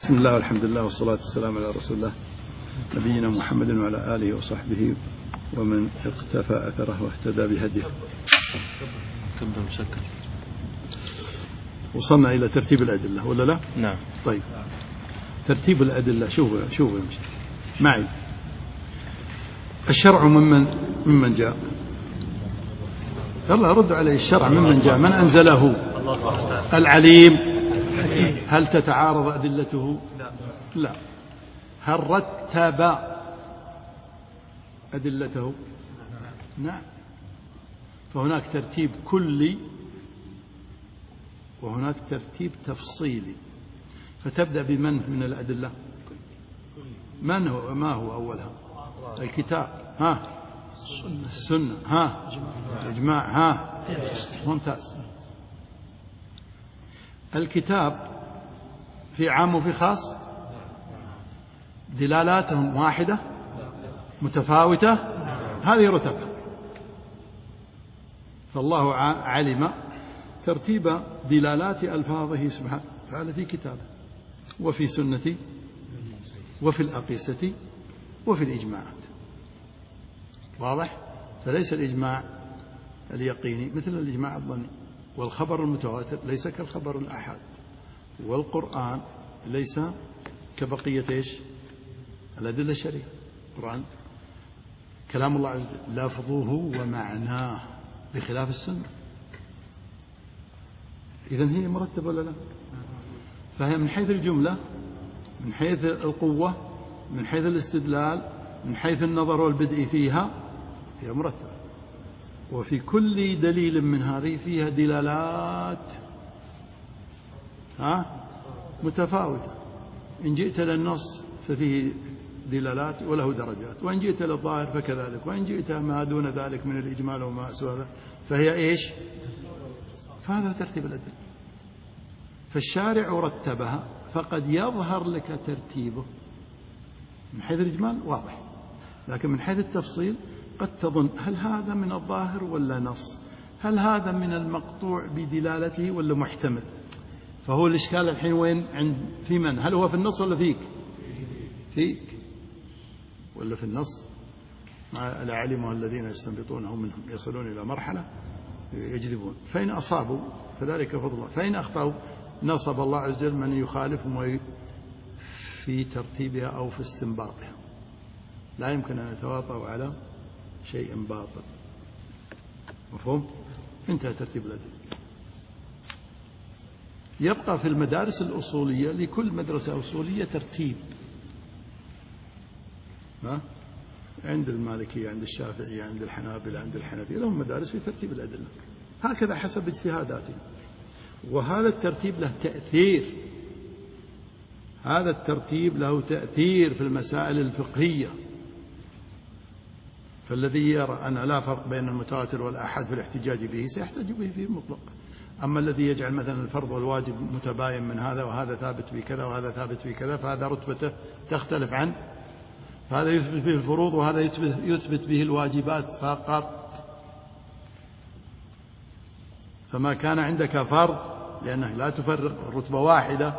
بسم الله والحمد لله والصلاة والسلام على رسول الله نبينا محمد وعلى آله وصحبه ومن اقتفى أثره واهتدى بهديه. وصلنا إلى ترتيب الأدلة ولا لا؟ نعم. طيب ترتيب الأدلة شوفوا معي. الشرع ممن جاء. يلا ردوا علي. الشرع ممن جاء، من أنزله؟ العليم. هل تتعارض أدلته؟ لا. هل رتب أدلته؟ نعم. فهناك ترتيب كلي وهناك ترتيب تفصيلي. فتبدأ بمن من الأدلة؟ من هو؟ ما هو أولها؟ الكتاب، السنة، الإجماع، ممتاز. الكتاب في عام وفي خاص، دلالاتهم واحدة متفاوتة، هذه رتبة. فالله علم ترتيب دلالات ألفاظه سبحانه وتعالى في كتابه وفي سنته وفي الأقيسة وفي الإجماعات. واضح؟ فليس الإجماع اليقيني مثل الإجماع الظني، والخبر المتواتر ليس كالخبر الآحاد، والقرآن ليس كبقية الأدلة الشرعية. القرآن كلام الله عز وجل لفظه ومعناه بخلاف السنة. إذن هي مرتبة ولا لا؟ فهي من حيث الجملة، من حيث القوة، من حيث الاستدلال، من حيث النظر والبدء فيها هي مرتبة. وفي كل دليل من هذه فيها دلالات متفاوتة. إن جئت للنص ففيه دلالات وله درجات، وإن جئت للظاهر فكذلك، وإن جئت ما دون ذلك من الإجمال وما أسوى ذلك فهي إيش؟ فهذا ترتيب الأدلة. فالشارع رتبها، فقد يظهر لك ترتيبه من حيث الإجمال واضح، لكن من حيث التفصيل قد تظن هل هذا من الظاهر ولا نص؟ هل هذا من المقطوع بدلالته ولا محتمل؟ فهو الإشكال الحين وين؟ في من؟ هل هو في النص ولا فيك؟ فيك ولا في النص؟ ما لا علمه الذين يستنبطونه منهم يصلون إلى مرحلة يجذبون، فإن أصابوا فذلك فضل الله، فإن أخطأوا نصب الله عز وجل من يخالفهم في ترتيبها أو في استنباطها. لا يمكن أن يتواطؤوا على شيء باطل. مفهوم؟ انتهى ترتيب الأدلة. يبقى في المدارس الأصولية لكل مدرسة أصولية ترتيب. عند المالكية، عند الشافعية، عند الحنابلة، عند الحنفية، لهم مدارس في ترتيب الأدلة هكذا حسب اجتهاداتهم. وهذا الترتيب له تأثير، هذا الترتيب له تأثير في المسائل الفقهية. فالذي يرى أن لا فرق بين المتواتر والآحاد في الاحتجاج به سيحتج به في المطلق. أما الذي يجعل مثلا الفرض والواجب متباين من هذا، وهذا ثابت في كذا وهذا ثابت في كذا، فهذا رتبته تختلف عن هذا، يثبت به الفروض وهذا يثبت به الواجبات فقط. فما كان عندك فرض لأنه لا تفرق رتبة واحدة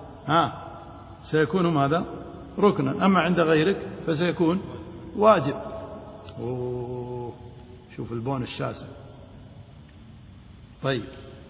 سيكون ماذا؟ ركنا. أما عند غيرك فسيكون واجب. شوف البون الشاسع. طيب،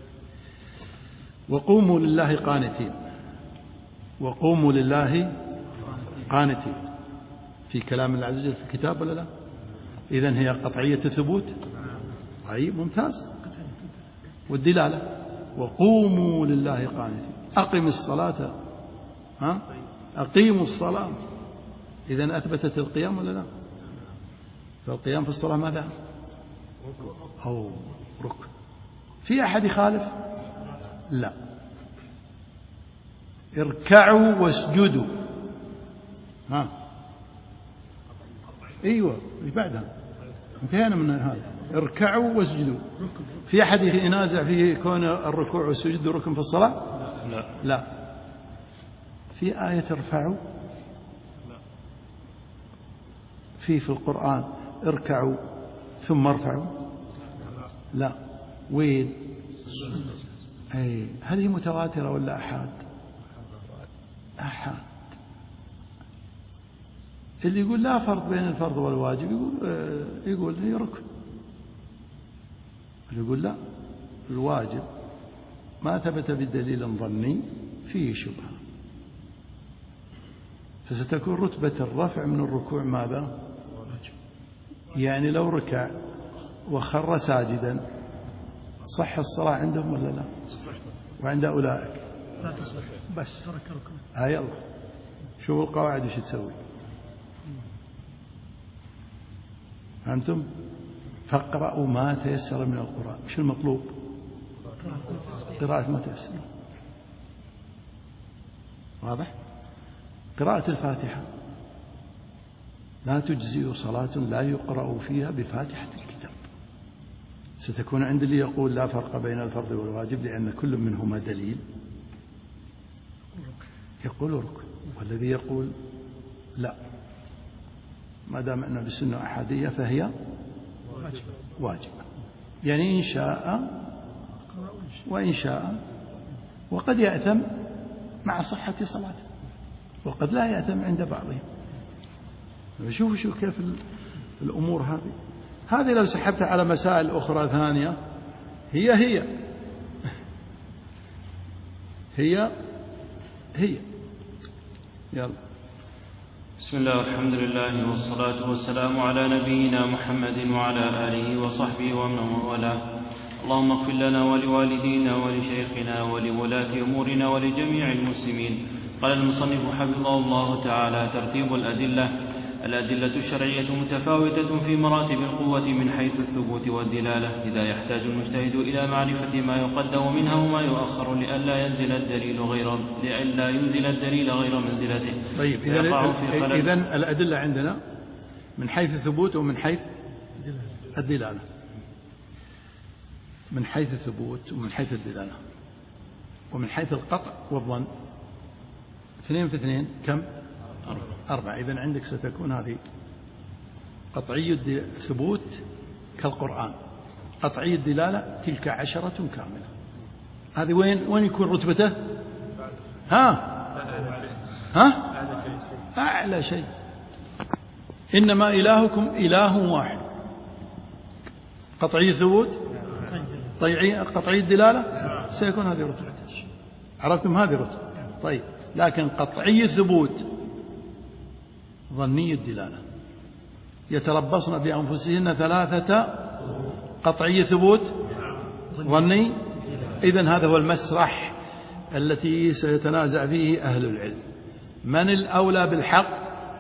وقوموا لله قانتين. وقوموا لله قانتين في كلام الله عز وجل في الكتاب ولا لا؟ إذن هي قطعية الثبوت. طيب ممتاز. والدلالة وقوموا لله قانتين، أقم الصلاة، أقيموا الصلاة. إذن أثبتت القيام ولا لا؟ فالقيام في الصلاة ماذا؟ أو ركن. في أحد يخالف؟ لا. اركعوا واسجدوا. أيوة بعدها انتهينا من هذا. اركعوا واسجدوا. في أحد ينازع في كون الركوع والسجود ركن في الصلاة؟ لا. في آية ارفعوا؟ في القرآن اركعوا ثم ارفعوا؟ لا. وين؟ هل هي متواترة ولا أحاد؟ أحد. اللي يقول لا فرق بين الفرض والواجب يقول هي ركن. اللي يقول لا الواجب ما ثبت بدليل ظني فيه شبهة، فستكون رتبة الرفع من الركوع ماذا؟ يعني لو ركع وخر ساجدا صح الصلاة عندهم ولا لا؟ وعند أولئك لا تصح بس ترك ركن. يلا شوفوا القواعد وش تسوي. أنتم فاقرأوا ما تيسر من القرآن. مش المطلوب؟ قراءة ما تيسر. واضح؟ قراءة الفاتحة لا تجزئ صلاة لا يقرأ فيها بفاتحة الكتاب. ستكون عند اللي يقول لا فرق بين الفرض والواجب لأن كل منهما دليل يقول ركن، والذي يقول لا ما دام أنه بسنة أحادية فهي واجبة. يعني إن شاء وإن شاء، وقد يأثم مع صحة صلاته وقد لا يأثم عند بعضهم. شوفوا كيف الأمور هذه لو سحبتها على مسائل أخرى ثانية هي يلا. بسم الله والحمد لله والصلاة والسلام على نبينا محمد وعلى آله وصحبه ومن والاه. اللهم اغفر لنا ولوالدينا ولشيخنا ولولاة أمورنا ولجميع المسلمين. قال المصنف حفظه الله تعالى: ترتيب الأدلة الشرعية متفاوتة في مراتب القوة من حيث الثبوت والدلالة، إذا يحتاج المجتهد إلى معرفة ما يقدم منها وما يؤخر لئلا ينزل الدليل غير منزلته. طيب إذن الأدلة عندنا من حيث الثبوت ومن حيث الدلالة. من حيث الثبوت ومن حيث الدلالة ومن حيث القطع والظن 2 في 2 كم؟ 4. إذن عندك ستكون هذه قطعي الثبوت كالقرآن، قطعي الدلالة تلك 10 كاملة. هذه وين يكون رتبته؟ أعلى شيء. إنما إلهكم إله واحد. قطعي الثبوت قطعي الدلالة سيكون هذه رتبته. عرفتم هذه رتبة؟ طيب، لكن قطعي الثبوت ظني الدلالة يتربصن بأنفسهن 3 قطعي ثبوت ظني. إذن هذا هو المسرح التي سيتنازع فيه أهل العلم. من الأولى بالحق؟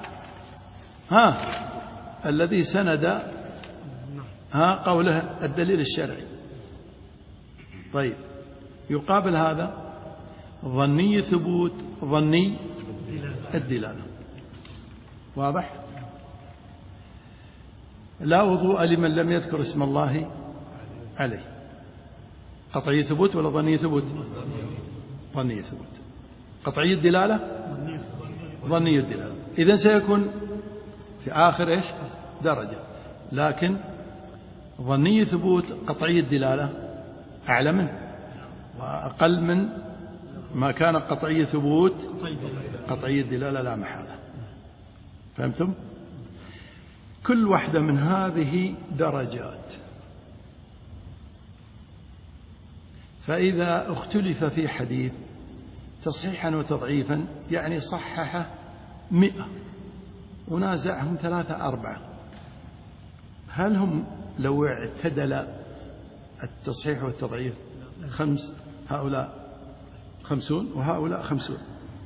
الذي سند قوله الدليل الشرعي. طيب، يقابل هذا ظني ثبوت ظني الدلالة. واضح؟ لا وضوء لمن لم يذكر اسم الله عليه. قطعي ثبوت ولا ظني ثبوت؟ ظني ثبوت. قطعي الدلالة ظني الدلالة. إذن سيكون في آخر درجة، لكن ظني ثبوت قطعي الدلالة أعلى منه وأقل من ما كان قطعي ثبوت قطعي الدلالة لا محالة. فهمتم؟ كل واحدة من هذه درجات. فإذا اختلف في حديث تصحيحا وتضعيفا، يعني صحح 100 ونازعهم 3 4، هل هم لو اعتدل التصحيح والتضعيف 5 هؤلاء 50 وهؤلاء 50؟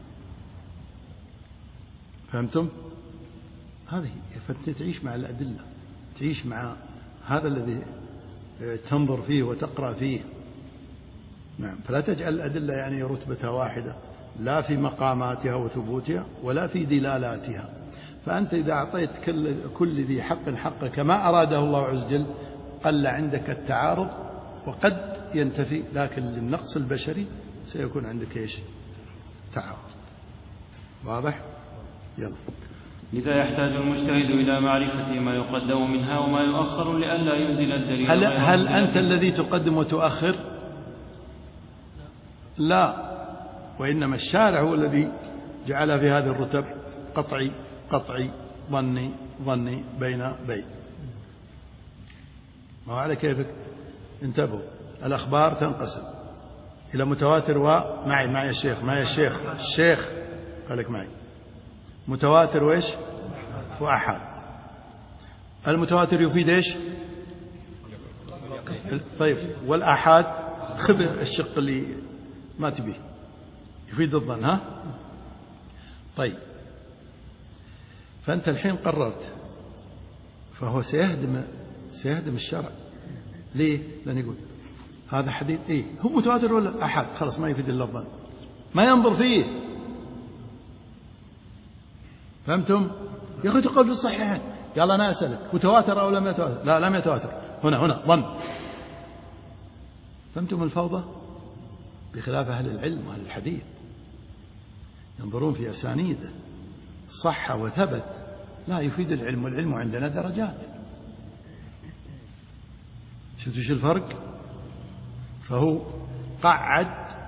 فهمتم؟ هذه فتعيش مع الأدلة، تعيش مع هذا الذي تنظر فيه وتقرأ فيه. نعم، فلا تجعل الأدلة يعني رتبتها واحدة، لا في مقاماتها وثبوتها ولا في دلالاتها. فأنت إذا أعطيت كل ذي حق حقه كما أراده الله عز وجل قل عندك التعارض وقد ينتفي، لكن للنقص البشري سيكون عندك تعارض. واضح؟ يلا. لذا يحتاج المجتهد إلى معرفة ما يقدم منها وما يؤخر لئلا ينزل الدليل. هل أنت الذي تقدم وتؤخر؟ لا، وإنما الشارع هو الذي جعلها في هذه الرتب: قطعي قطعي، ظني ظني، بين بين. ما على كيفك. انتبهوا، الأخبار تنقسم إلى متواتر معي الشيخ خليك معي. متواتر وإيش؟ وأحاد. المتواتر يفيد إيش؟ طيب، والأحاد خذ الشق اللي ما تبيه، يفيد الظن. ها طيب، فأنت الحين قررت، فهو سيهدم الشرع. ليه؟ لأن يقول هذا حديث هو متواتر ولا أحد، خلاص ما يفيد إلا الظن، ما ينظر فيه. فهمتم؟ يا أخي تقول في الصحيحين، قال أنا أسألك متواتر أو لم يتواتر؟ لا، لم يتواتر. هنا ظن. فهمتم الفوضى؟ بخلاف أهل العلم وأهل الحديث ينظرون في أسانيده، صح وثبت لا يفيد العلم، والعلم عندنا درجات. شفتوا شو الفرق؟ فهو قعد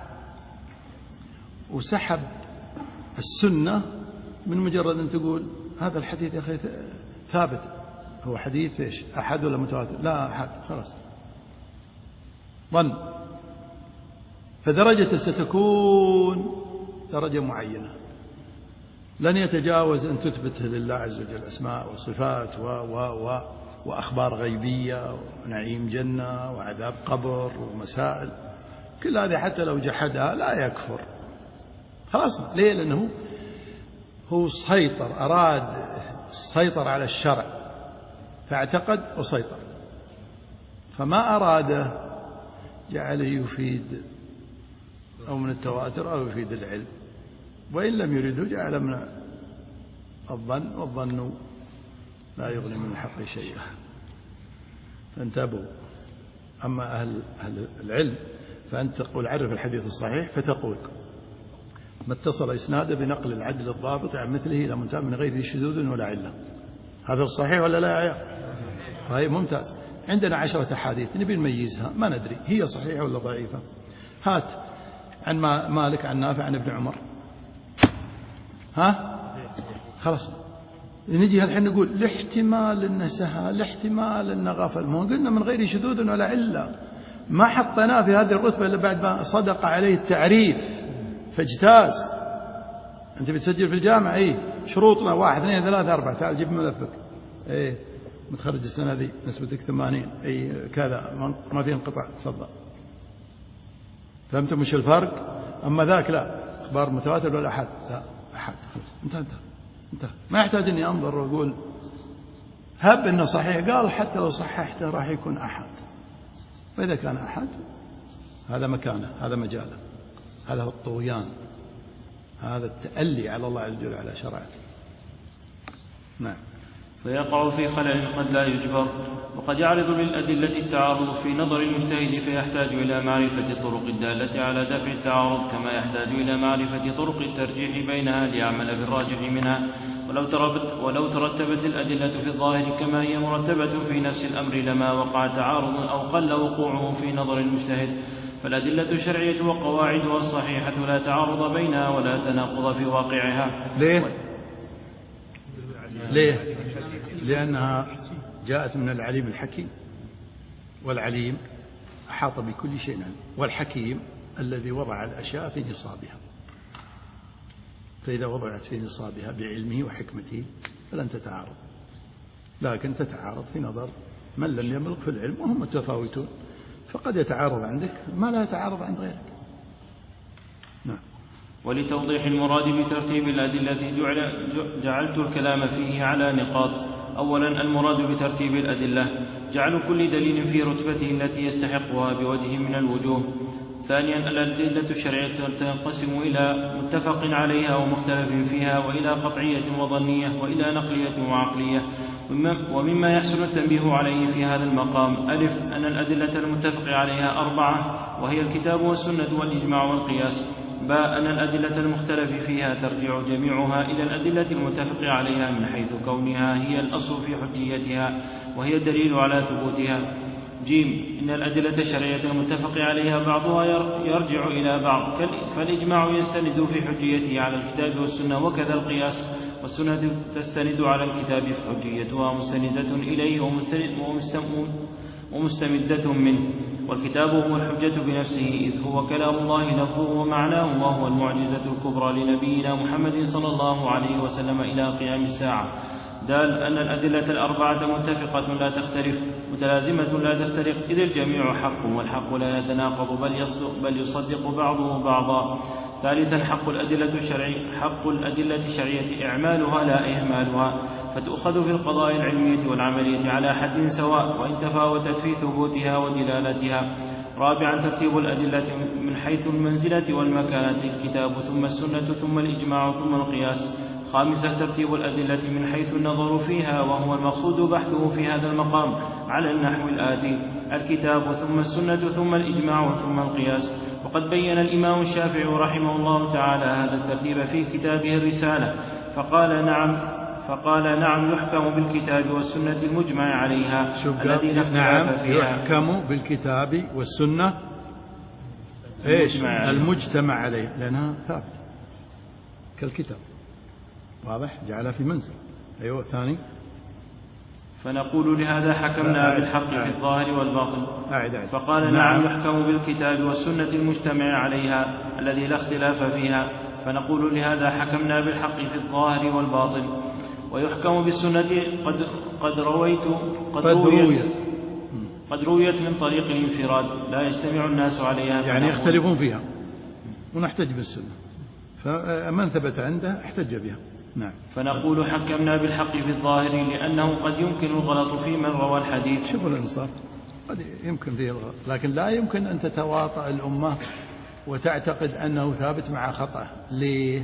وسحب السنة من مجرد أن تقول هذا الحديث يا أخي ثابت، هو حديث إيش؟ أحد ولا متواتر؟ لا أحد، خلاص ظن. فدرجته ستكون درجة معينة، لن يتجاوز أن تثبت لله عز وجل أسماء وصفات وأخبار غيبية ونعيم جنة وعذاب قبر ومسائل، كل هذه حتى لو جحدها لا يكفر. خلاص. ليه؟ لأنه هو أراد سيطر على الشرع فاعتقد وسيطر، فما أراده جعله يفيد أو من التواتر أو يفيد العلم، وإن لم يرده جعل من الظن، والظن لا يغني من الحق شيئا. فانتبهوا. أما أهل العلم فأنت تقول عرف الحديث الصحيح، فتقول ما اتصل إسناده بنقل العدل الضابط عن مثله إلى منتهى من غير شذوذ ولا علة. هذا الصحيح ولا لا يا عيال؟ طيب ممتاز. عندنا 10 أحاديث نبي نميزها، ما ندري هي صحيحة ولا ضعيفة. هات عن مالك عن نافع عن ابن عمر، خلاص نجي الحين نقول الاحتمال انه سهى، الاحتمال انه غفل، ما قلنا من غير شذوذ ولا علة، ما حطيناه في هذه الرتبة إلا بعد ما صدق عليه التعريف فاجتاز. أنت بتسجل في الجامعة شروطنا 1 2 3 4، تعال جيب ملفك، متخرج السنة ذي نسبتك 80، كذا ما في انقطاع، تفضل. فهمتم مش الفرق؟ أما ذاك لا، أخبار متواتر ولا أحد؟ لا أحد، خلاص انتهى. ما يحتاج أني أنظر وأقول هب إنه صحيح، قال حتى لو صححته راح يكون أحد. فإذا كان أحد هذا مكانه، هذا مجاله، هذا هو الطغيان، هذا التألي على الله عز وجل على شرعه. نعم. فيقع في خلل قد لا يجبر، وقد يعرض للأدلة التعارض في نظر المجتهد، فيحتاج إلى معرفة الطرق الدالة على دفع التعارض، كما يحتاج إلى معرفة طرق الترجيح بينها ليعمل بالراجح منها. ولو ترتبت الأدلة في الظاهر كما هي مرتبة في نفس الأمر لما وقع تعارض أو قل وقوعه في نظر المجتهد. فالأدلة الشرعية وقواعدها الصحيحة لا تعارض بينها ولا تناقض في واقعها. ليه؟ لأنها جاءت من العليم الحكيم، والعليم أحاط بكل شيء علم، والحكيم الذي وضع الأشياء في نصابها. فإذا وضعت في نصابها بعلمه وحكمته فلن تتعارض، لكن تتعارض في نظر من لم يبلغ في العلم، وهم متفاوتون، فقد يتعارض عندك ما لا يتعارض عند غيرك. نعم. ولتوضيح المراد بترتيب الأدلة جعلت الكلام فيه على نقاط. أولا، المراد بترتيب الأدلة جعل كل دليل في رتبته التي يستحقها بوجه من الوجوه. ثانيا، الأدلة الشرعية تنقسم إلى متفق عليها ومختلف فيها، وإلى قطعية وظنية، وإلى نقلية وعقلية. ومما يحسن التنبيه عليه في هذا المقام: ألف، أن الأدلة المتفق عليها 4، وهي الكتاب والسنة والإجماع والقياس. باء، أن الأدلة المختلف فيها ترجع جميعها إلى الأدلة المتفق عليها من حيث كونها هي الأصل في حجيتها وهي الدليل على ثبوتها. جيم. إن الأدلة الشرعية المتفق عليها بعضها يرجع إلى بعض، فالإجماع يستند في حجيته على الكتاب والسنة، وكذا القياس، والسنة تستند على الكتاب فحجيتها مستندة إليه ومستمدة منه، والكتاب هو الحجة بنفسه، إذ هو كلام الله لفظه ومعناه، وهو المعجزة الكبرى لنبينا محمد صلى الله عليه وسلم إلى قيام الساعة. دال أن الأدلة الأربعة متفقة لا تختلف، متلازمة لا تفترق، إذ الجميع حق، والحق لا يتناقض بل يصدق بعضه بعضا. ثالثا حق الأدلة الشرعية إعمالها لا إهمالها، فتؤخذ في القضايا العلمية والعملية على حد سواء، وإن تفاوتت في ثبوتها ودلالتها. رابعا ترتيب الأدلة من حيث المنزلة والمكانة، الكتاب ثم السنة ثم الإجماع ثم القياس. خامسا ترتيب الأدلة من حيث النظر فيها، وهو المقصود بحثه في هذا المقام على النحو الآتي: الكتاب ثم السنة ثم الإجماع ثم القياس. وقد بين الإمام الشافعي رحمه الله تعالى هذا الترتيب في كتابه الرسالة، فقال نعم يحكم بالكتاب والسنة المجمع عليها الذي لا اختلاف فيها. يحكم بالكتاب والسنة ايش المجتمع عليه، لأنها ثابتة كالكتاب، واضح، جعلها في منزل. أيوة ثاني. فنقول لهذا حكمنا بالحق في الظاهر والباطن. فقال نعم يحكم بالكتاب والسنة المجتمع عليها الذي لا اختلاف فيها. فنقول لهذا حكمنا بالحق في الظاهر والباطن. ويحكم بالسنة قد رويت من طريق الانفراد لا يجتمع الناس عليها، يعني يختلفون فيها ونحتج بالسنة، فمن ثبت عنده احتج بها. نعم. فنقول حكمنا بالحق في الظاهر لأنه قد يمكن الغلط في من روى الحديث. شوفوا الإنصاف، قد يمكن فيه الغلط، لكن لا يمكن أن تتواطأ الأمة وتعتقد أنه ثابت مع خطأ. ليه؟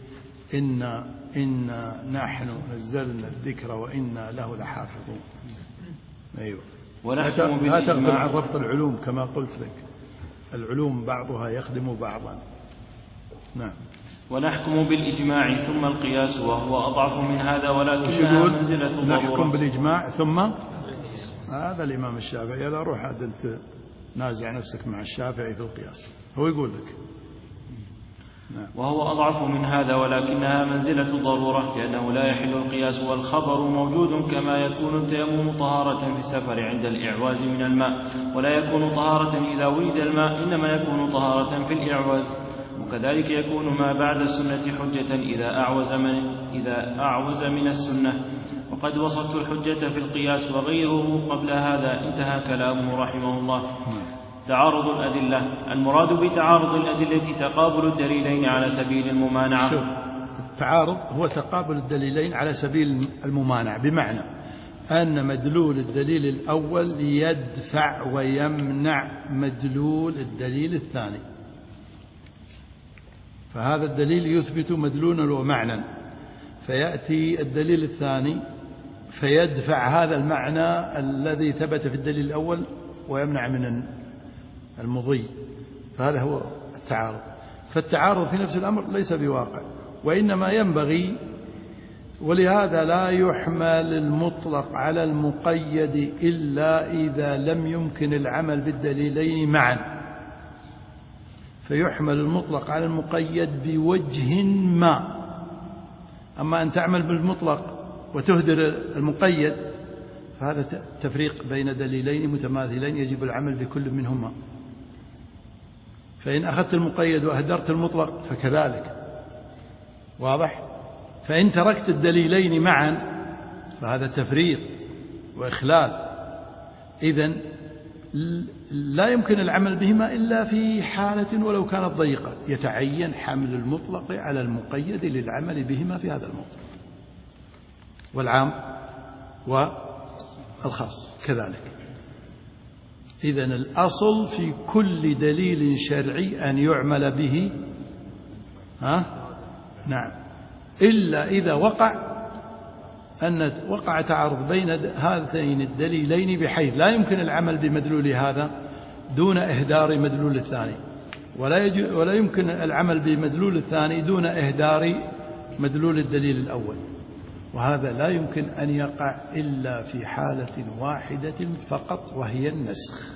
إن نحن نزلنا الذكر وإنا له لحافظون. أيوة. لا تغفل عن ربط العلوم كما قلت لك، العلوم بعضها يخدم بعضا. نعم. ونحكم بالإجماع ثم القياس، وهو أضعف من هذا ولكنها منزلة ضرورة. نحكم بالإجماع ثم هذا الإمام الشافعي. لا روح عاد أنت نازع نفسك مع الشافعي في القياس، هو يقول لك. نعم. وهو أضعف من هذا ولكنها منزلة ضرورة، لأنه لا يحل القياس والخبر موجود، كما يكون التيمم طهارة في السفر عند الإعواز من الماء، ولا يكون طهارة إذا ولد الماء، إنما يكون طهارة في الإعواز. وكذلك يكون ما بعد السنة حجة إذا أعوز من السنة. وقد وصفت الحجة في القياس وغيره قبل هذا. انتهى كلامه رحمه الله. تعارض الأدلة. المراد بتعارض الأدلة تقابل الدليلين على سبيل الممانعة. التعارض هو تقابل الدليلين على سبيل الممانعة، بمعنى أن مدلول الدليل الأول يدفع ويمنع مدلول الدليل الثاني، فهذا الدليل يثبت مدلولا ومعنى، فيأتي الدليل الثاني فيدفع هذا المعنى الذي ثبت في الدليل الأول ويمنع من المضي، فهذا هو التعارض. فالتعارض في نفس الأمر ليس بواقع، وإنما ينبغي، ولهذا لا يحمل المطلق على المقيد إلا إذا لم يمكن العمل بالدليلين معا، فيحمل المطلق على المقيد بوجه ما. أما أن تعمل بالمطلق وتهدر المقيد فهذا تفريق بين دليلين متماثلين يجب العمل بكل منهما. فإن أخذت المقيد وأهدرت المطلق فكذلك، واضح؟ فإن تركت الدليلين معا فهذا تفريق وإخلال. إذن لا يمكن العمل بهما إلا في حالة ولو كانت ضيقة، يتعين حمل المطلق على المقيد للعمل بهما في هذا الموضوع، والعام والخاص كذلك. إذن الأصل في كل دليل شرعي أن يعمل به، نعم، إلا إذا وقع تعارض بين هذين الدليلين بحيث لا يمكن العمل بمدلول هذا دون إهدار مدلول الثاني، ولا يمكن العمل بمدلول الثاني دون إهدار مدلول الدليل الأول. وهذا لا يمكن أن يقع إلا في حالة واحدة فقط، وهي النسخ.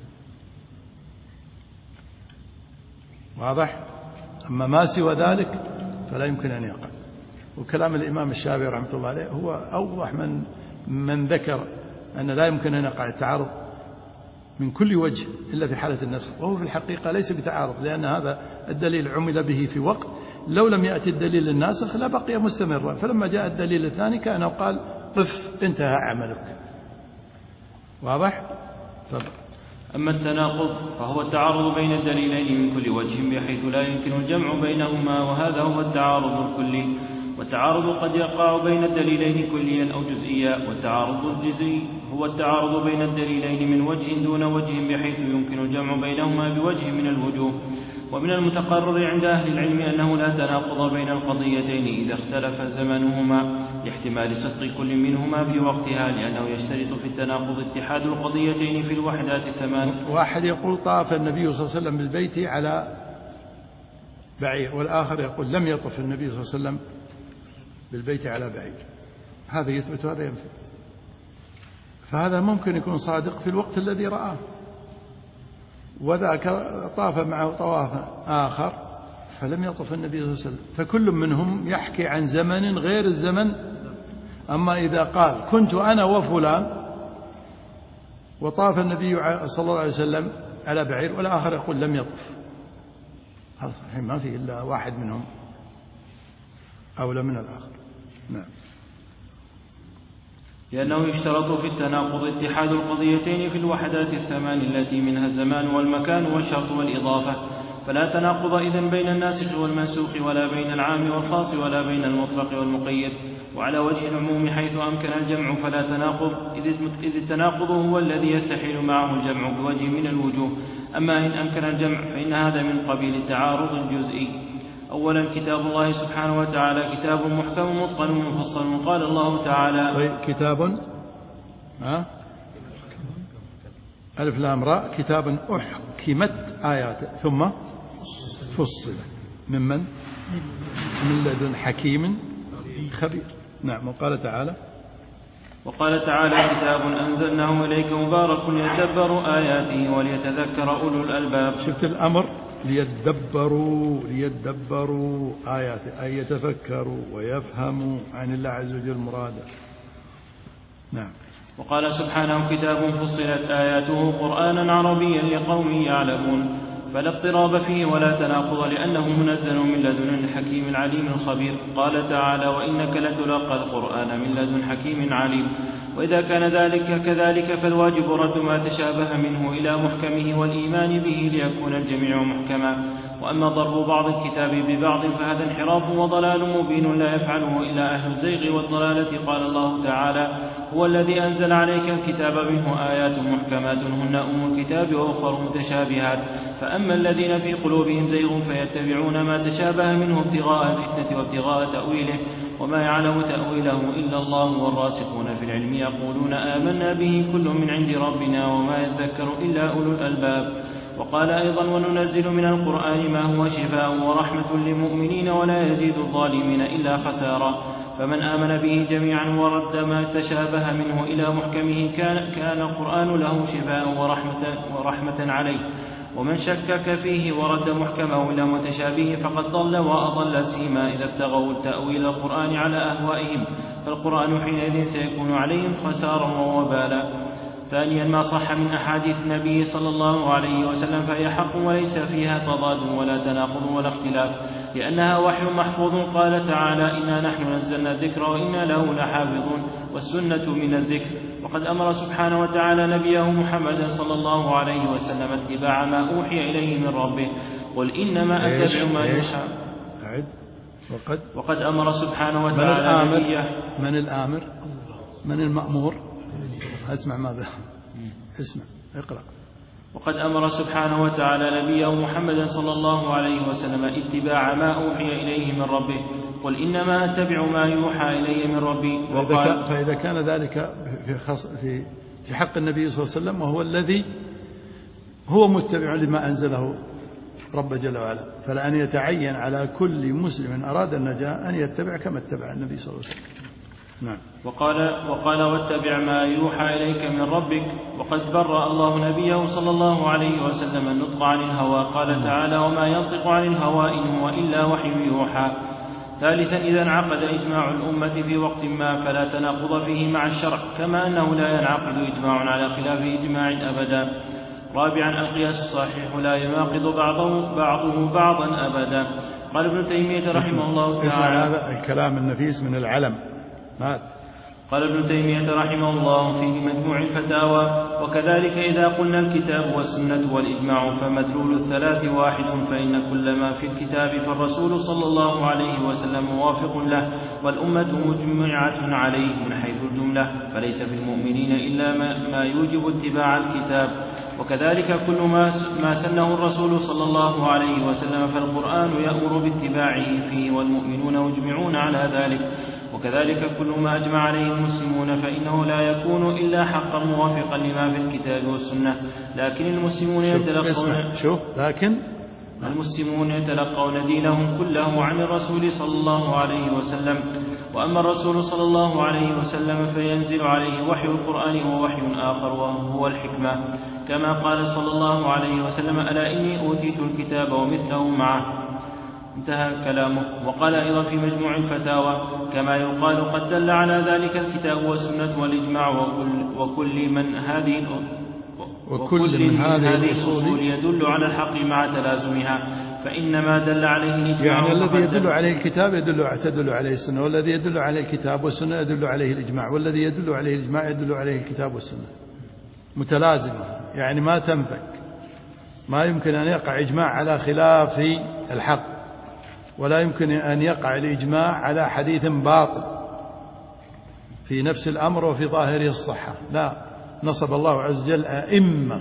واضح؟ أما ما سوى ذلك فلا يمكن أن يقع. وكلام الإمام الشافعي رحمة الله عليه هو أوضح من ذكر أن لا يمكن أن يقع التعارض من كل وجه إلا في حالة النسخ، وهو في الحقيقة ليس بتعارض، لأن هذا الدليل عمل به في وقت لو لم يأتي الدليل الناسخ لبقي مستمرا، فلما جاء الدليل الثاني كأنه قال قف انتهى عملك. واضح؟ فضل. أما التناقض فهو التعارض بين الدليلين من كل وجه بحيث لا يمكن الجمع بينهما، وهذا هو التعارض الكلي. والتعارض قد يقع بين الدليلين كليا أو جزئيا، والتعارض الجزئي هو التعارض بين الدليلين من وجه دون وجه بحيث يمكن الجمع بينهما بوجه من الوجوه. ومن المتقرر عند أهل العلم أنه لا تناقض بين القضيتين إذا اختلف زمنهما لاحتمال صدق كل منهما في وقتها، لأنه يشترط في التناقض اتحاد القضيتين في الوحدات الثمان. واحد يقول طاف النبي صلى الله عليه وسلم بالبيت على بعير، والآخر يقول لم يطف النبي صلى الله عليه وسلم بالبيت على بعير. هذا يثبت وهذا ينفي، فهذا ممكن يكون صادق في الوقت الذي رآه، وذاك طاف معه طواف آخر فلم يطف النبي صلى الله عليه وسلم، فكل منهم يحكي عن زمن غير الزمن. أما إذا قال كنت أنا وفلان وطاف النبي صلى الله عليه وسلم على بعير، والآخر يقول لم يطف، هذا صحيح ما في إلا واحد منهم أولى من الآخر. نعم. لأنه يشترط في التناقض اتحاد القضيتين في الوحدات الثمان التي منها الزمان والمكان والشرط والإضافة، فلا تناقض إذن بين الناسخ والمنسوخ، ولا بين العام والخاص، ولا بين المطلق والمقيد. وعلى وجه العموم حيث أمكن الجمع فلا تناقض، إذ التناقض هو الذي يستحيل معه الجمع بوجه من الوجوه. أما إن أمكن الجمع فإن هذا من قبيل التعارض الجزئي. أولا كتاب الله سبحانه وتعالى كتاب محكم متقن مفصل. قال الله تعالى طيب كتاب ألف لام راء، كتاب أحكمت آياته ثم فصلت من لدن حكيم خبير. نعم. وقال تعالى كتاب أنزلناه إليك مبارك ليدبروا آياته وليتذكر أولو الألباب. شفت الأمر ليدبروا آياته، أي يتفكروا ويفهموا عن الله عز وجل مراده. نعم. وقال سبحانه كتاب فصلت آياته قرآنا عربيا لقوم يعلمون، فلا اضطراب فيه ولا تناقض لأنه منزل من لدن الحكيم العليم الخبير. قال تعالى وإنك لتلقى القرآن من لدن حكيم عليم. وإذا كان ذلك كذلك فالواجب رد ما تشابه منه إلى محكمه والإيمان به ليكون الجميع محكما. وأما ضرب بعض الكتاب ببعض فهذا انحراف وضلال مبين لا يفعله إلا أهل الزيغ والضلالة. قال الله تعالى هو الذي أنزل عليك الكتاب منه آيات محكمات هن أم الكتاب وأخر متشابهات، فأما الذين في قلوبهم زيغ فيتبعون ما تشابه منه ابتغاء الفتنة وابتغاء تأويله وما يعلم تأويله إلا الله والراسخون في العلم يقولون آمنا به كل من عند ربنا وما يذكر إلا أولو الألباب. وقال أيضا وننزل من القرآن ما هو شفاء ورحمة للمؤمنين ولا يزيد الظالمين إلا خسارا. فمن آمن به جميعا ورد ما تشابه منه إلى محكمه كان القرآن له شفاء ورحمة عليه. ومن شكك فيه ورد محكمه إلى متشابه فقد ضل وأضل سيما إذا ابتغوا تأويل القرآن على أهوائهم، فالقرآن حينئذ سيكون عليهم خسارا ووبالا. ثانيا ما صح من أحاديث النبي صلى الله عليه وسلم فهي حق وليس فيها تضاد ولا تناقض ولا اختلاف، لأنها وحي محفوظ. قال تعالى إنا نحن نزلنا الذكر وإنا له لحافظون، والسنة من الذكر. وقد أمر سبحانه وتعالى نبيه محمدا صلى الله عليه وسلم اتباع ما أوحي إليه من ربه. قل إنما أتبع ما يوحى. وقد أمر سبحانه وتعالى نبيه. من الآمر؟ من المأمور؟ اسمع ماذا؟ اسمع اقرأ. وقد أمر سبحانه وتعالى نبيه محمدا صلى الله عليه وسلم اتباع ما أوحي إليه من ربه. قل إنما أتبع ما يوحى إلي من ربي. فإذا كان ذلك في حق النبي صلى الله عليه وسلم وهو الذي هو متبع لما أنزله رب جل وعلا، فلأن يتعين على كل مسلم أراد النجاة أن يتبع كما اتبع النبي صلى الله عليه وسلم. نعم. وقال واتبع ما يوحى إليك من ربك. وقد برأ الله نبيه صلى الله عليه وسلم النطق عن الهوى. قال تعالى وما ينطق عن الهوى إن هو إلا وحي يوحى. ثالثا إذا انعقد إجماع الأمة في وقت ما فلا تناقض فيه مع الشرع، كما أنه لا ينعقد إجماع على خلاف إجماع أبدا. رابعا القياس الصحيح لا يناقض بعضه بعضا أبدا. قال ابن تيمية رحمه الله تعالى. اسمع هذا الكلام النفيس من العلم. قال ابن تيمية رحمه الله في مجموع الفتاوى وكذلك إذا قلنا الكتاب والسنة والإجماع فمدلول الثلاث واحد، فإن كل ما في الكتاب فالرسول صلى الله عليه وسلم موافق له والأمة مجمعة عليه من حيث الجملة، فليس في المؤمنين إلا ما يوجب اتباع الكتاب. وكذلك كل ما سنه الرسول صلى الله عليه وسلم فالقرآن يأمر باتباعه فيه والمؤمنون مجمعون على ذلك. وكذلك كل ما أجمع عليه المسلمون فإنه لا يكون إلا حقا موافقا لما في الكتاب والسنة. لكن المسلمون يتلقون دينهم كله عن الرسول صلى الله عليه وسلم. وأما الرسول صلى الله عليه وسلم فينزل عليه وحي القرآن ووحي آخر وهو الحكمة، كما قال صلى الله عليه وسلم ألا إني أوتيت الكتاب ومثله معه. انتهى كلامه. وقال أيضا في مجموع الفتاوى كما يقال قد دل على ذلك الكتاب والسنة والإجماع وكل من هذه الأصول يدل على الحق مع تلازمها، فإنما دل عليه الإجماع. يعني الذي يدل عليه الكتاب تدل عليه السنة، والذي يدل عليه الكتاب والسنة يدل عليه الإجماع، والذي يدل عليه الإجماع يدل عليه الكتاب والسنة، متلازمة يعني ما تنفك. ما يمكن أن يقع إجماع على خلاف الحق، ولا يمكن أن يقع الإجماع على حديث باطل في نفس الأمر وفي ظاهره الصحة. لا، نصب الله عز وجل أئمة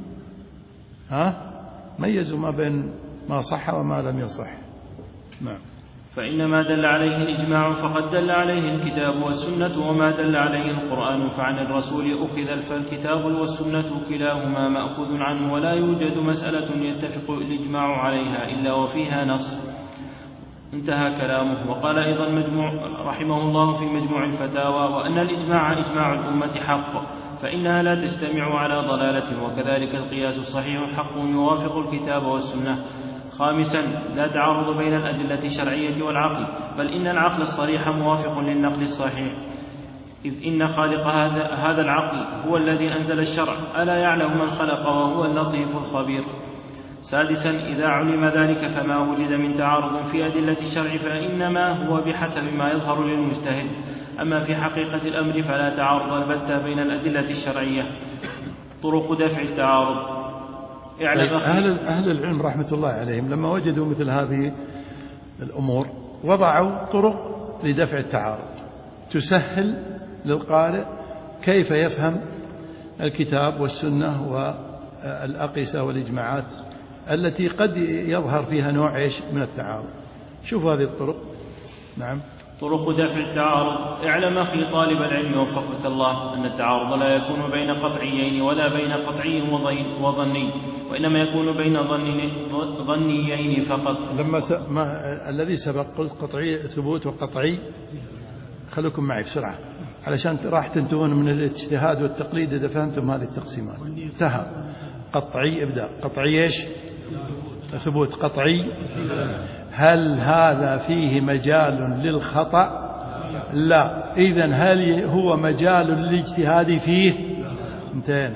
ميزوا ما بين ما صح وما لم يصح. نعم. فإنما دل عليه الإجماع فقد دل عليه الكتاب والسنة، وما دل عليه القرآن فعن الرسول أخذ، فالكتاب والسنة كلاهما مأخوذ عنه، ولا يوجد مسألة يتفق الإجماع عليها إلا وفيها نص. انتهى كلامه. وقال أيضا رحمه الله في مجموع الفتاوى وأن الإجماع إجماع الأمة حق، فإنها لا تجتمع على ضلالة، وكذلك القياس الصحيح حق يوافق الكتاب والسنة. خامسا لا تعارض بين الأدلة الشرعية والعقل، بل إن العقل الصريح موافق للنقل الصحيح، إذ إن خالق هذا العقل هو الذي أنزل الشرع، ألا يعلم من خلق وهو اللطيف الخبير. سادسا إذا علم ذلك فما وجد من تعارض في أدلة الشرع فإنما هو بحسب ما يظهر للمجتهد، أما في حقيقة الأمر فلا تعارض البتة بين الأدلة الشرعية. طرق دفع التعارض. أهل العلم رحمة الله عليهم لما وجدوا مثل هذه الأمور وضعوا طرق لدفع التعارض تسهل للقارئ كيف يفهم الكتاب والسنة والأقيسة والإجماعات التي قد يظهر فيها نوع من التعارض. شوفوا هذه الطرق. نعم. طرق دفع التعارض. اعلم أخي طالب العلم وفقك الله أن التعارض لا يكون بين قطعيين ولا بين قطعي وظني، وإنما يكون بين ظنيين فقط. الذي سبق قلت قطعي ثبوت وقطعي، خلوكم معي بسرعة علشان راح تنتهون من الاجتهاد والتقليد إذا فهمتم هذه التقسيمات. انتهى. قطعي ابدأ. قطعي ايش؟ ثبوت. قطعي هل هذا فيه مجال للخطأ؟ لا. إذن هل هو مجال للاجتهاد فيه؟ انتهينا.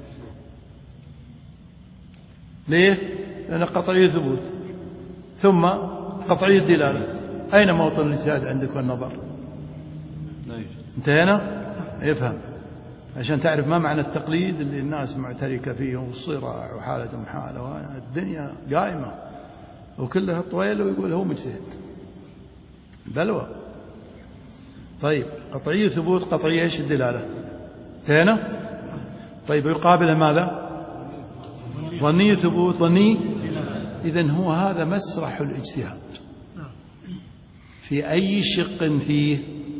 ليه؟ لأن قطعي ثبوت ثم قطعي الدلالة. أين موطن الاجتهاد عندك والنظر؟ انتهينا. يفهم عشان تعرف ما معنى التقليد اللي الناس معتركة فيه والصراع وحالة محالة، الدنيا قائمة وكلها طويل ويقول هو مجتهد بلوى. طيب قطعي ثبوت قطعي ايش الدلالة؟ انتهينا. طيب يقابله ماذا؟ ظني ثبوت ظني. إذن هو هذا مسرح الاجتهاد في أي شق فيه؟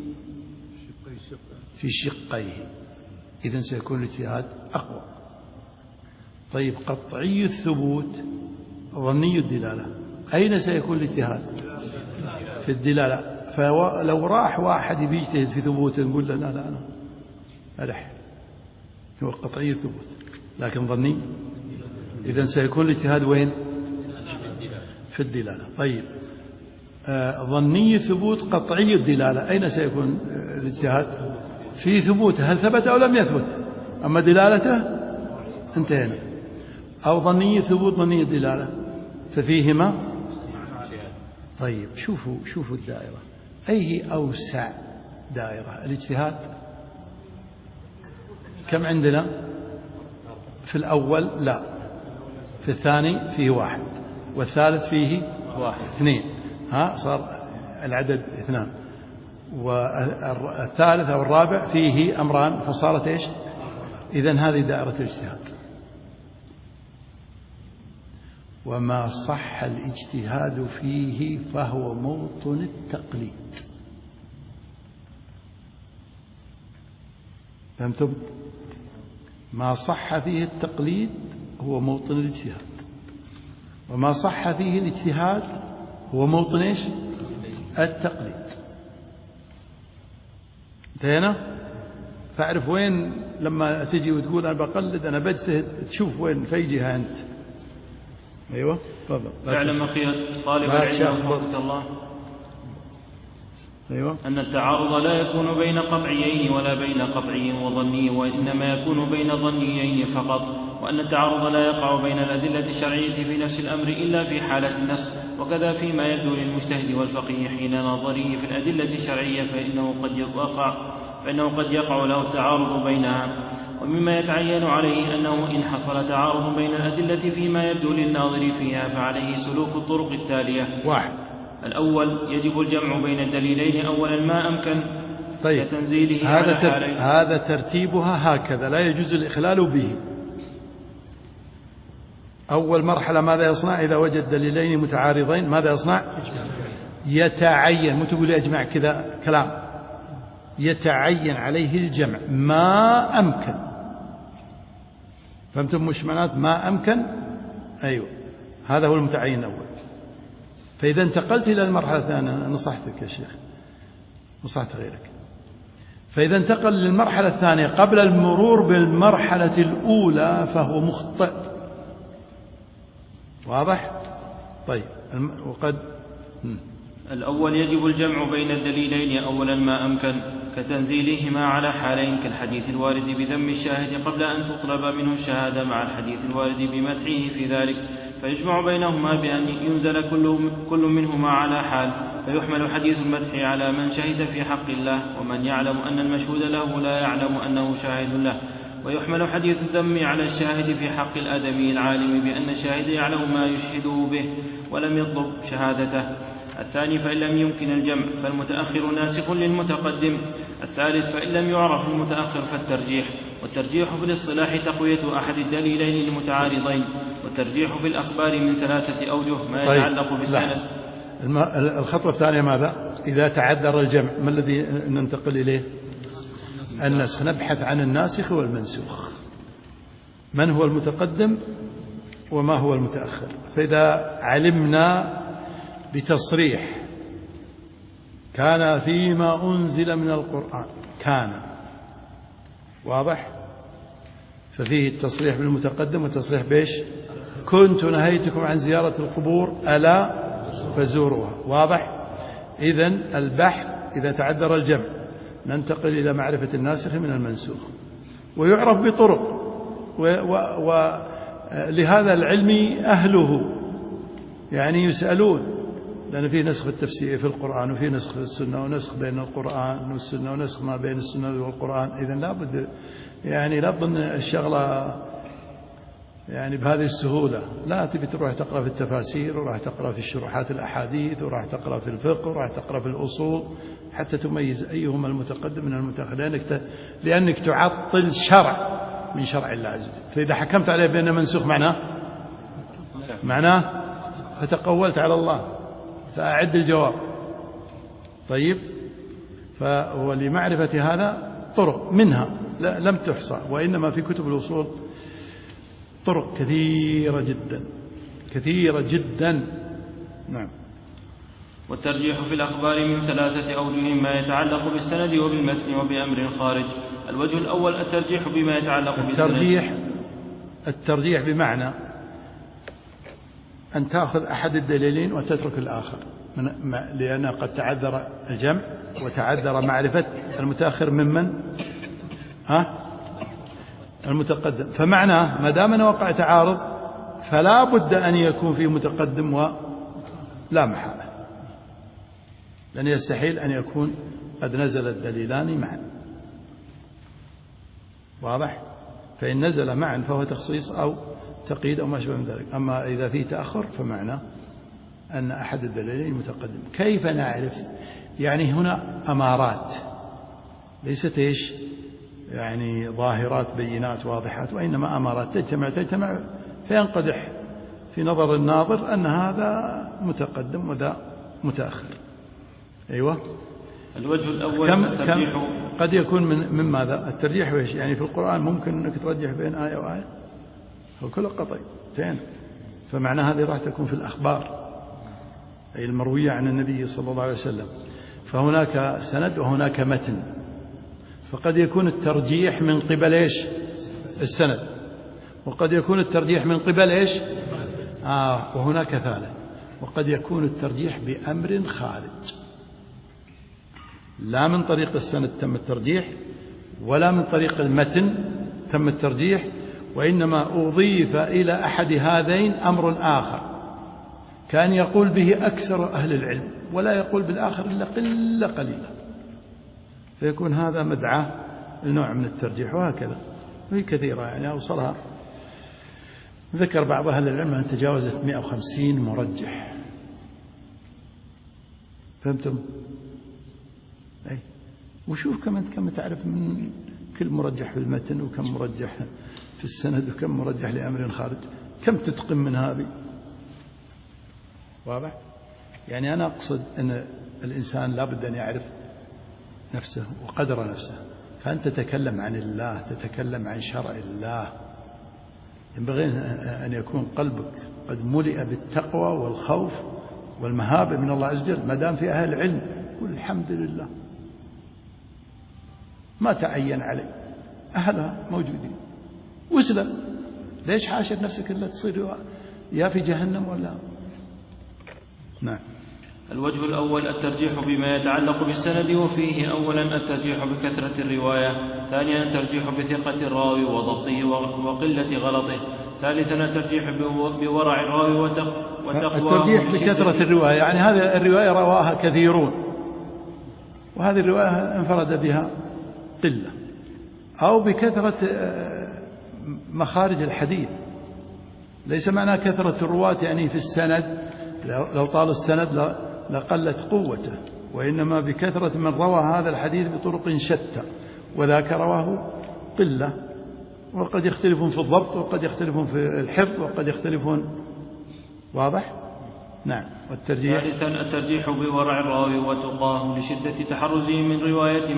في شقيه. إذن سيكون الاجتهاد أقوى. طيب قطعي الثبوت ظني الدلالة، أين سيكون الاجتهاد؟ في الدلالة. فلو راح واحد يبي يجتهد في ثبوته نقول له لا أنا ألح، هو قطعي الثبوت لكن ظني. إذن سيكون الاجتهاد وين؟ في الدلالة. طيب ظني الثبوت قطعي الدلالة، أين سيكون الاجتهاد؟ في ثبوته، هل ثبت أو لم يثبت؟ أما دلالته انتهينا. أو ظني الثبوت ظني الدلالة، ففيهما. طيب شوفوا الدائرة، أي أوسع دائرة؟ الاجتهاد كم عندنا؟ في الأول لا، في الثاني فيه 1، والثالث فيه 2، صار العدد 2، والثالث أو الرابع فيه أمران فصارت إيش؟ إذن هذه دائرة الاجتهاد. وما صح الاجتهاد فيه فهو موطن التقليد. فهمتم؟ ما صح فيه التقليد هو موطن الاجتهاد، وما صح فيه الاجتهاد هو موطن إيش؟ التقليد. انتهينا؟ فاعرف وين لما تجي وتقول أنا بقلد أنا بجتهد، تشوف وين في جهة أنت. أيوة تفضل. اعلم أخي طالب العلم وفقك الله أيوة أن التعارض لا يكون بين قطعيين ولا بين قطعي وظني، وإنما يكون بين ظنيين فقط، وأن التعارض لا يقع بين الأدلة الشرعية في نفس الأمر إلا في حالة النسخ، وكذا فيما يبدو للمجتهد والفقيه حين نظره في الأدلة الشرعية فإنه قد يقع له التعارض بينها. ومما يتعين عليه أنه إن حصل تعارض بين الأدلة فيما يبدو للناظر فيها فعليه سلوك الطرق التالية. 1. الأول يجب الجمع بين الدليلين أولا ما أمكن. طيب هذا ترتيبها هكذا، لا يجوز الإخلال به. أول مرحلة ماذا يصنع إذا وجد دليلين متعارضين؟ ماذا يصنع؟ يتعين، مو تقول أجمع كذا كلام، يتعين عليه الجمع ما أمكن. فهمتم مش معنات ما أمكن؟ أيوة هذا هو المتعين الأول. فإذا انتقلت إلى المرحلة الثانية، نصحتك يا شيخ، نصحت غيرك، فإذا انتقل للمرحلة الثانية قبل المرور بالمرحلة الأولى فهو مخطئ. واضح؟ طيب وقد الأول يجب الجمع بين الدليلين أولا ما أمكن، كتنزيلهما على حالين كالحديث الوارد بذم الشاهد قبل أن تطلب منه الشهادة مع الحديث الوارد بمدحه في ذلك، فيجمع بينهما بأن ينزل كل منهما على حال، فيحمل حديث المدح على من شهد في حق الله، ومن يعلم أن المشهود له لا يعلم أنه شاهد له، ويحمل حديث الذم على الشاهد في حق الآدمي العالم بأن الشاهد يعلم ما يشهده به ولم يطلب شهادته. الثاني فإن لم يمكن الجمع فالمتأخر ناسخ للمتقدم. الثالث فإن لم يعرف المتأخر فالترجيح، والترجيح في الاصطلاح تقوية أحد الدليلين المتعارضين، والترجيح في الأخبار من 3 أوجه ما يتعلق بالسند. الخطوة الثانية ماذا؟ إذا تعذر الجمع ما الذي ننتقل إليه؟ النسخ. نبحث عن الناسخ والمنسوخ، من هو المتقدم وما هو المتأخر. فإذا علمنا بتصريح كان فيما أنزل من القرآن كان واضح، ففيه التصريح بالمتقدم والتصريح بإيش؟ كنت نهيتكم عن زيارة القبور ألا فزوروها. واضح؟ إذن البحث إذا تعذر الجمع ننتقل إلى معرفة الناسخ من المنسوخ، ويعرف بطرق، ولهذا العلم أهله يعني يسألون، لأن فيه نسخ في التفسير في القرآن، وفيه نسخ في السنة، ونسخ بين القرآن والسنة، ونسخ ما بين السنة والقرآن. إذن لابد يعني لا تظن الشغلة يعني بهذه السهولة، لا تبي تروح تقرأ في التفاسير، وراح تقرأ في الشروحات الأحاديث، وراح تقرأ في الفقه، وراح تقرأ في الأصول حتى تميز أيهما المتقدم من المتأخر، لأنك تعطل شرع من شرع الله عز وجل. فإذا حكمت عليه بأنه منسوخ معناه فتقولت على الله، فأعد الجواب. طيب، ولمعرفة هذا طرق منها لم تحصى، وإنما في كتب الأصول طرق كثيرة جدا كثيرة جدا. نعم. والترجيح في الأخبار من 3 أوجه: ما يتعلق بالسند وبالمتن وبأمر خارج. الوجه الأول الترجيح بما يتعلق بالسند. الترجيح بمعنى أن تأخذ أحد الدليلين وتترك الآخر، لأن قد تعذر الجمع وتعذر معرفة المتأخر ممن المتقدم، فمعناه ما دام أن وقع تعارض فلا بد أن يكون في متقدم ولا محالة، لأن يستحيل أن يكون قد نزل الدليلان معا. واضح؟ فإن نزل معا فهو تخصيص أو تقييد أو ما شابه من ذلك. أما إذا فيه تأخر فمعنى أن أحد الدليلين متقدم. كيف نعرف؟ يعني هنا أمارات ليست يعني ظاهرات بينات واضحات، وإنما أمارات تجتمع فينقدح في نظر الناظر أن هذا متقدم وذا متأخر. أيوة. الوجه الأول الترجيح قد يكون من ماذا؟ الترجيح وإيش؟ يعني في القرآن ممكن أنك ترجح بين آية وآية وكل قطعتين، فمعنى هذه راح تكون في الأخبار أي المروية عن النبي صلى الله عليه وسلم، فهناك سند وهناك متن، فقد يكون الترجيح من قبل إيش؟ السند، وقد يكون الترجيح من قبل إيش؟ وهناك ثالث، وقد يكون الترجيح بأمر خارج، لا من طريق السند تم الترجيح ولا من طريق المتن تم الترجيح، وإنما أضيف إلى أحد هذين أمر آخر كان يقول به أكثر أهل العلم ولا يقول بالآخر إلا قلة قليلة، فيكون هذا مدعاة لنوع من الترجيح. وهكذا وهي كثيرة، يعني أوصلها ذكر بعض أهل العلم أن تجاوزت 150 مرجح. فهمتم؟ أي. وشوف كم تعرف من كل مرجح في المتن، وكم مرجح في السند، وكم مرجح لأمر خارج، كم تتقن من هذه. واضح؟ يعني أنا أقصد أن الإنسان لا بد أن يعرف نفسه وقدر نفسه، فأنت تتكلم عن الله، تتكلم عن شرع الله، ينبغي أن يكون قلبك قد ملئ بالتقوى والخوف والمهابة من الله عز وجل. ما دام في أهل العلم قل الحمد لله ما تعين عليه، أهلها موجودين واسلم. ليش حاشر نفسك إلا تصير يا في جهنم ولا؟ نعم. الوجه الأول الترجيح بما يتعلق بالسند، وفيه أولا الترجيح بكثرة الرواية، ثانيا الترجيح بثقة الراوي وضبطه وقلة غلطه، ثالثا الترجيح بورع الراوي وتقواه. الترجيح بكثرة الرواية يعني هذه الرواية رواها كثيرون وهذه الرواية انفرد بها قلة، أو بكثرة مخارج الحديث. ليس معنى كثرة الرواة يعني في السند لو طال السند لقلت قوته، وإنما بكثرة من روى هذا الحديث بطرق شتى، وذاك رواه قلة، وقد يختلفون في الضبط وقد يختلفون في الحفظ وقد يختلفون. واضح؟ نعم. والترجيح ثالثا الترجيح بورع الراوي وتقاه لشدة تحرزه من رواية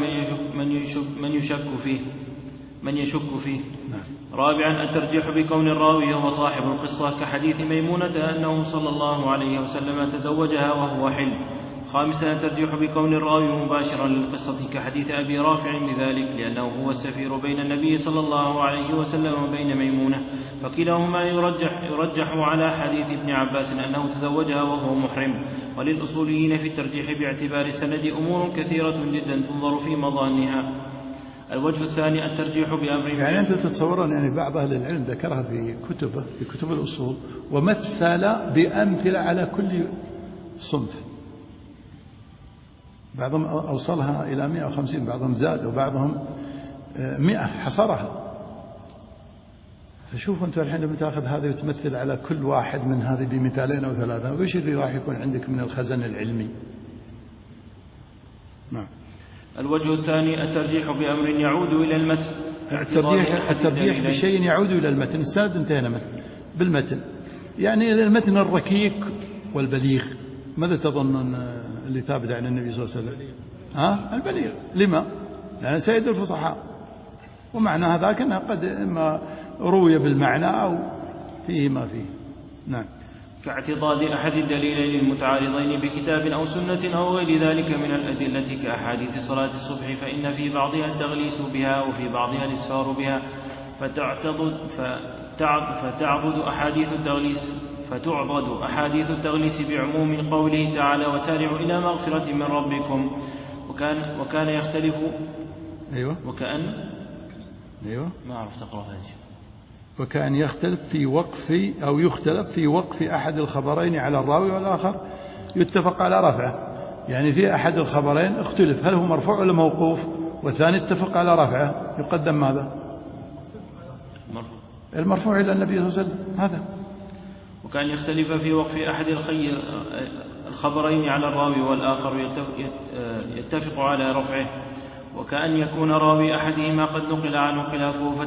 من يشك فيه. نعم. رابعا الترجيح بكون الراوي هو صاحب القصة، كحديث ميمونة أنه صلى الله عليه وسلم تزوجها وهو حلم. خامسا الترجيح بكون الراوي مباشرا للقصة، كحديث أبي رافع بذلك، لأنه هو السفير بين النبي صلى الله عليه وسلم وبين ميمونة، فكلاهما يرجح على حديث ابن عباس أنه تزوجها وهو محرم. وللأصوليين في الترجيح باعتبار السند أمور كثيرة جدا تنظر في مظانها. الوجه الثاني الترجيح بأمر، يعني أنتم تتصورون يعني بعض أهل العلم ذكرها في كتب الأصول ومثل بأمثلة على كل صنف، بعضهم أوصلها إلى 150، بعضهم زاد وبعضهم 100 حصرها. فشوفوا أنتم الحين لما تأخذ هذه وتمثل على كل واحد من هذه بمثالين أو ثلاثة، وإيش اللي راح يكون عندك من الخزن العلمي؟ نعم. الوجه الثاني الترجيح بأمر يعود إلى المتن. الترجيح بشيء يعود إلى المتن. السند انتهينا بالمتن، يعني إلى المتن الركيك والبليغ. ماذا تظن اللي ثابت عن النبي صلى الله عليه وسلم؟ البليغ. لما؟ لأن سيد الفصحاء، ومعنى هذاك أنه قد إما روي بالمعنى أو فيه ما فيه. نعم. كاعتضاد أحد الدليلين المتعارضين بكتاب أو سنة أو غير ذلك من الأدلة كأحاديث صلاة الصبح، فإن في بعضها التغليس بها وفي بعضها الإسفار بها، فتعضد أحاديث التغليس بعموم قوله تعالى وسارعوا إلى مغفرة من ربكم، وكان يختلف. ما عرفت أقرأ هذه. وكان يختلف في وقف أحد الخبرين على الراوي والآخر يتفق على رفعه. يعني في أحد الخبرين اختلف هل هو مرفوع ولا موقوف، والثاني اتفق على رفعه، يقدم ماذا؟ المرفوع إلى النبي صلى الله عليه وسلم. هذا. وكان يختلف في وقف أحد الخبرين على الراوي والآخر يتفق على رفعه، وكأن يكون راوي أحدهما قد نقل عنه خلافه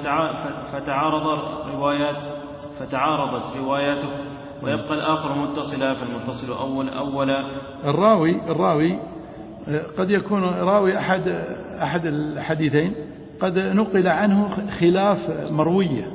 فتعارضت رواياته، ويبقى الآخر متصلا، فالمتصل أولا. الراوي قد يكون راوي أحد الحديثين قد نقل عنه خلاف مروية،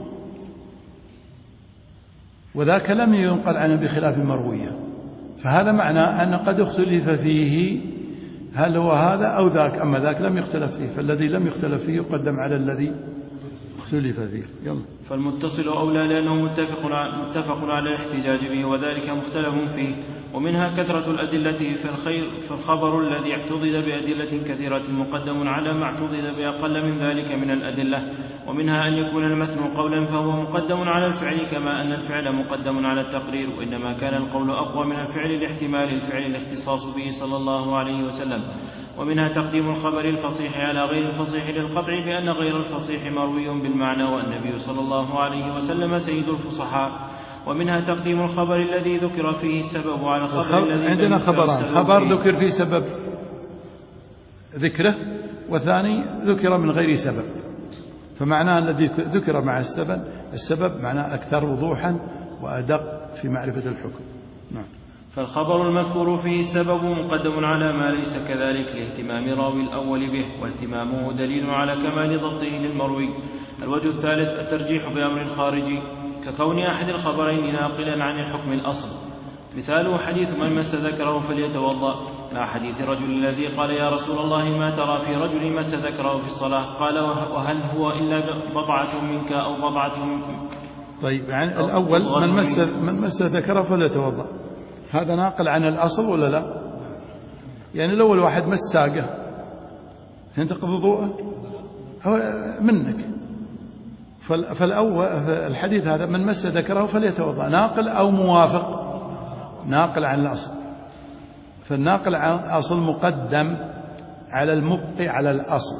وذاك لم ينقل عنه بخلاف مروية، فهذا معنى أن قد اختلف فيه هل هو هذا أو ذاك، أما ذاك لم يختلف فيه، فالذي لم يختلف فيه يقدم على الذي اختلف فيه. يلا. فالمتصل أولى لأنه متفق على الاحتجاج به، وذلك مختلف فيه. ومنها كثرة الأدلة فالخبر الذي اعتضد بأدلة كثيرة مقدم على ما اعتضد بأقل من ذلك من الأدلة. ومنها أن يكون المتن قولا فهو مقدم على الفعل، كما أن الفعل مقدم على التقرير، وإنما كان القول أقوى من الفعل لاحتمال الفعل الاختصاص به صلى الله عليه وسلم. ومنها تقديم الخبر الفصيح على غير الفصيح للقطع بأن غير الفصيح مروي بالمعنى، والنبي صلى الله عليه وسلم سيد الفصحاء. ومنها تقديم الخبر الذي ذكر فيه السبب على الخبر الذي عندنا خبران: خبر ذكر فيه سبب ذكره، وثاني ذكر من غير سبب. فمعناه الذي ذكر مع السبب معناه أكثر وضوحا وأدق في معرفة الحكم. نعم. فالخبر المذكور فيه السبب مقدم على ما ليس كذلك لاهتمام راوي الأول به، واهتمامه دليل على كمال ضبطه للمروي. الوجه الثالث الترجيح بأمر خارجي، ككون أحد الخبرين ناقلا عن الحكم الأصل. مثاله حديث من مس ذكره فليتوضأ، مع حديث الرجل الذي قال يا رسول الله ما ترى في رجل مس ذكره في الصلاة؟ قال وهل هو إلا بضعة منك أو بضعة منك؟ طيب، يعني الأول من مس ذكره فليتوضأ، هذا ناقل عن الأصل ولا لا؟ يعني الأول واحد مس ساقه ينتقض وضوءه هو منك، فالأول الحديث هذا من مس ذكره فليتوضأ ناقل أو موافق؟ ناقل عن الأصل. فالناقل عن الأصل مقدم على المبقي على الأصل،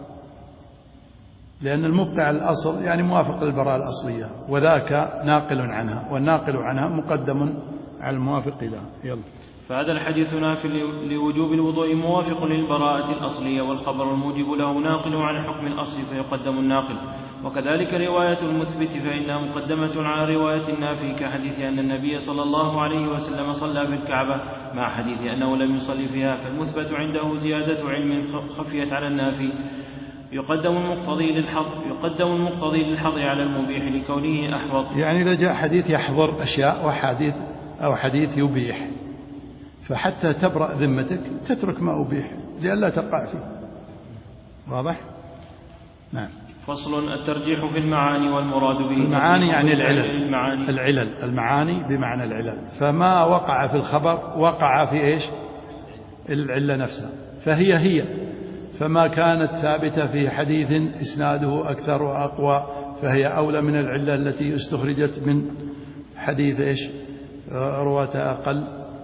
لأن المبقي على الأصل يعني موافق للبراءة الأصلية، وذاك ناقل عنها، والناقل عنها مقدم على الموافق لها. يلا. فهذا الحديث ناف لوجوب الوضوء موافق للبراءة الأصلية، والخبر الموجب له ناقل عن حكم الأصل فيقدم الناقل. وكذلك رواية المثبت فإنها مقدمة على رواية النافي، كحديث أن النبي صلى الله عليه وسلم صلى في الكعبة، مع حديث أنه لم يصلي فيها، فالمثبت عنده زيادة علم خفيت على النافي. يقدم المقتضي للحظر على المبيح لكونه أحوط. يعني إذا جاء حديث يحظر أشياء أو حديث يبيح، فحتى تبرأ ذمتك تترك ما أبيح لئلا تقع فيه. واضح؟ نعم. فصل. الترجيح في المعاني والمراد به المعاني يعني العلل. المعاني بمعنى العلل، فما وقع في الخبر وقع في إيش؟ العلة نفسها، فهي فما كانت ثابتة في حديث إسناده أكثر وأقوى فهي أولى من العلة التي استخرجت من حديث إيش؟ رواة أقل.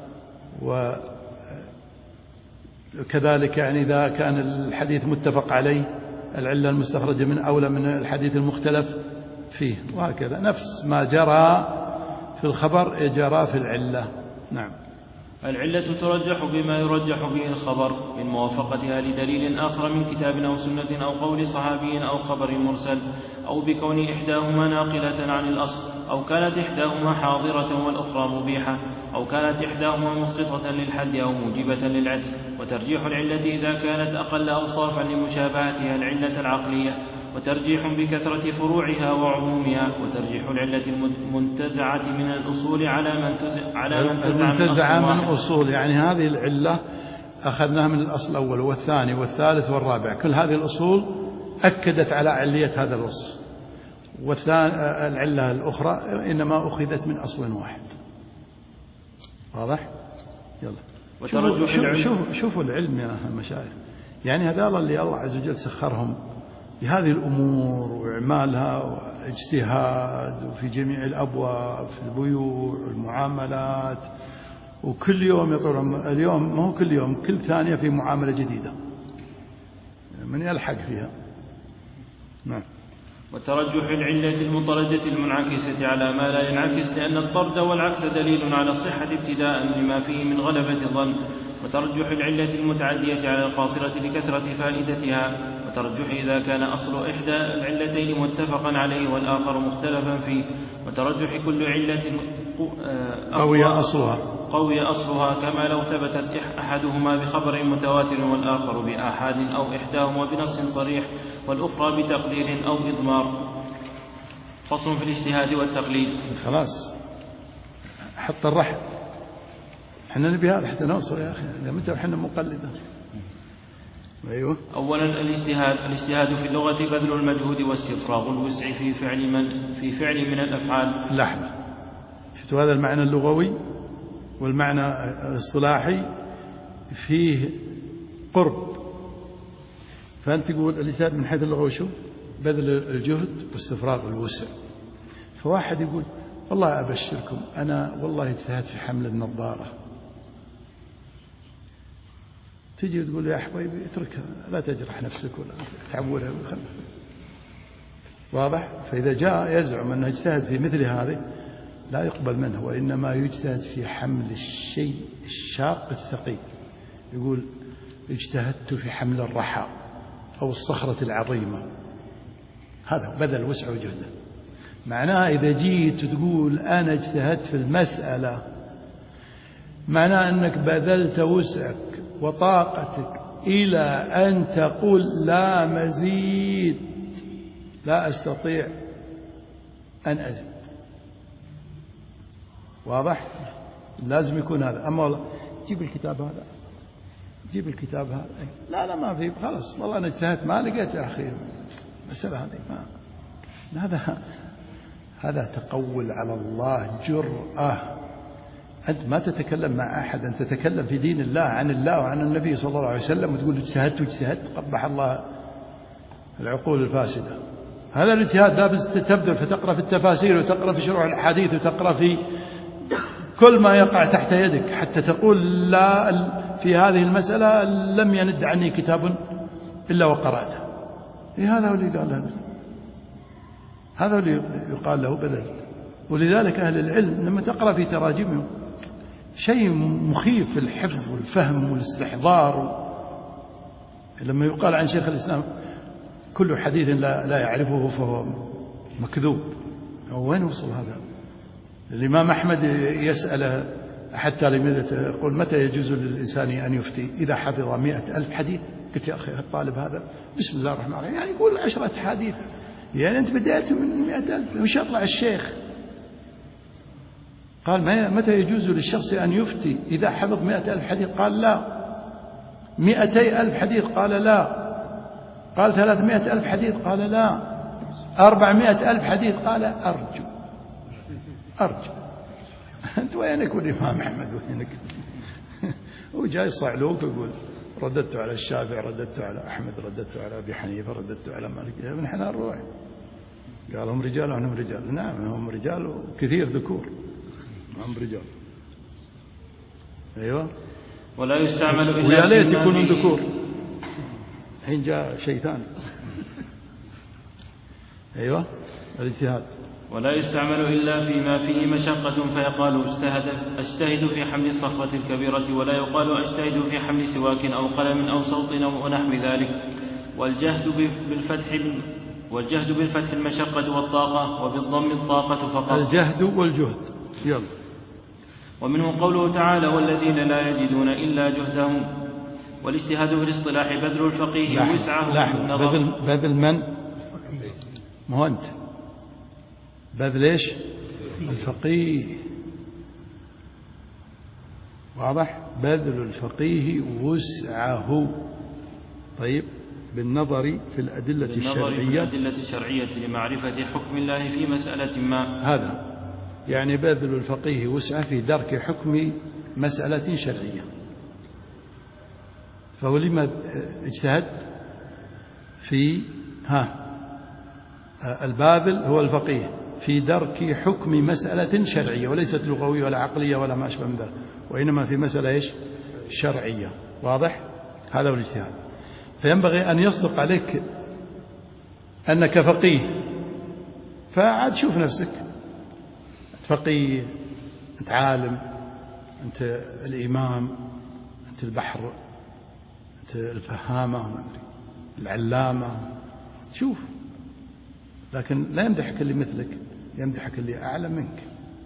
وكذلك يعني إذا كان الحديث متفق عليه العلة المستخرجة من أولى من الحديث المختلف فيه، وهكذا نفس ما جرى في الخبر جرى في العلة. نعم. العلة ترجح بما يرجح به الخبر من موافقتها لدليل آخر من كتاب أو سنة أو قول صحابي أو خبر مرسل أو بكون إحداهما ناقلة عن الأصل، أو كانت إحداهما حاضرة والأخرى مبيحة، أو كانت إحداهما مسقطة للحد أو موجبة للعجز. وترجيح العلة إذا كانت أقل أوصافا لمشابهتها العلة العقلية، وترجيح بكثرة فروعها وعمومها. وترجيح العلة المنتزعة من الأصول على من تزع من أصول، يعني هذه العلة أخذناها من الأصل الأول والثاني والثالث والرابع، كل هذه الأصول أكدت على علية هذا الوصف، والعلة الأخرى إنما أخذت من أصل واحد. واضح؟ يلا شوفوا العلم يا مشايخ، يعني هذول اللي الله عز وجل سخرهم بهذه الأمور وإعمالها واجتهاد وفي جميع الأبواب، في البيوع والمعاملات، وكل يوم يطلعون، اليوم ما هو كل يوم، كل ثانية في معاملة جديدة من يلحق فيها. نعم. وترجح العلة المطردة المنعكسة على ما لا ينعكس، لأن الطرد والعكس دليل على الصحة ابتداء لما فيه من غلبة الظن. وترجح العلة المتعدية على القاصرة لكثرة فائدتها. وترجح إذا كان أصل إحدى العلتين متفقا عليه والآخر مختلفا فيه. وترجح كل علة قوي أصلها كما لو ثبتت أحدهما بخبر متواتر والآخر بآحاد، أو إحداهما بنص صريح والأخرى بتقدير أو إضمار. فصل في الاجتهاد والتقليد. خلاص حط الرحل، احنا نبي هذا حتى نوصل يا أخي، متى احنا مقلدة. أيوة. أولا الاجتهاد في اللغة بذل المجهود واستفراغ الوسع في فعل من الأفعال. لحظة، شفتوا هذا المعنى اللغوي والمعنى الاصطلاحي فيه قرب، فأنت تقول الاجتهاد من حيث اللغة شو؟ بذل الجهد واستفراغ الوسع. فواحد يقول والله أبشركم أنا والله اجتهدت في حمل النظارة، تجي وتقول يا حبيبي اتركها، لا تجرح نفسك ولا تعورها. واضح؟ فإذا جاء يزعم أنه اجتهد في مثل هذه لا يقبل منه، وإنما يجتهد في حمل الشيء الشاق الثقيل. يقول اجتهدت في حمل الرحى أو الصخرة العظيمة، هذا بذل وسع وجهده. معناه إذا جيت تقول أنا اجتهدت في المسألة، معناه أنك بذلت وسعك وطاقتك إلى أن تقول لا مزيد، لا أستطيع أن أزيد. واضح؟ لازم يكون هذا. أما والله جيب الكتاب هذا، جيب الكتاب هذا، لا ما في، خلاص والله أنا اجتهدت ما لقيت يا أخي المسألة هذه، ما هذا تقول على الله جرأة. أنت ما تتكلم مع أحد، أنت تتكلم في دين الله، عن الله وعن النبي صلى الله عليه وسلم، وتقول اجتهدت قبح الله العقول الفاسدة. هذا الاجتهاد لابد تبذل، فتقرأ في التفاسير وتقرأ في شروح الحديث وتقرأ في كل ما يقع تحت يدك حتى تقول لا في هذه المسألة لم يند عني كتاب إلا وقرأته. هذا هو اللي قال له، هذا اللي يقال له بذلك. ولذلك أهل العلم لما تقرأ في تراجمهم شيء مخيف في الحفظ والفهم والاستحضار. لما يقال عن شيخ الإسلام كل حديث لا يعرفه فهو مكذوب، وين وصل هذا؟ الإمام أحمد يسأل حتى لماذا يقول متى يجوز للإنسان أن يفتي إذا حفظ 100,000 حديث؟ قلت يا أخي الطالب هذا بسم الله الرحمن الرحيم يعني يقول 10 حديث، يعني أنت بدأت من 100,000، وش يطلع الشيخ؟ قال متى يجوز للشخص أن يفتي إذا حفظ 100,000 حديث؟ قال لا. 200,000 حديث؟ قال لا. قال 300,000 حديث؟ قال لا. 400,000 حديث؟ قال أرجو. أنت وينك والإمام أحمد وينك؟ وجاي الصعلوك يقول رددت على الشافعي، رددت على أحمد، رددت على أبي حنيفة، رددت على مالك. يا ابن حلال روح. قال هم رجال وهم رجال. نعم هم رجال وكثير ذكور، هم رجال. أيوة. ولا يستعمل إلا ويا ليت يكونون ذكور. الحين جاء شيء ثاني. أيوة الاجتهاد. ولا يستعمل إلا فيما فيه مشقة، فيقال أجتهد في حمل الصخرة الكبيرة، ولا يقال أجتهد في حمل سواك أو قلم أو صوت أو نحو ذلك. والجهد بالفتح والجهد بالفتح المشقة والطاقة، وبالضم الطاقة فقط. الجهد والجهد. يلا. ومنه قوله تعالى والذين لا يجدون إلا جهدهم. والاجتهاد في الاصطلاح بذل الفقيه وسعه بالنظر. بذل من؟ ما هو أنت بذل إيش؟ الفقيه. واضح؟ بذل الفقيه وسعه. طيب، بالنظر في الأدلة الشرعية لمعرفة حكم الله في مسألة ما. هذا يعني بذل الفقيه وسعه في درك حكم مسألة شرعية. فهو لما اجتهد في الباذل هو الفقيه في درك حكم مسألة شرعية، وليست لغوية ولا عقلية ولا ما أشبه من ذلك، وإنما في مسألة إيش؟ شرعية. واضح؟ هذا هو الاجتهاد. فينبغي أن يصدق عليك أنك فقيه، فعاد شوف نفسك فقيه، أنت عالم، أنت الإمام، أنت البحر، أنت الفهامة، العلامة، شوف. لكن لا يمدحك اللي مثلك، يمدحك اللي أعلم منك،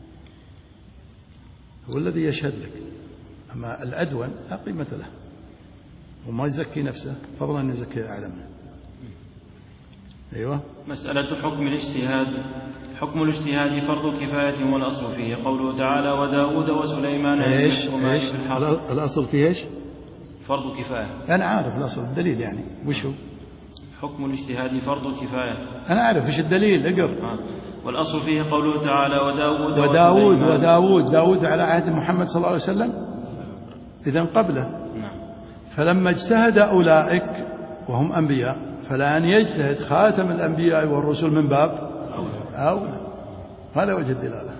هو الذي يشهد لك. أما الأدون لا قيمة له، وما يزكي نفسه فضلا أن يزكي أعلم منه. أيوة. مسألة حكم الاجتهاد. حكم الاجتهاد فرض كفاية، والأصل فيه قوله تعالى وداود وسليمان إيش الأصل فيه إيش؟ فرض كفاية. أنا عارف الأصل، الدليل يعني وش هو؟ حكم الاجتهاد فرض كفاية. أنا أعرف إيش الدليل، اقرأ. والأصل فيه قوله تعالى وداود على عهد محمد صلى الله عليه وسلم، إذن قبله. فلما اجتهد أولئك وهم أنبياء، فلا أن يجتهد خاتم الأنبياء والرسل من باب أولى. هذا وجه الدلالة.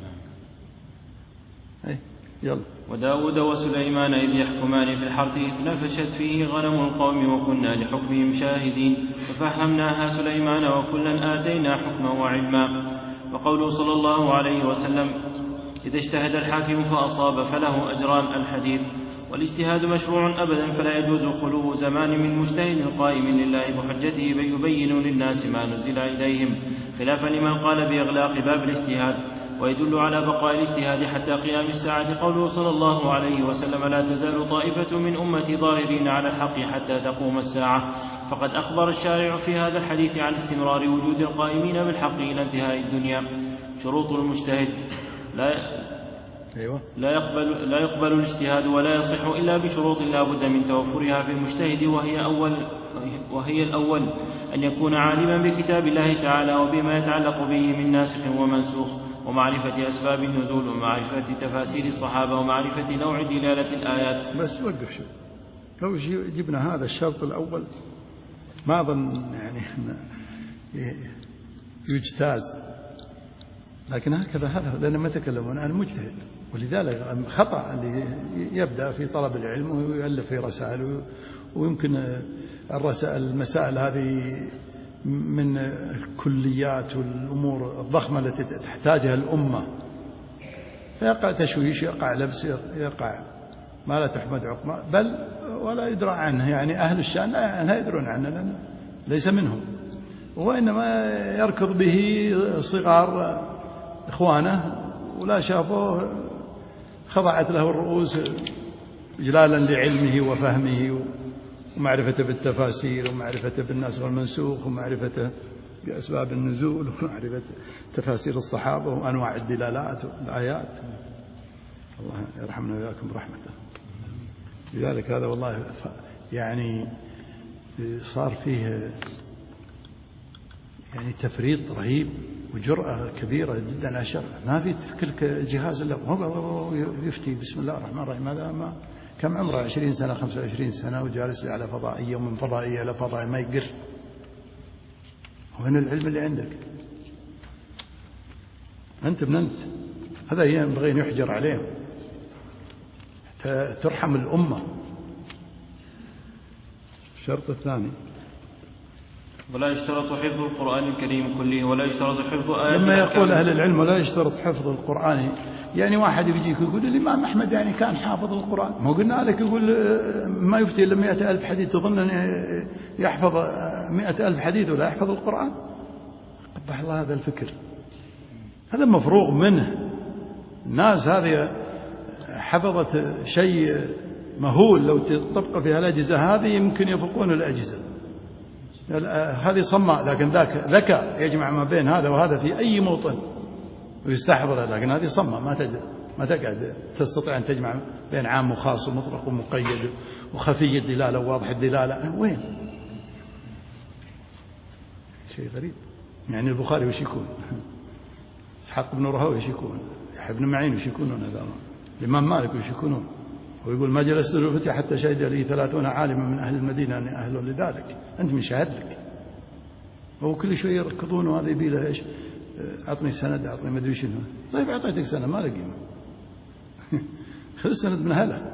يلا. وداود وسليمان إذ يحكمان في الحرث إذ نفشت فيه غنم القوم وكنا لحكمهم شاهدين ففهمناها سليمان وكلا آتينا حكما وعلما. وقوله صلى الله عليه وسلم إذا اجتهد الحاكم فأصاب فله أجران. الحديث. والاجتهاد مشروع أبدا، فلا يجوز خلو زمان من مجتهد قائم لله بحجته يبين للناس ما نزل إليهم، خلافا لمن قال بإغلاق باب الاجتهاد. ويدل على بقاء الاجتهاد حتى قيام الساعة قوله صلى الله عليه وسلم لا تزال طائفة من أمتي ظاهرين على الحق حتى تقوم الساعة. فقد أخبر الشارع في هذا الحديث عن استمرار وجود القائمين بالحق إلى انتهاء الدنيا. شروط المجتهد. لا يقبل الاجتهاد ولا يصح إلا بشروط لا بد من توفرها في المجتهد، وهي الأول أن يكون عالما بكتاب الله تعالى وبما يتعلق به من ناسخ ومنسوخ، ومعرفة أسباب النزول، ومعرفة تفاسير الصحابة، ومعرفة نوع دلالة الآيات. بس وقف شو لو جبنا هذا الشرط الأول ما أظن يعني يجتاز، لكن هكذا هذا لأن ما تكلمون عن المجتهد. ولذلك خطأ اللي يبدأ في طلب العلم ويؤلف في رسائل، ويمكن المسائل هذه من الكليات والأمور الضخمة التي تحتاجها الأمة، فيقع تشويش، يقع لبس، يقع ما لا تحمد عقبه، بل ولا يدرى عنه. يعني أهل الشأن لا يدرون عنه لأنه ليس منهم، وإنما يركض به صغار إخوانه، ولا شافوه خضعت له الرؤوس إجلالا لعلمه وفهمه ومعرفته بالتفاسير، ومعرفته بالناسخ والمنسوخ، ومعرفته بأسباب النزول، ومعرفة تفاسير الصحابة وأنواع الدلالات والآيات. الله يرحمنا وإياكم برحمته. لذلك هذا والله يعني صار فيه يعني تفريط رهيب وجرأة كبيرة جدا على الشرع. ما في كل جهاز إلا هو يفتي بسم الله الرحمن الرحيم. هذا ما كم عمره 20 سنة 25 سنة وجالس على فضائية ومن فضائية إلى فضائية ما يقر. وين العلم اللي عندك؟ أنت من أنت؟ هذا ينبغي أن يحجر عليهم حتى ترحم الأمة. الشرط الثاني ولا يشترط حفظ القرآن الكريم كله ولا يشترط حفظ آيات. لما يقول أهل العلم ولا يشترط حفظ القرآن، يعني واحد يجيك يقول الإمام أحمد يعني كان حافظ القرآن، ما قلنا لك يقول ما يفتي إلا 100,000 حديث، تظن أن يحفظ 100,000 حديث ولا يحفظ القرآن؟ قبح الله هذا الفكر، هذا مفروغ منه. الناس هذه حفظت شيء مهول، لو تطبق فيها الأجهزة هذه يمكن يفوقون الأجهزة. هذه صماء، لكن ذاك ذكاء يجمع ما بين هذا وهذا في أي موطن ويستحضره، لكن هذه صماء ما تقعد تستطيع أن تجمع بين عام وخاص ومطلق ومقيد وخفي الدلالة وواضح الدلالة. وين؟ شيء غريب. يعني البخاري وش يكون؟ إسحاق بن راهويه وش يكون؟ يحيى بن معين وش يكونون؟ هذا الإمام مالك وش يكونون؟ ويقول ما جلست للفتح حتى شهد لي 30 عالما من أهل المدينة أني أهل لذلك. أنت من شهد لك، وكل شوية يركضون، وهذا يبي له إيش؟ أعطني سند، أعطني ما أدري شنو. طيب أعطيتك سند ما له قيمة. خذ السند من أهله.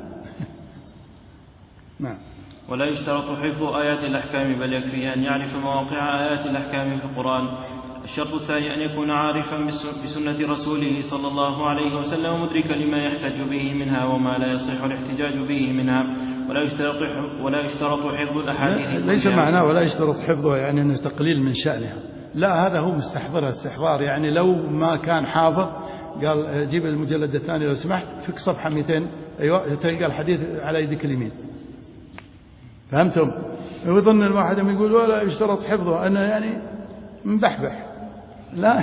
نعم. ولا يشترط حفظ آيات الأحكام، بل يكفي أن يعرف مواقع آيات الأحكام في القرآن. الشرط الثاني أن يكون عارفا بسنة رسوله صلى الله عليه وسلم مدركا لما يحتج به منها وما لا يصح الاحتجاج به منها. ولا يشترط حفظ الأحاديث. ليس معناه ولا يشترط حفظها يعني أنه تقليل من شأنها، لا، هذا هو مستحضرها استحضار. يعني لو ما كان حافظ قال جيب المجلد الثاني لو سمحت، فك صفحة 200، أيوة تلقى الحديث على يدك اليمين. فهمتم؟ ويظن الواحد يقول ولا يشترط حفظه أنه يعني مبحبح. لا.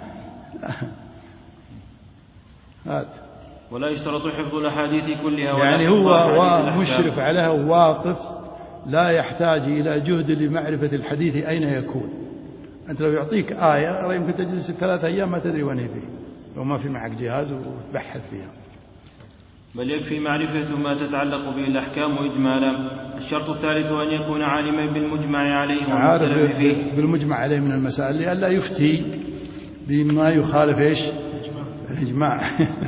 هات. ولا يشترط حفظ الأحاديث كلها، يعني هو مشرف عليها وواقف، لا يحتاج إلى جهد لمعرفة الحديث أين يكون. أنت لو يعطيك آية يمكن تجلس 3 أيام ما تدري وين هي فيه، لو ما في معك جهاز وتبحث فيها. بل يكفي معرفة ما تتعلق به الأحكام إجمالا. الشرط الثالث أن يكون عالما بالمجمع عليه عارف بالمجمع عليه من المسائل، لئلا يفتي بما يخالف إيش؟ الإجماع.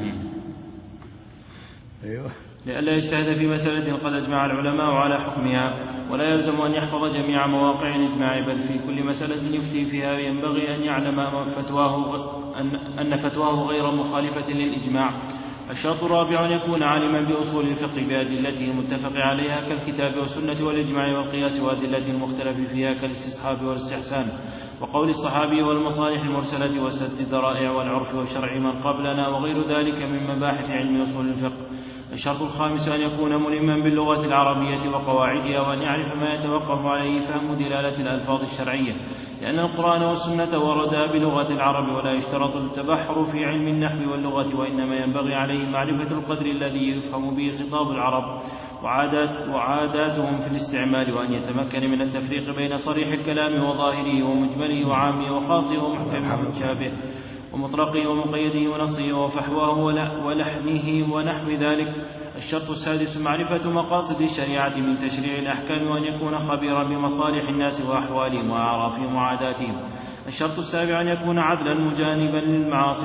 أيوه. لئلا يجتهد في مسألة قد أجمع العلماء على حكمها. ولا يلزم أن يحفظ جميع مواقع الإجماع، بل في كل مسألة يفتي فيها ينبغي أن يعلم أن فتواه غير مخالفة للإجماع. الشرط الرابع أن يكون عالما بأصول الفقه بأدلته المتفق عليها كالكتاب والسنة والإجماع والقياس وأدلة المختلف فيها كالاستصحاب والاستحسان وقول الصحابي والمصالح المرسلة وسد الذرائع والعرف والشرع من قبلنا وغير ذلك من مباحث علم أصول الفقه. الشرط الخامس أن يكون ملما باللغة العربية وقواعدها، وأن يعرف ما يتوقف عليه فهم دلالة الألفاظ الشرعية، لأن القرآن والسنة وردا بلغة العرب. ولا يشترط التبحر في علم النحو واللغة، وإنما ينبغي عليه معرفة القدر الذي يفهم به خطاب العرب وعاداتهم في الاستعمال، وأن يتمكن من التفريق بين صريح الكلام وظاهره ومجمله وعامه وخاصه ومحكمه ومتشابه ومطلقه ومقيده ونصه وفحواه ولحنه ونحو ذلك. الشرط السادس معرفة مقاصد الشريعة من تشريع الأحكام، وأن يكون خبيرا بمصالح الناس وأحوالهم وأعرافهم وعاداتهم. الشرط السابع أن يكون عدلا مجانبا للمعاصي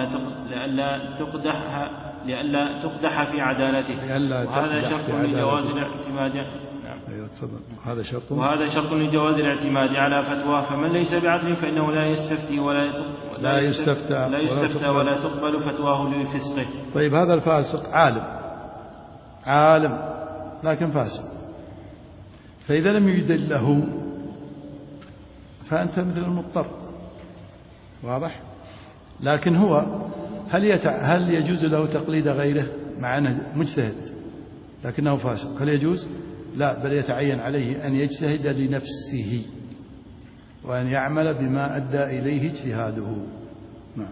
لئلا تقدح في عدالته، وهذا شرط لجواز الاعتماد. أيوة تفضل. وهذا شرط لجواز الاعتماد على فتواه، فمن ليس بعدل فإنه لا يستفتي لا يستفتى ولا تقبل فتواه لفسقه. طيب هذا الفاسق عالم لكن فاسق، فإذا لم يجد له فأنت مثل المضطر، واضح؟ لكن هو هل يجوز له تقليد غيره مع أنه مجتهد لكنه فاسق؟ هل يجوز؟ لا، بل يتعين عليه أن يجتهد لنفسه وأن يعمل بما أدى إليه اجتهاده. نعم.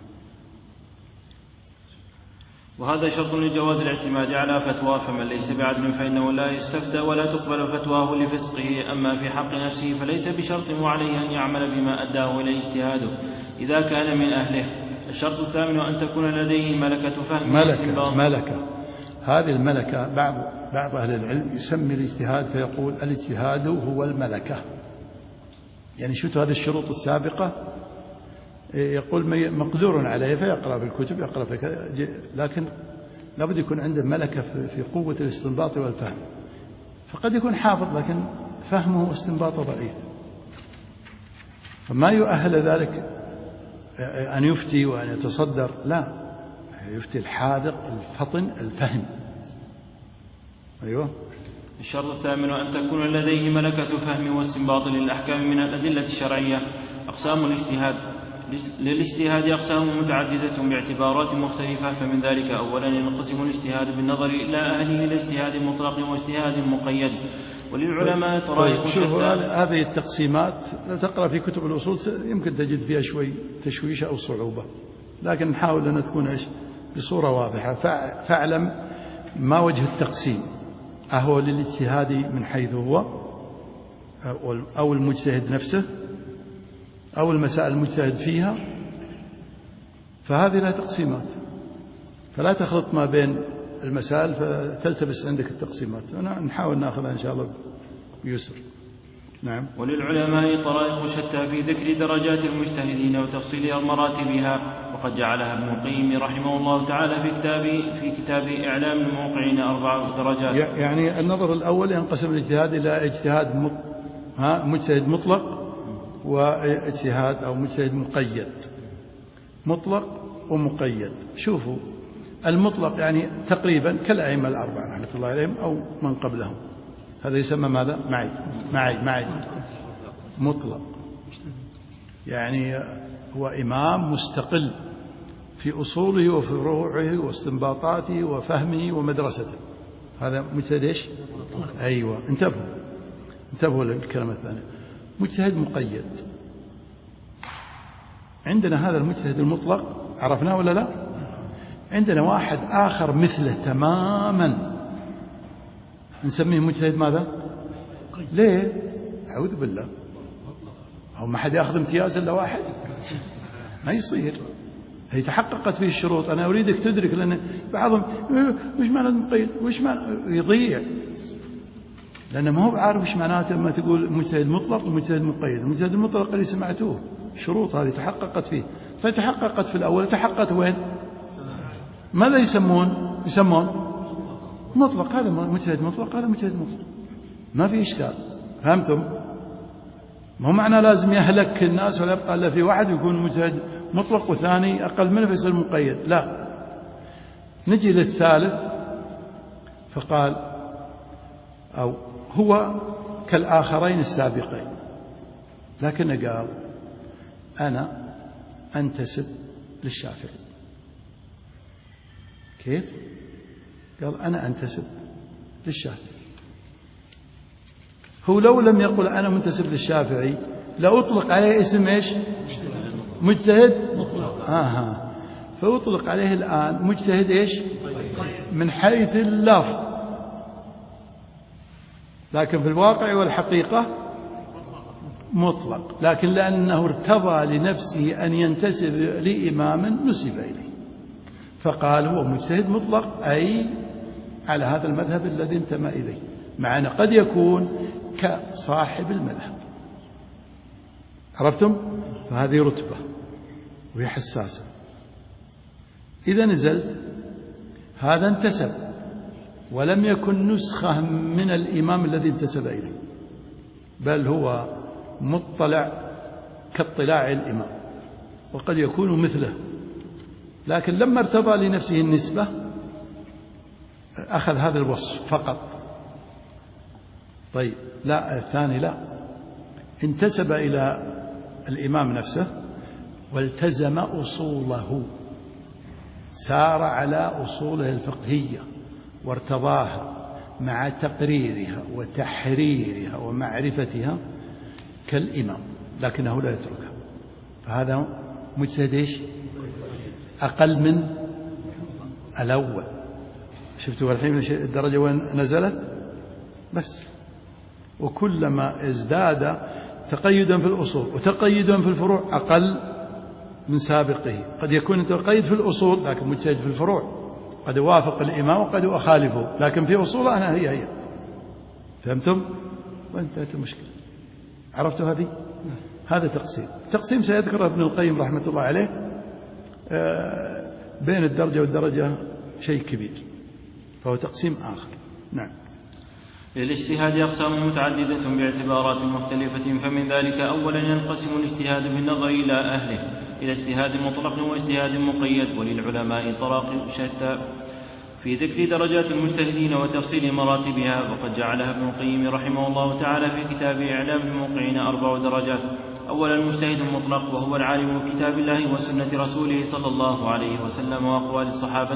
وهذا شرط لجواز الاعتماد على فتوى، فمن ليس بعدل فإنه لا يستفتى ولا تقبل فتواه لفسقه. أما في حق نفسه فليس بشرط وعليه أن يعمل بما أداه إليه اجتهاده إذا كان من أهله. الشرط الثامن أن تكون لديه ملكة فهم. ملكة. هذه الملكة بعض أهل العلم يسمي الاجتهاد فيقول الاجتهاد هو الملكة. يعني شوف هذه الشروط السابقة، يقول مقدور عليه فيقرأ بالكتب يقرأ في كذا، لكن لابد يكون عنده ملكة في قوة الاستنباط والفهم. فقد يكون حافظ لكن فهمه واستنباطه ضعيف. فما يؤهل ذلك أن يفتي وأن يتصدر، لا، يفتي الحاذق الفطن الفهم. أيوة. الشرط الثامن أن تكون لديه ملكة فهم واستنباط للأحكام من الأدلة الشرعية. أقسام الاجتهاد. للاجتهاد أقسام متعددة باعتبارات مختلفة، فمن ذلك أولا ينقسم الاجتهاد بالنظر إلى أهله إلى اجتهاد مطلق واجتهاد مقيد. وللعلماء طرائق شتى. هذه التقسيمات لو تقرأ في كتب الأصول يمكن تجد فيها شوي تشويش أو صعوبة، لكن نحاول أن تكون بصورة واضحة. فاعلم ما وجه التقسيم، أهو للاجتهاد من حيث هو أو المجتهد نفسه أو المسائل المجتهد فيها، فهذه لها تقسيمات، فلا تخلط ما بين المسائل فتلتبس عندك التقسيمات. نحاول نأخذها إن شاء الله بيسر. نعم. وللعلماء طرائق شتى في ذكر درجات المجتهدين وتفصيل مراتبها، وقد جعلها ابن القيم رحمه الله تعالى في كتاب إعلام الموقعين 4 درجات. يعني النظر الأول ينقسم الاجتهاد إلى اجتهاد مجتهد مطلق واجتهاد أو مجتهد مقيد. مطلق ومقيد. شوفوا المطلق يعني تقريبا كالأئمة الأربعة رحمة الله عليهم أو من قبلهم، هذا يسمى ماذا؟ معي مطلق، يعني هو إمام مستقل في أصوله وفروعه واستنباطاته وفهمه ومدرسته، هذا مجتهد إيش؟ أيوة، انتبهوا للكلمة الثانية. مجتهد مقيد، عندنا هذا المجتهد المطلق عرفناه ولا لا؟ عندنا واحد آخر مثله تماما نسميه مجتهد ماذا؟ ليه؟ أعوذ بالله، أو ما حد يأخذ امتياز إلا واحد؟ ما يصير. هي تحققت فيه الشروط. أنا أريدك تدرك، لأن بعضهم وش معنى المقيد؟ وش معنى؟ يضيع، لأنه ما هو عارف وش معناته لما تقول مجتهد مطلق ومجتهد مقيد. المجتهد المطلق اللي سمعتوه شروط هذه تحققت فيه، فتحققت في الأول، تحققت وين؟ ماذا يسمون مطلق. هذا مجتهد مطلق، هذا مجتهد مطلق، ما في إشكال. فهمتم؟ ما هو معنى لازم يهلك الناس ولا يبقى إلا في واحد يكون مجتهد مطلق وثاني أقل منه فيصير مقيد، لا. نجي للثالث فقال أو هو كالآخرين السابقين، لكن قال أنا أنتسب للشافعي. كيف؟ قال أنا أنتسب للشافعي. هو لو لم يقل أنا منتسب للشافعي لأطلق عليه اسم إيش؟ مجتهد مطلق. فأطلق عليه الآن مجتهد إيش؟ من حيث اللفظ، لكن في الواقع والحقيقة مطلق، لكن لأنه ارتضى لنفسه أن ينتسب لإمام نسب إليه فقال هو مجتهد مطلق، أي على هذا المذهب الذي انتمى إليه، مع أنه قد يكون كصاحب المذهب. عرفتم؟ فهذه رتبة وهي حساسة. إذا نزلت هذا انتسب ولم يكن نسخة من الإمام الذي انتسب إليه، بل هو مطلع كاطلاع الإمام، وقد يكون مثله، لكن لما ارتضى لنفسه النسبة أخذ هذا الوصف فقط. طيب لا، الثاني لا، انتسب إلى الإمام نفسه والتزم أصوله، سار على أصوله الفقهية وارتضاها مع تقريرها وتحريرها ومعرفتها كالإمام، لكنه لا يتركها، فهذا مجتهد إيش؟ أقل من الأول. شفتوا الحين الدرجة وين نزلت؟ بس. وكلما ازداد تقيدا في الأصول وتقيدا في الفروع أقل من سابقه. قد يكون تقيد في الأصول لكن مجتهد في الفروع، قد يوافق الإمام وقد أخالفه، لكن في أصوله أنا هي. فهمتم؟ وانتهت المشكلة. عرفتوا هذه؟ هذا تقسيم سيذكره ابن القيم رحمة الله عليه. بين الدرجة والدرجة شيء كبير، فهو تقسيم آخر. نعم. للاجتهاد أقسام متعددة باعتبارات مختلفة، فمن ذلك أولا ينقسم الاجتهاد بالنظر إلى أهله إلى اجتهاد مطلق واجتهاد مقيد، وللعلماء طرائق شتى في ذكر درجات المجتهدين وتفصيل مراتبها، وقد جعلها ابن القيم رحمه الله تعالى في كتابه إعلام الموقعين 4 درجات. أولا المجتهد المطلق، وهو العالم بكتاب الله وسنة رسوله صلى الله عليه وسلم وأقوال الصحابة،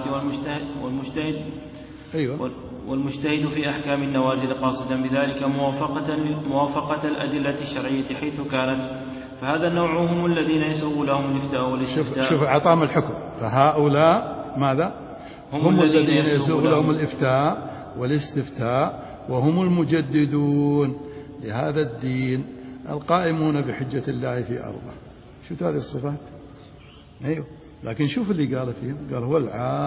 والمجتهد في أحكام النوازل قاصدا بذلك موافقة الأدلة الشرعية حيث كانت، فهذا النوع هم الذين يسوغ لهم الإفتاء والاستفتاء. شوف عطام الحكم، فهؤلاء ماذا؟ هم الذين يسوغ لهم الإفتاء والاستفتاء، وهم المجددون لهذا الدين القائمون بحجة الله في أرضه. شوف هذه الصفات. أيوه، لكن شوف اللي قال فيهم، قال هو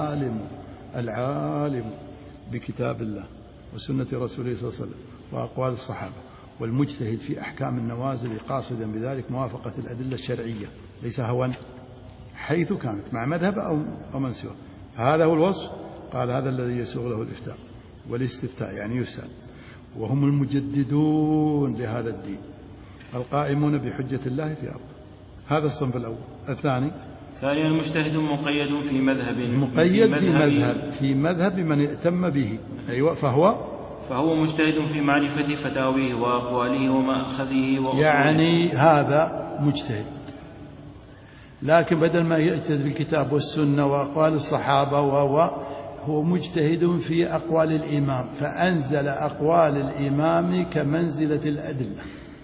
العالم بكتاب الله وسنة رسوله صلى الله عليه وسلم وأقوال الصحابة، والمجتهد في أحكام النوازل قاصدا بذلك موافقة الأدلة الشرعية ليس هوى حيث كانت مع مذهب أو من سواه. هذا هو الوصف. قال هذا الذي يسوغ له الإفتاء والاستفتاء، يعني يسأل، وهم المجددون لهذا الدين القائمون بحجة الله في أرضه. هذا الصنف الأول. الثاني ثانيا المجتهد مقيد في مذهب، في مذهب من ائتم به. أيوة، فهو مجتهد في معرفة فتاويه وأقواله ومأخذه وأصوله. يعني هذا مجتهد، لكن بدل ما يجتهد بالكتاب والسنة وأقوال الصحابة هو مجتهد في أقوال الإمام، فأنزل أقوال الإمام كمنزلة الأدلة.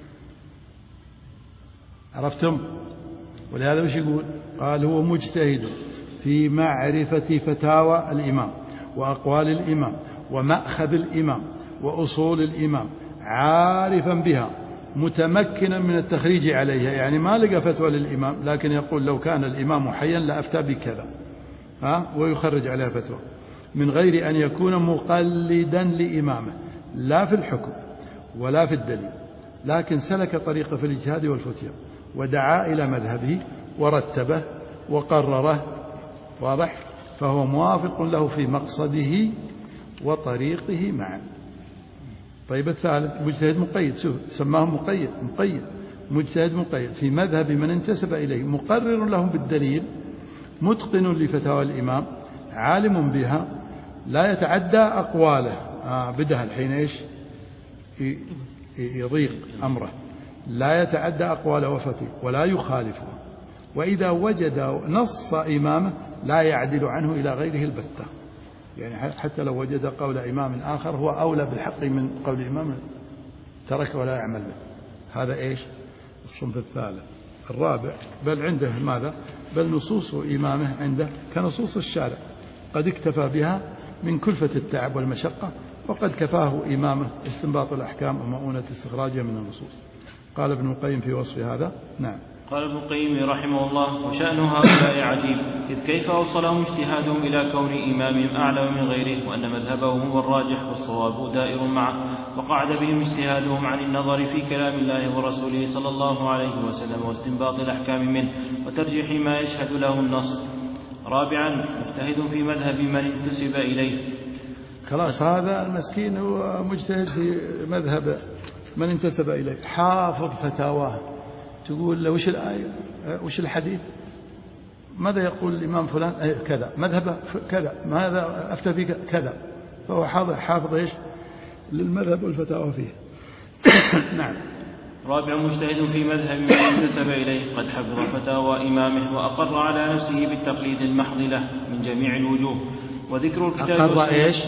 عرفتم؟ ولهذا وش يقول؟ قال هو مجتهد في معرفة فتاوى الإمام وأقوال الإمام ومأخذ الإمام وأصول الإمام، عارفا بها متمكنا من التخريج عليها. يعني ما لقى فتوى للإمام، لكن يقول لو كان الإمام حيا لأفتى بكذا، ويخرج عليها فتوى من غير أن يكون مقلدا لإمامه لا في الحكم ولا في الدليل، لكن سلك طريقه في الاجتهاد والفتيا ودعا إلى مذهبه ورتبه وقرره. واضح؟ فهو موافق له في مقصده وطريقه معا. طيب الثالث مجتهد مقيد. شوف سماه مقيد مجتهد مقيد في مذهب من انتسب إليه، مقرر لهم بالدليل، متقن لفتاوى الإمام، عالم بها، لا يتعدى أقواله. بدها الحين إيش يضيق أمره، لا يتعدى أقواله وفتي ولا يخالفه، وإذا وجد نص إمامه لا يعدل عنه إلى غيره البتة. يعني حتى لو وجد قول إمام آخر هو أولى بالحق من قول إمام ترك ولا يعمل به. هذا إيش الصنف الثالث. الرابع بل عنده ماذا؟ بل نصوص إمامه عنده كنصوص الشارع، قد اكتفى بها من كلفة التعب والمشقة، وقد كفاه إمامه استنباط الأحكام ومؤونة استخراجها من النصوص. قال ابن القيم في وصف هذا. نعم. قال ابن القيم رحمه الله: وشأن هؤلاء عجيب، إذ كيف أوصلهم اجتهادهم إلى كون إمامهم أعلم من غيره، وأن مذهبهم هو الراجح والصواب دائر معه، وقعد بهم اجتهادهم عن النظر في كلام الله ورسوله صلى الله عليه وسلم واستنباط الأحكام منه وترجيح ما يشهد له النص. رابعا مجتهد في مذهب من انتسب إليه. خلاص، هذا المسكين هو مجتهد في مذهب من انتسب إليه، حافظ فتاواه. تقول له وش الآية وش الحديث، ماذا يقول الإمام فلان كذا، مذهبه كذا، ماذا أفتى فيه كذا، فهو حافظ إيش للمذهب والفتاوى فيه. نعم. رابع مجتهد في مذهب من انتسب إليه، قد حفظ فتاوى إمامه وأقر على نفسه بالتقليد المحض له من جميع الوجوه. وذكر الكتاب أقر إيش؟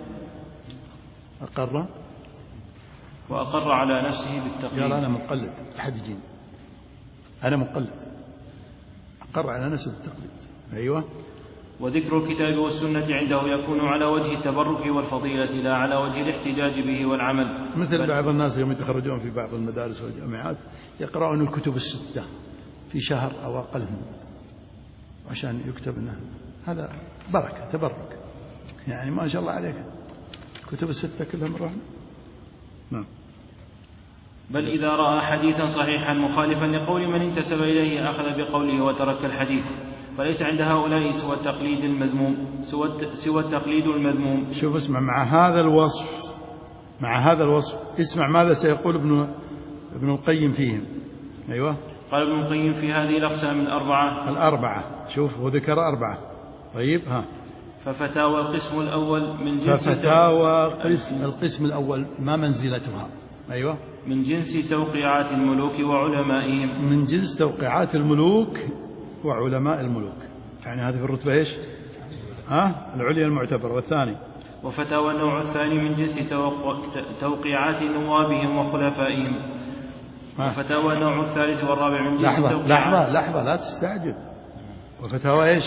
أقر وأقر على نفسه بالتقليد. قال أنا مقلد، أحد يجيني أنا مقلد، أقر على نفسه بالتقليد. أيوة. وذكر الكتاب والسنة عنده يكون على وجه التبرك والفضيلة لا على وجه الاحتجاج به والعمل. مثل بعض الناس يوم يتخرجون في بعض المدارس والجامعات يقرؤون الكتب الستة في شهر أو أقل عشان يكتب لنا، هذا بركة تبرك، يعني ما شاء الله عليك الكتب الستة كلها مرة. نعم. بل إذا رأى حديثا صحيحا مخالفا لقول من انتسب إليه أخذ بقوله وترك الحديث، فليس عند هؤلاء سوى التقليد المذموم. شوف اسمع، مع مع هذا الوصف اسمع ماذا سيقول ابن القيم فيهم. أيوة. قال ابن القيم في هذه الأقسام الأربعة شوف هو ذكر 4. طيب ها. ففتاوى القسم الأول من جنس القسم الأول ما منزلتها؟ أيوة. من جنس توقيعات الملوك وعلمائهم. من جنس توقيعات الملوك وعلماء الملوك، يعني هذه في الرتبة إيش؟ العليا المعتبر. والثاني وفتاوى النوع الثاني من جنس توقيعات نوابهم وخلفائهم. وفتاوى النوع الثالث والرابع من جنس لحظة لا تستعجل. وفتاوى إيش؟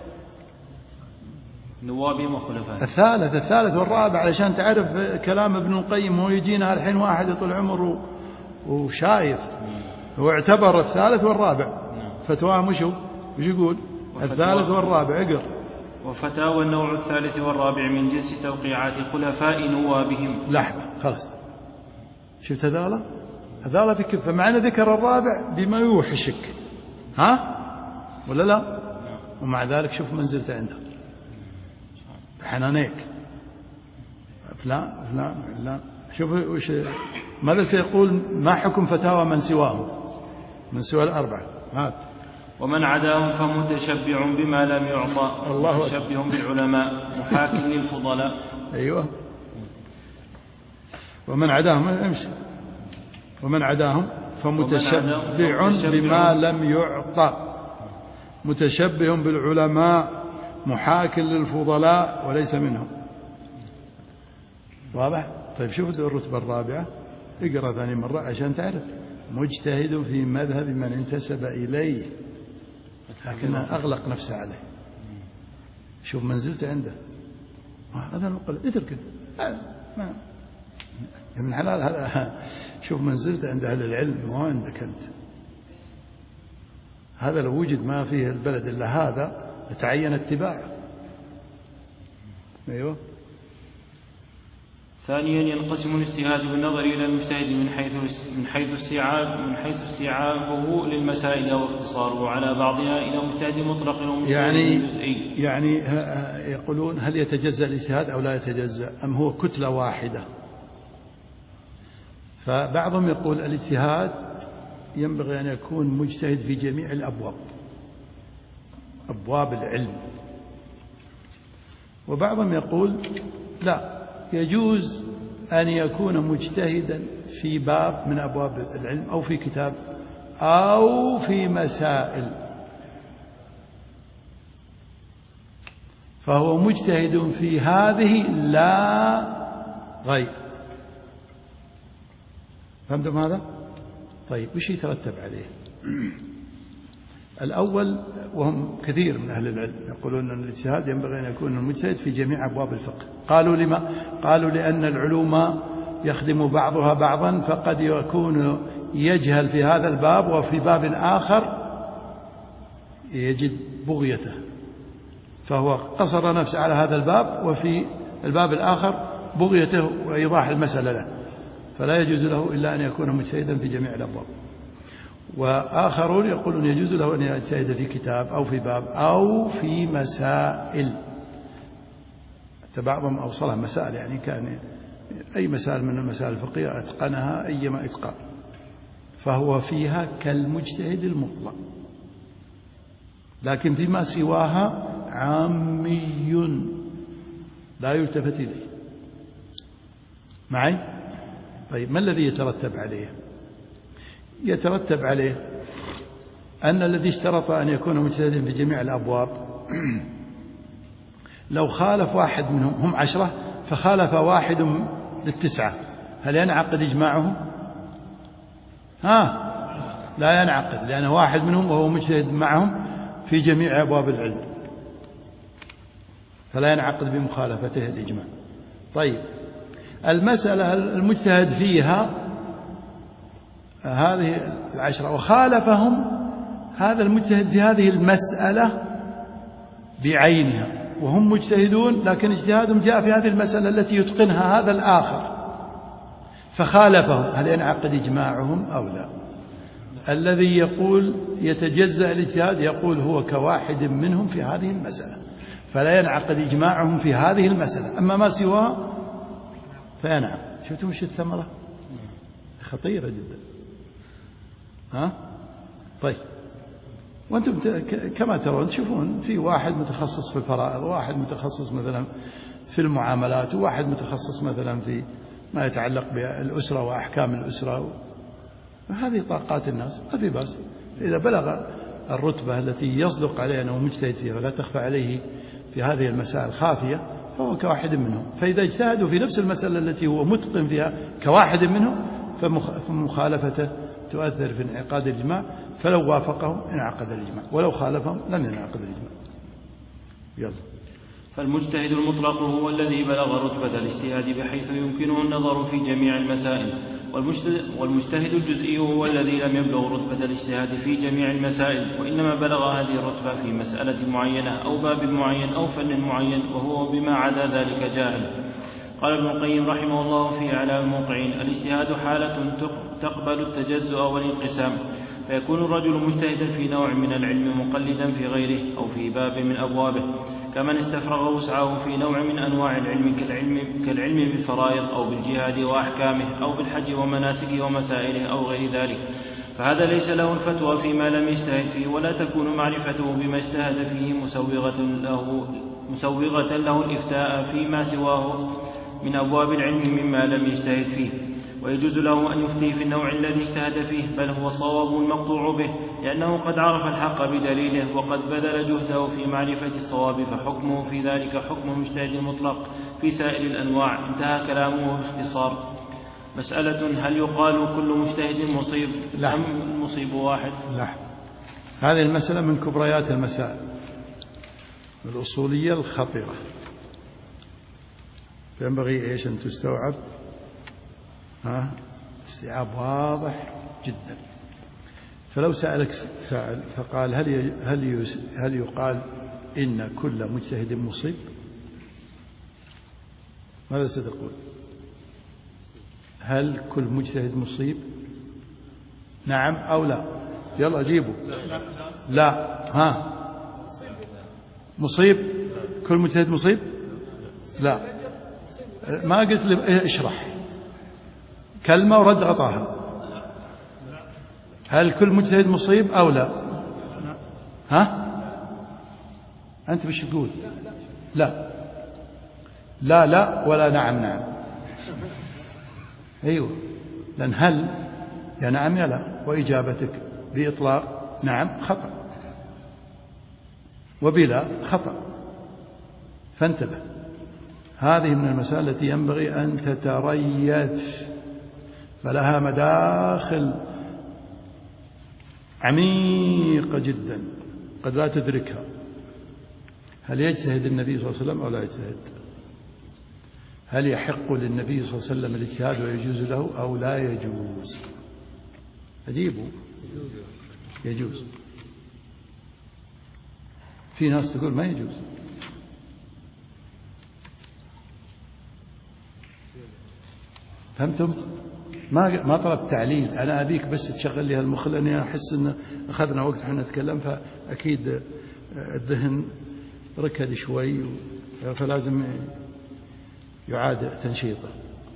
نوابهم وخلفائهم. الثالث والرابع علشان تعرف كلام ابن القيم. هو يجينا الحين واحد طول عمره وشايف، هو اعتبر الثالث والرابع فتواه وش يقول؟ الثالث والرابع. اقرأ. وفتاوى النوع الثالث والرابع من جنس توقيعات خلفاء نوابهم. لحظة خلص، شفت هذالا في كفة، معنى ذكر الرابع بما يوحشك، ولا لا؟ ومع ذلك شوف منزلته عنده حنانيك فلان. شوف ماذا سيقول؟ ما حكم فتاوى من سواهم من سوى الأربعة؟ هات. ومن عداهم فمتشبع بما لم يعطى، متشبه بالعلماء محاك للفضلاء. أيوة. ومن عداهم امشي. ومن عداهم فمتشبع بما لم يعطى، متشبه بالعلماء محاك للفضلاء وليس منهم. واضح؟ طيب شوف الرتبة الرابعة، اقرأ ثاني مرة عشان تعرف. مجتهد في مذهب من انتسب إليه لكن أغلق نفسه عليه. شوف منزلته عنده. هذا المقل اتركه من حلال هذا. شوف منزلته عند أهل العلم ما عندك أنت. هذا لو وجد ما فيه البلد إلا هذا يتعين اتباعه. أيوة. ثانيا ينقسم الاجتهاد بالنظر إلى المجتهد من حيث استيعابه للمسائل واختصاره على بعضها إلى مجتهد مطلق ومجتهد جزئي. يعني يقولون هل يتجزأ الاجتهاد أو لا يتجزأ أم هو كتلة واحدة؟ فبعضهم يقول الاجتهاد ينبغي أن يكون مجتهد في جميع أبواب العلم. وبعضهم يقول لا، يجوز أن يكون مجتهدا في باب من أبواب العلم أو في كتاب أو في مسائل، فهو مجتهد في هذه لا غير. فهمتم هذا؟ طيب وش يترتب عليه؟ الأول، وهم كثير من أهل العلم يقولون أن الاجتهاد ينبغي أن يكون المجتهد في جميع أبواب الفقه. قالوا لما؟ قالوا لأن العلوم يخدم بعضها بعضا، فقد يكون يجهل في هذا الباب وفي باب آخر يجد بغيته، فهو قصر نفسه على هذا الباب وفي الباب الآخر بغيته وإيضاح المسألة له، فلا يجوز له إلا أن يكون مجتهدا في جميع الأبواب. وآخرون يقولون يجوز له أن يجتهد في كتاب أو في باب أو في مسائل. بعضهم أوصلها مسائل، يعني كان أي مسائل من المسائل الفقهية أتقنها أيما إتقان، فهو فيها كالمجتهد المطلق. لكن فيما سواها عامي لا يلتفت إليه. معي؟ طيب ما الذي يترتب عليه؟ يترتب عليه أن الذي اشترط أن يكون مجتهدا في جميع الأبواب لو خالف واحد منهم، هم 10 فخالف واحد لل9، هل ينعقد إجماعهم؟ لا ينعقد، لأن واحد منهم وهو مجتهد معهم في جميع أبواب العلم، فلا ينعقد بمخالفته الإجماع. طيب المسألة المجتهد فيها هذه 10 وخالفهم هذا المجتهد في هذه المسألة بعينها، وهم مجتهدون لكن اجتهادهم جاء في هذه المسألة التي يتقنها هذا الآخر فخالفهم، هل ينعقد إجماعهم أو لا؟ الذي يقول يتجزأ الاجتهاد يقول هو كواحد منهم في هذه المسألة، فلا ينعقد إجماعهم في هذه المسألة، أما ما سواه فينعم. شفتوا وش الثمرة؟ خطيرة جدا. طيب، وأنتم كما ترون تشوفون في واحد متخصص في الفرائض، وواحد متخصص مثلا في المعاملات، وواحد متخصص مثلا في ما يتعلق بالأسرة وأحكام الأسرة. هذه طاقات الناس، ما في بأس. إذا بلغ الرتبة التي يصدق عليه أنه مجتهد فيها ولا تخفى عليه في هذه المسائل خافية، فهو كواحد منهم. فإذا اجتهدوا في نفس المسألة التي هو متقن فيها كواحد منهم، فمخالفته تؤثر في انعقاد الإجماع، فلو وافقهم انعقد الإجماع، ولو خالفهم لم ينعقد الإجماع. يلا. فالمجتهد المطلق هو الذي بلغ رتبة الاجتهاد بحيث يمكنه النظر في جميع المسائل، والمجتهد الجزئي هو الذي لم يبلغ رتبة الاجتهاد في جميع المسائل، وإنما بلغ هذه الرتبة في مسألة معينة أو باب معين أو فن معين، وهو بما عدا ذلك جاهل. قال ابن القيم رحمه الله في إعلام الموقعين: الاجتهاد حالة تقبل التجزؤ والانقسام، فيكون الرجل مجتهدا في نوع من العلم مقلدا في غيره أو في باب من أبوابه، كمن استفرغ وسعه في نوع من أنواع العلم كالعلم بالفرائض أو بالجهاد وأحكامه أو بالحج ومناسكه ومسائله أو غير ذلك، فهذا ليس له الفتوى فيما لم يجتهد فيه، ولا تكون معرفته بما اجتهد فيه مسوغة له الإفتاء فيما سواه من أبواب العلم مما لم يجتهد فيه، ويجوز له أن يفتي في النوع الذي اجتهد فيه، بل هو الصواب المقطوع به، لأنه قد عرف الحق بدليله وقد بذل جهده في معرفة الصواب، فحكمه في ذلك حكم المجتهد المطلق في سائر الأنواع. انتهى كلامه باختصار. مسألة: هل يقال كل مجتهد مصيب أم المصيب واحد؟ لا، هذه المسألة من كبريات المسائل الأصولية الخطيرة، ينبغي إيش أن تستوعب استيعاب واضح جدا. فلو سألك سائل فقال: هل يقال إن كل مجتهد مصيب؟ ماذا ستقول؟ هل كل مجتهد مصيب؟ نعم أو لا؟ يلا جيبوا. لا. مصيب؟ كل مجتهد مصيب؟ لا. ما قلت لي اشرح كلمة ورد غطاها. هل كل مجتهد مصيب أو لا؟ أنت بش تقول؟ لا ولا نعم. أيوة، لأن هل يا نعم يا لا، وإجابتك بإطلاق نعم خطأ، وبلا خطأ. فانتبه، هذه من المسائل التي ينبغي أن تتريث، فلها مداخل عميقة جدا قد لا تدركها. هل يجتهد النبي صلى الله عليه وسلم أو لا يجتهد؟ هل يحق للنبي صلى الله عليه وسلم الاجتهاد ويجوز له أو لا يجوز؟ أجيبوا. يجوز. في ناس تقول ما يجوز. فهمتم؟ ما طلب تعليل، أنا أبيك بس تشغل لي هالمخ، لأني أحس أن أخذنا وقت حين نتكلم، فأكيد الذهن ركد شوي، فلازم يعاد تنشيطه.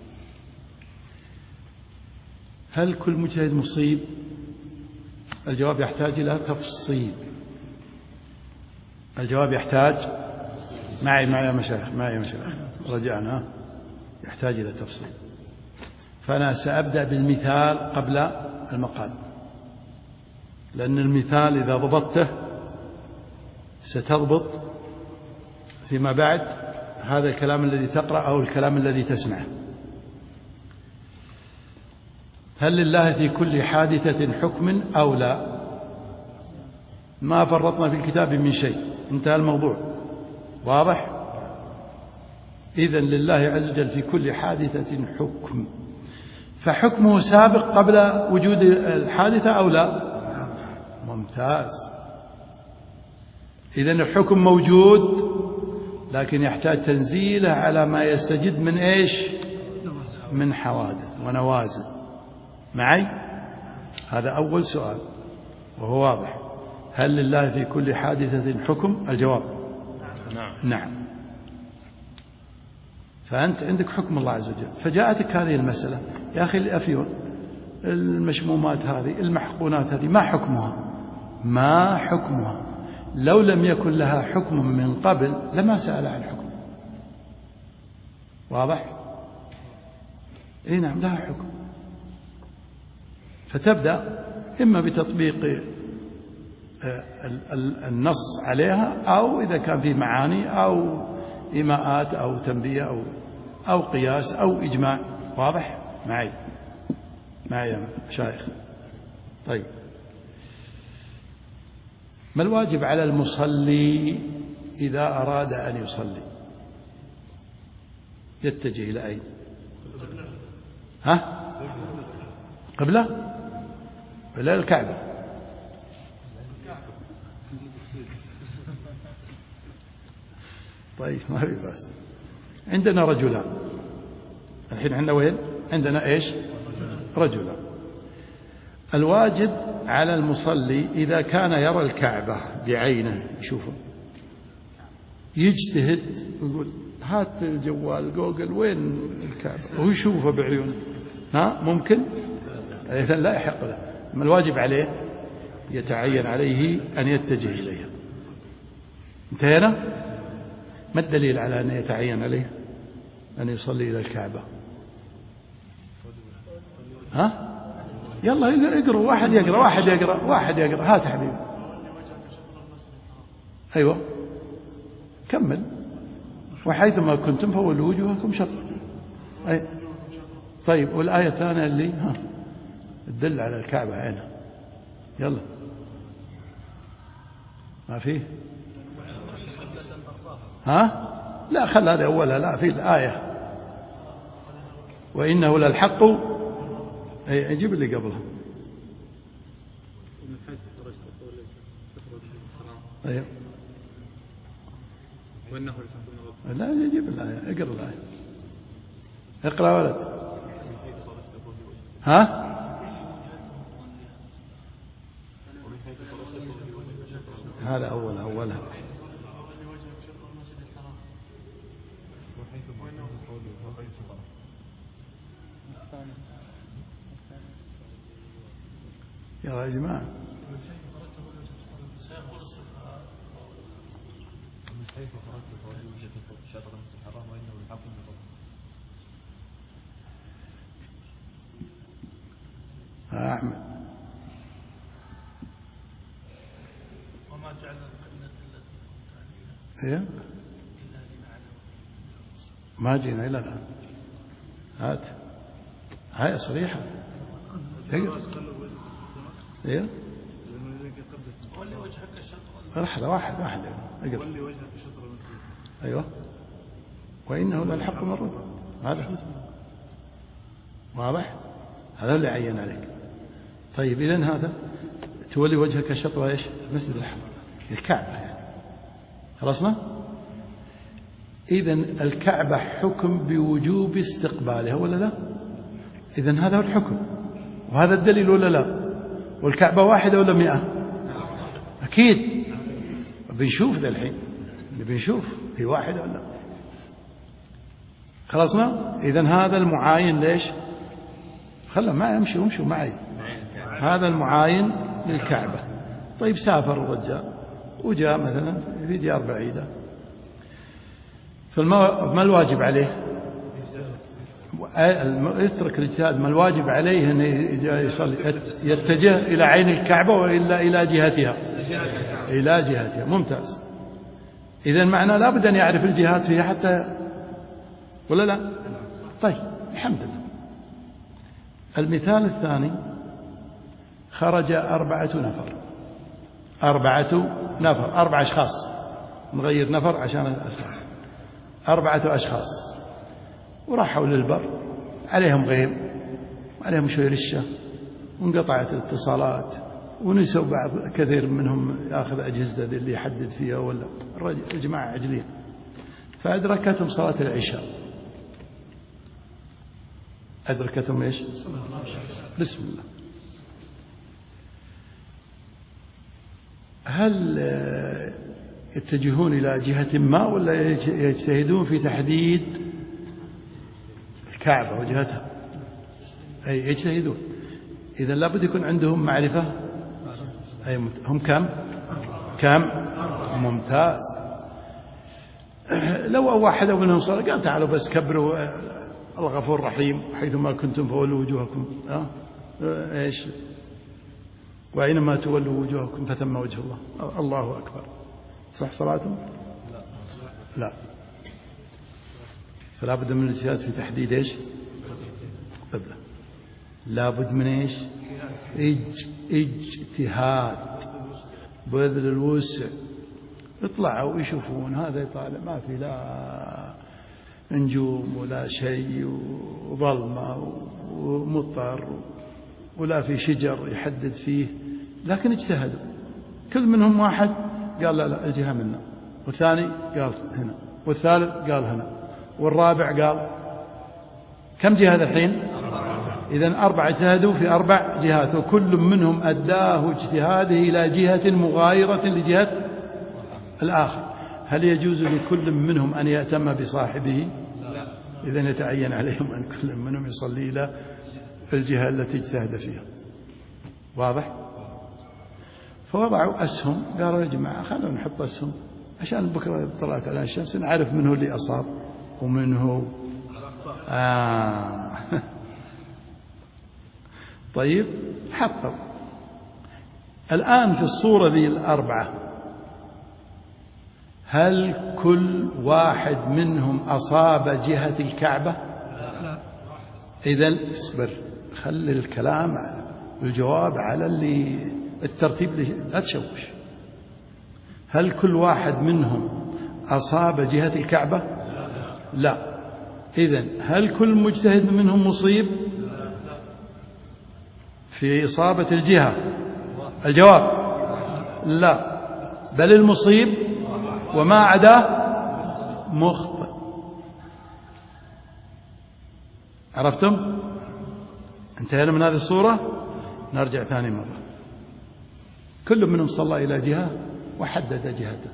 هل كل مجتهد مصيب؟ الجواب يحتاج إلى تفصيل. الجواب يحتاج معي يا مشايخ رجعنا، يحتاج إلى تفصيل. فأنا سأبدأ بالمثال قبل المقال، لأن المثال إذا ضبطته ستضبط فيما بعد هذا الكلام الذي تقرأ أو الكلام الذي تسمعه. هل لله في كل حادثة حكم أو لا؟ ما فرطنا في الكتاب من شيء، انتهى الموضوع. واضح؟ إذن لله عز وجل في كل حادثة حكم، فحكمه سابق قبل وجود الحادثة أو لا؟ ممتاز. إذن الحكم موجود، لكن يحتاج تنزيله على ما يستجد من إيش؟ من حوادث ونوازل. معي؟ هذا أول سؤال وهو واضح. هل لله في كل حادثة حكم؟ الجواب نعم. فأنت عندك حكم الله عز وجل، فجاءتك هذه المسألة، يا أخي الأفيون، المشمومات هذه، المحقونات هذه، ما حكمها؟ ما حكمها؟ لو لم يكن لها حكم من قبل لما سأل عن حكم. واضح؟ إيه نعم، لها حكم. فتبدأ إما بتطبيق النص عليها، أو إذا كان في معاني أو إيماءات أو تنبيه أو قياس أو إجماع. واضح معي يا مشايخ؟ طيب، ما الواجب على المصلي إذا أراد أن يصلي؟ يتجه إلى أين؟ قبلة ولا الكعبة؟ طيب، ما في بأس. عندنا رجلان الحين. عندنا وين؟ عندنا إيش؟ رجلان. الواجب على المصلي إذا كان يرى الكعبة بعينه، يشوفه، يجتهد ويقول هات الجوال جوجل وين الكعبة، ويشوفه بعيونه. ممكن؟ إذن لا يحق له. ما الواجب عليه؟ يتعين عليه أن يتجه إليها. انتهينا؟ ما الدليل على أن يتعين عليه أن يصلي إلى الكعبة؟ يلا اقرأ، واحد يقرأ. هات حبيبي. أيوة، كمل. وحيثما كنتم فولوا وجوهكم شطرة. طيب، والآية الثانية اللي تدل على الكعبة عينها. يلا، ما فيه؟ لا، خل هذا أولها. لا، في الآية وإنه للحق. أجيب اللي قبلها. أيوة، لا، يجيب الآية. اقرأ الآية. اقرأ ولد. هذا أولها. يا جماعة، سيقول السفهاء من حيث خرجت فولوا شطر المسجد الحرام وإنه للحق من ربكم. أحمد، وما جعل القبلة التي كنت عليها إلا لنعلم. ما جينا إلى الآن. هات، هاي صريحة. ايه، ولي وجهك الشطر. لحظة، واحد اقرأ. ولي وجهك شطر المسجد. ايوه، وإنه للحق من ربك. هذا واضح، هذا اللي عين عليك. طيب، إذن هذا تولي وجهك شطر ايش؟ المسجد الحرام، الكعبة يعني. خلصنا؟ إذن الكعبة حكم بوجوب استقبالها ولا لا؟ إذن هذا هو الحكم، وهذا الدليل ولا لا؟ والكعبة واحدة ولا 100؟ أكيد. بنشوف ذا الحين، بنشوف هي واحدة ولا. خلصنا؟ إذن هذا المعاين ليش؟ خلنا معي، امشوا معي. هذا المعاين للكعبة. طيب، سافر الرجال وجاء مثلا في ديار بعيدة، فما الواجب عليه؟ يترك الاجتهاد. ما الواجب عليه أن يصلي؟ يتجه إلى عين الكعبة وإلا إلى جهتها؟ إلى جهتها. ممتاز. إذن معنى لابد أن يعرف الجهات فيها حتى، ولا لا؟ طيب، الحمد لله. المثال الثاني، خرج 4 نفر، 4 أشخاص، نغير نفر عشان الأشخاص، 4 أشخاص، وراحوا للبر، عليهم غيم وعليهم شوي رشة، وانقطعت الاتصالات، ونسوا بعض كثير منهم يأخذ أجهزة اللي يحدد فيها، ولا الجماعة عجلين، فأدركتهم صلاة العشاء. أدركتهم إيش؟ بسم الله. هل يتجهون إلى جهة ما ولا يجتهدون في تحديد الكعبة وجهتها، أي يجتهدون. إذا لابد يكون عندهم معرفة. أي هم كم ممتاز. لو واحد منهم صار قال تعالوا بس كبروا الغفور الرحيم حيثما كنتم فولوا وجوهكم، إيش وأينما تولوا وجوهكم فثم وجه الله، الله أكبر، صح صلاتهم؟ لا. فلا بد من الاجتهاد في تحديد إيش قبلة. لا بد من إيش اجتهاد، بذل الوسع. يطلعوا ويشوفون هذا يطالع ما في لا نجوم ولا شيء وظلمة ومطر ولا في شجر يحدد فيه، لكن اجتهدوا. كل منهم واحد قال لا الجهة منا، والثاني قال هنا، والثالث قال هنا، والرابع قال كم جهة الحين؟ إذن 4 اجتهدوا في 4 جهات، وكل منهم أداه اجتهاده إلى جهة مغايرة لجهة الآخر. هل يجوز لكل منهم أن يأتم بصاحبه؟ إذن يتعين عليهم أن كل منهم يصلي إلى الجهة التي اجتهد فيها. واضح؟ فوضعوا أسهم، قالوا يا جماعة خلونا نحط أسهم عشان بكرة إذا طلعت على الشمس نعرف من هو اللي أصاب ومن هو طيب حطوا. الآن في الصورة ذي ال4 هل كل واحد منهم أصاب جهة الكعبة؟ إذن اصبر، خلي الكلام الجواب على اللي الترتيب، لا تشوش. هل كل واحد منهم أصاب جهة الكعبة؟ لا. إذن هل كل مجتهد منهم مصيب في إصابة الجهة؟ الجواب لا، بل المصيب وما عداه مخطئ. عرفتم؟ انتهينا من هذه الصورة. نرجع ثاني مرة. كل منهم صلى إلى جهة وحدد جهته.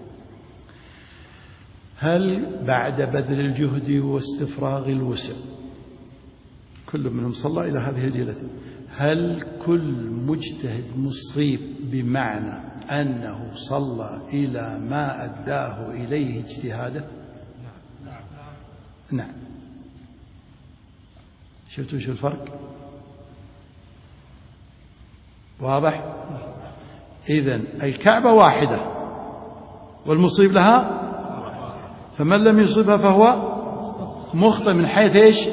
هل بعد بذل الجهد واستفراغ الوسع كل منهم صلى إلى هذه الجهة، هل كل مجتهد مصيب بمعنى أنه صلى إلى ما أداه إليه اجتهاده؟ نعم. شفتوا شو الفرق؟ واضح؟ إذن الكعبة واحدة والمصيب لها، فمن لم يصيبها فهو مخطئ من حيث إيش؟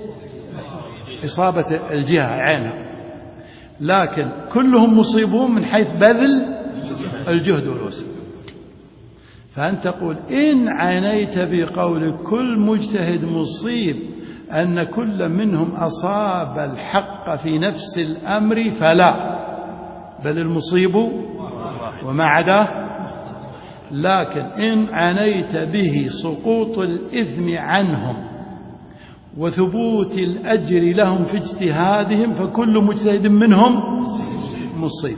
إصابة الجهة عينها، لكن كلهم مصيبون من حيث بذل الجهد والوسع. فأنت تقول إن عانيت بقول كل مجتهد مصيب أن كل منهم أصاب الحق في نفس الأمر فلا، بل المصيب وما عداه. لكن إن عانيت به سقوط الإثم عنهم وثبوت الأجر لهم في اجتهادهم فكل مجتهد منهم مصيب.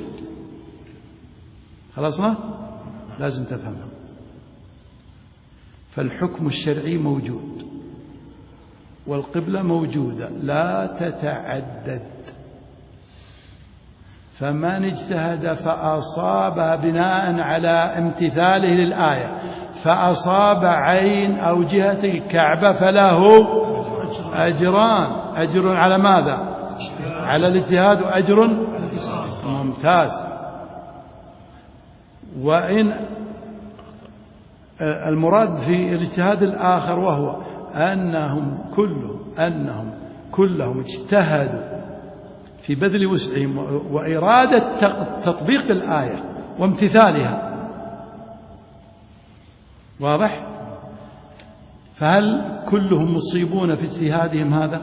خلصنا؟ لازم تفهمها. فالحكم الشرعي موجود والقبلة موجودة لا تتعدد، فمن اجتهد فأصاب بناء على امتثاله للآية فأصاب عين أو جهة الكعبة فله أجران، أجر على ماذا؟ على الاجتهاد وأجر ممتاز. وإن المراد في الاجتهاد الآخر وهو أنهم كلهم اجتهدوا في بذل وسعهم وإرادة تطبيق الآية وامتثالها. واضح؟ فهل كلهم مصيبون في اجتهادهم هذا؟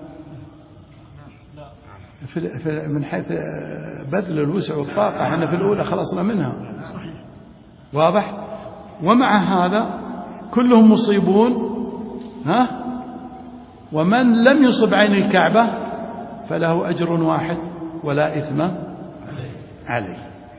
من حيث بذل الوسع والطاقة احنا في الأولى خلصنا منها. واضح؟ ومع هذا كلهم مصيبون، ومن لم يصب عين الكعبة فله أجر واحد ولا إثم عليه.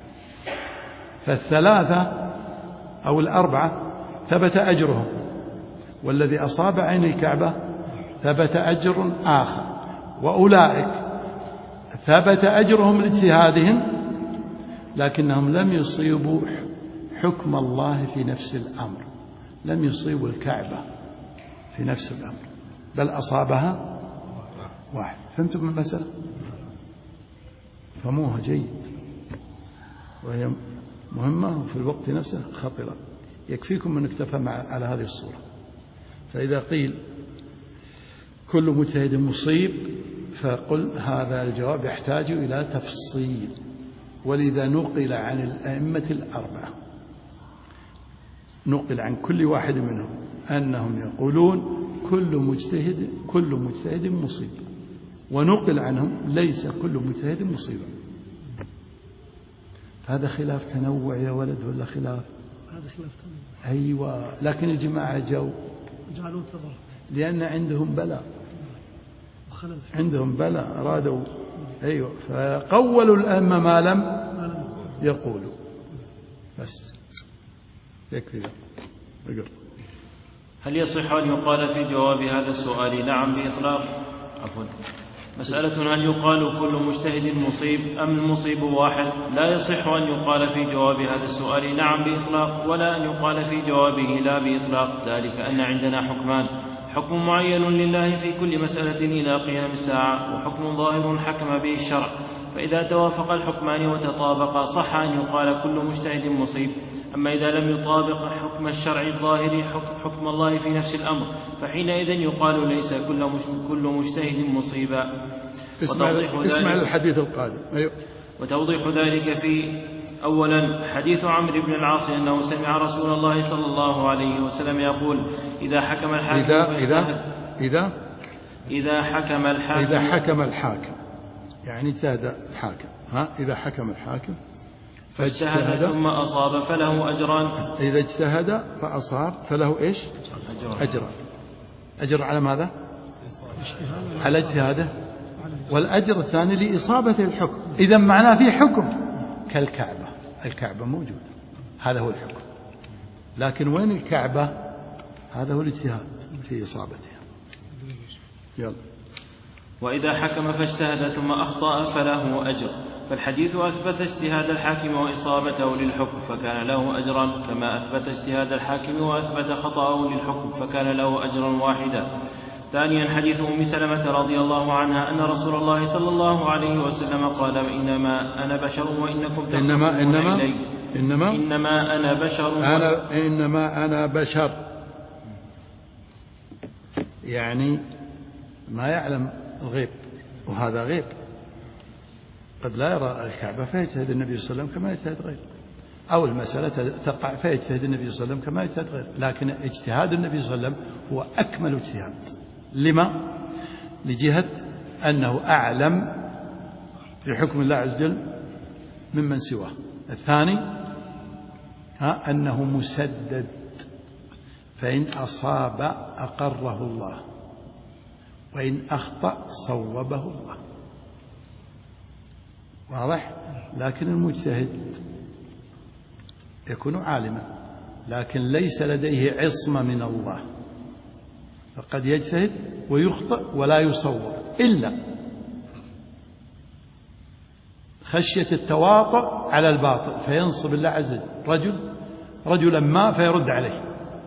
فالثلاثة أو الأربعة ثبت أجرهم، والذي أصاب عين الكعبة ثبت أجر آخر، وأولئك ثبت أجرهم لاجتهادهم لكنهم لم يصيبوا حكم الله في نفس الأمر، لم يصيبوا الكعبة في نفس الأمر، بل أصابها واحد. فهمتم المسألة؟ فهموها جيد، وهي مهمة وفي الوقت نفسه خطرة. يكفيكم من اكتفى على هذه الصورة. فإذا قيل كل مجتهد مصيب فقل هذا الجواب يحتاج إلى تفصيل، ولذا نقل عن الأئمة الأربعة، نقل عن كل واحد منهم أنهم يقولون كل مجتهد مصيب، ونقل عنهم ليس كل مجتهد مصيبا. هذا خلاف تنوع يا ولد ولا خلاف؟ هذا خلاف تنوع. أيوة، لكن الجماعة جعلوا تضرط لأن عندهم بلاء، عندهم بلاء أرادوا. أيوة، فقولوا الأئمة ما لم يقولوا. بس يكفي ذا. اقرأ. هل يصح أن يقال في جواب هذا السؤال نعم بإطلاق؟ مسألة: هل يقال كل مجتهد مصيب أم المصيب واحد؟ لا يصح أن يقال في جواب هذا السؤال نعم بإطلاق، ولا أن يقال في جوابه لا بإطلاق، ذلك أن عندنا حكمان: حكم معين لله في كل مسألة إلى قيام الساعة، وحكم ظاهر حكم به الشرع. فإذا توافق الحكمان وتطابقا صح أن يقال كل مجتهد مصيب. أما إذا لم يطابق حكم الشرع الظاهر حكم الله في نفس الأمر فحينئذ يقال ليس كل مجتهد مصيبا. اسمع الحديث القادم. أيوه. وتوضيح ذلك في أولا حديث عمرو بن العاص أنه سمع رسول الله صلى الله عليه وسلم يقول: إذا حكم الحاكم يعني اجتهد الحاكم، إذا حكم الحاكم فاجتهد ثم أصاب فله أجران. إذا اجتهد فأصاب فله إيش؟ أجران. أجر على ماذا؟ على اجتهاده، والأجر الثاني لإصابة الحكم. إذا معناه في حكم كالكعبة، الكعبة موجودة، هذا هو الحكم، لكن وين الكعبة؟ هذا هو الاجتهاد في إصابتها. يلا. وإذا حكم فاجتهد ثم أخطأ فله أجر. فالحديث أثبت اجتهاد الحاكم وإصابته للحكم فكان له أجرا، كما أثبت اجتهاد الحاكم وأثبت خطأه للحكم فكان له أجرا واحدا. ثانيا حديث أم سلمة رضي الله عنها أن رسول الله صلى الله عليه وسلم قال: إنما أنا بشر وإنكم تختصمون إلي. إنما أنا بشر يعني ما يعلم الغيب، وهذا غيب. قد لا يرى الكعبة فيجتهد النبي صلى الله عليه وسلم كما يجتهد غيره، أو المسألة تقع فيجتهد النبي صلى الله عليه وسلم كما يجتهد غيره، لكن اجتهاد النبي صلى الله عليه وسلم هو أكمل اجتهاد. لما؟ لجهة أنه أعلم بحكم الله عز وجل ممن سواه. الثاني أنه مسدد، فإن أصاب أقره الله، وإن أخطأ صوبه الله. واضح؟ لكن المجتهد يكون عالما لكن ليس لديه عصمة من الله، فقد يجتهد ويخطئ ولا يصوب إلا خشية التواطؤ على الباطل فينصب الله عز وجل رجلا ما فيرد عليه،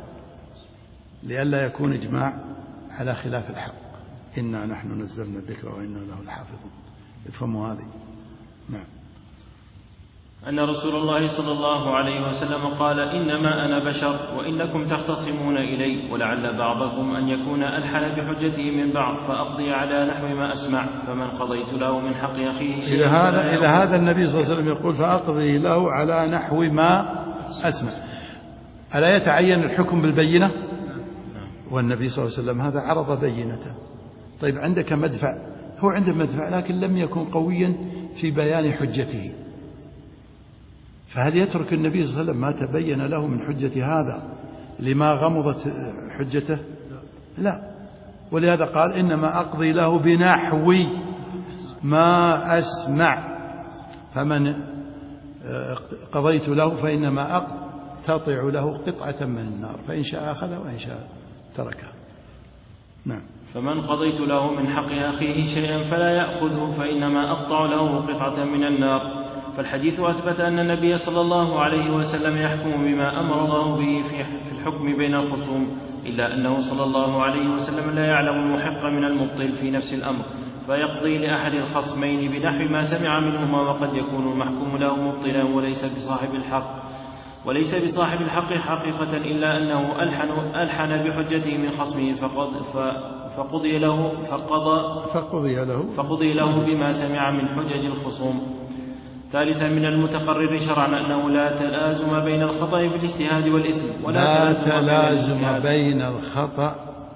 لئلا يكون إجماع على خلاف الحق. إنا نحن نزلنا الذكر وإنا له لحافظون. افهموا هذه. نعم. أن رسول الله صلى الله عليه وسلم قال: إنما أنا بشر وإنكم تختصمون إلي، ولعل بعضكم أن يكون ألحن بحجته من بعض فأقضي على نحو ما أسمع، فمن قضيت له من حق أخيه شيئا إذا هذا النبي صلى الله عليه وسلم يقول فأقضي له على نحو ما أسمع، ألا يتعين الحكم بالبينة؟ والنبي صلى الله عليه وسلم هذا عرض بينته. طيب عندك مدفع، هو عنده مدفع لكن لم يكن قويا في بيان حجته، فهل يترك النبي صلى الله عليه وسلم ما تبين له من حجة هذا لما غمضت حجته؟ لا. ولهذا قال: إنما أقضي له بنحو ما أسمع، فمن قضيت له فإنما أقتطع له قطعة من النار، فإن شاء أخذها وإن شاء تركها. نعم. فمن قضيت له من حق أخيه شيئا فلا يأخذه فإنما أقطع له قطعة من النار. فالحديث أثبت أن النبي صلى الله عليه وسلم يحكم بما أمر الله به في الحكم بين الخصوم، إلا أنه صلى الله عليه وسلم لا يعلم المحق من المبطل في نفس الأمر، فيقضي لأحد الخصمين بنحو ما سمع منهما، وقد يكون المحكوم له مبطلا وليس بصاحب الحق حقيقة، إلا أنه ألحن بحجته من خصمه فقضي له بما سمع من حجج الخصوم. ثالثا من المتقرر شرعا أنه لا تلازم بين الخطأ في الاجتهاد والإثم، لا تلازم بين الخطأ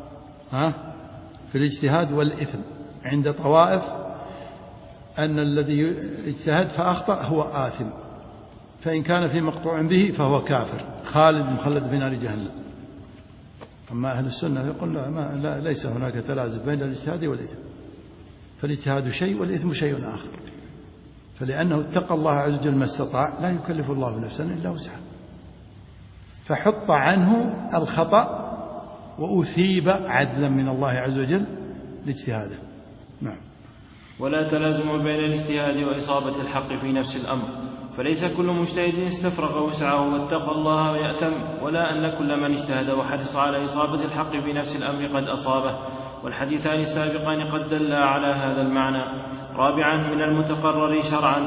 في الاجتهاد والإثم عند طوائف، أن الذي اجتهد فأخطأ هو آثم، فإن كان في مقطوع به فهو كافر خالد مخلد في نار جهنم. أما أهل السنة يقول لا ليس هناك تلازم بين الاجتهاد والإثم، فالاجتهاد شيء والإثم شيء آخر، فلأنه اتقى الله عز وجل ما استطاع، لا يكلف الله نفسا إلا وسعها، فحط عنه الخطأ وأثيب عدلا من الله عز وجل لاجتهاده. نعم. ولا تلازم بين الاجتهاد وإصابة الحق في نفس الأمر، فليس كل مجتهد استفرغ وسعه واتقى الله يأثم، ولا أن كل من اجتهد وحرص على إصابة الحق في نفس الأمر قد أصابه، والحديثان السابقان قد دلا على هذا المعنى. رابعا من المتقرر شرعا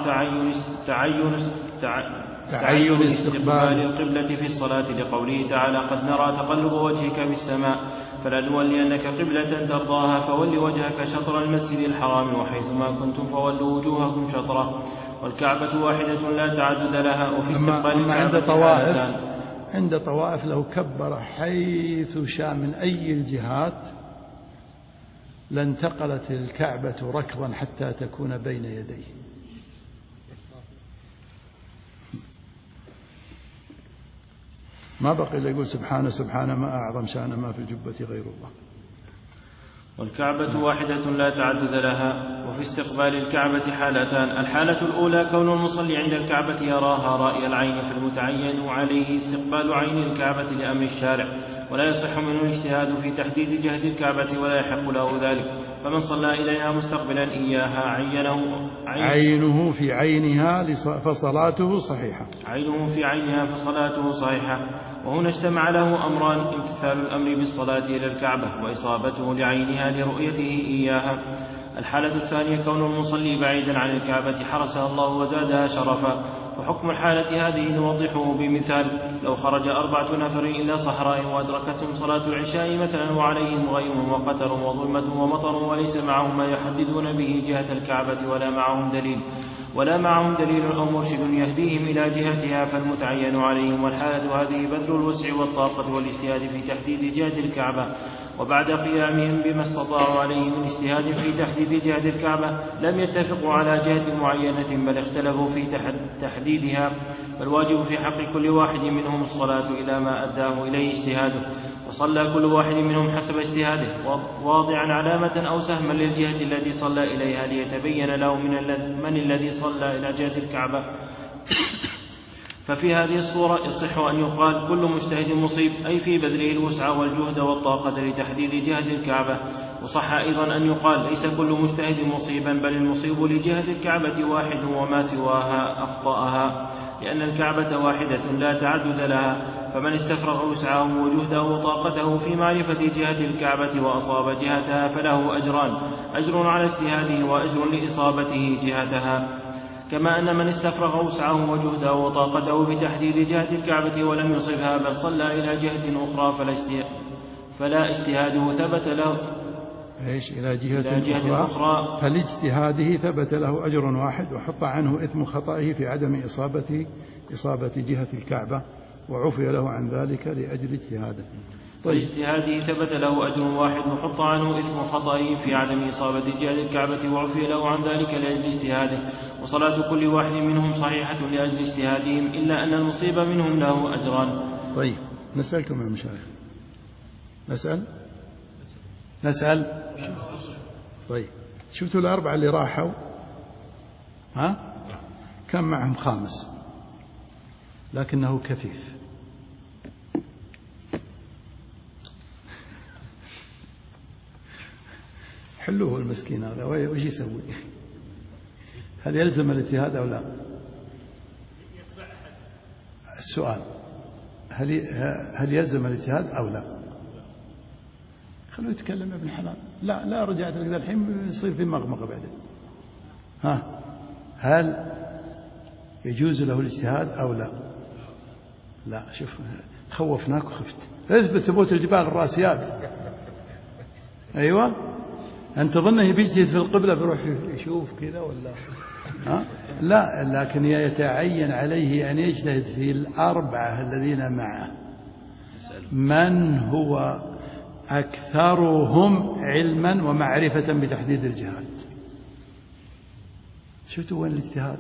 تعين استقبال القبلة في الصلاة، لقوله تعالى قد نرى تقلب وجهك في السماء فلنولينك قبلة ترضاها فول وجهك شطر المسجد الحرام وحيثما كنتم فولوا وجوهكم شطره، والكعبة واحدة لا تعدد لها. وفي استقبال عند طوائف لو كبر حيث شاء من أي الجهات لانتقلت الكعبة ركضا حتى تكون بين يديه. ما بقي إلا يقول سبحانه ما أعظم شأن ما في الجبة غير الله. والكعبة واحدة لا تعدد لها. وفي استقبال الكعبة حالتان: الحالة الأولى كون المصلي عند الكعبة يراها رأي العين، فالمتعين عليه استقبال عين الكعبة لأمر الشارع، ولا يصح منه الاجتهاد في تحديد جهة الكعبة ولا يحق له ذلك، فمن صلى إليها مستقبلا إياها عينه في عينها فصلاته صحيحة. عينه في عينها فصلاته صحيحة. وهنا اجتمع له أمران: امتثال الأمر بالصلاة إلى الكعبة، وإصابته لعينها لرؤيته إياها. الحالة الثانية كون المصلي بعيدا عن الكعبة حرسها الله وزادها شرفا. وحكم الحالة هذه نوضحه بمثال: لو خرج 4 نفر إلى صحراء وأدركتهم صلاة العشاء مثلا، وعليهم غيم وقتر وظلمة ومطر، وليس معهم ما يحددون به جهة الكعبة ولا معهم دليل أو مرشد يهديهم إلى جهتها، فالمتعين عليهم والحالة هذه بذل الوسع والطاقة والاجتهاد في تحديد جهة الكعبة. وبعد قيامهم بما استطاعوا عليه من اجتهاد في تحديد جهة الكعبة لم يتفقوا على جهة معينة، بل اختلفوا في تحديدها، فالواجب في حق كل واحد منهم الصلاة إلى ما أداه إليه اجتهاده، وصلى كل واحد منهم حسب اجتهاده، واضعا علامة أو سهما للجهة التي صلى إليها ليتبين له من الذي صلى إلى جهة الكعبة. ففي هذه الصورة يصح أن يقال كل مجتهد مصيب، أي في بذله الوسع والجهد والطاقة لتحديد جهة الكعبة. وصح أيضا أن يقال ليس كل مجتهد مصيبا، بل المصيب لجهة الكعبة واحد وما سواها أخطأها، لأن الكعبة واحدة لا تعدد لها. فمن استفرغ وسعه وجهده وطاقته في معرفة جهة الكعبة وأصاب جهتها فله أجران: أجر على اجتهاده وأجر لإصابته جهتها. كما أن من استفرغ وسعه وجهده وطاقته في تحديد جهة الكعبة ولم يصبها، بل صلى إلى جهة أخرى، فلا اجتهاده ثبت له إلى جهة أخرى، فلاجتهاده ثبت له أجر واحد، وحط عنه إثم خطئه في عدم إصابة جهة الكعبة، وعفي له عن ذلك لأجل اجتهاده. واجتهاده ثبت له أجر واحد، وحط عنه إثم خطئه في عدم إصابة جهة الكعبة، وعفي له عن ذلك لأجل اجتهاده. وصلاة كل واحد منهم صحيحة لأجل اجتهادهم، إلا أن المصيب منهم له أجران. طيب نسألكم يا مشايخ، نسأل. طيب شفتوا الأربعة اللي راحوا كان معهم 5 لكنه كفيف. حلوه المسكين هذا وش يسوي؟ هل يلزم الاجتهاد أو لا؟ السؤال هل يلزم الاجتهاد أو لا؟ خلوه يتكلم ابن حلال. لا رجعت لك الحين يصير في مغمغة بعدين. هل يجوز له الاجتهاد أو لا؟ لا. شوف خوفناك وخفت. اثبت ثبوت الجبال الراسيات. أيوة أنت تظنه بيجتهد في القبلة بيروح يشوف كذا ولا لا، لكن يتعين عليه أن يجتهد في الأربعة الذين معه من هو أكثرهم علما ومعرفة بتحديد الجهات. شفتوا وين الاجتهاد؟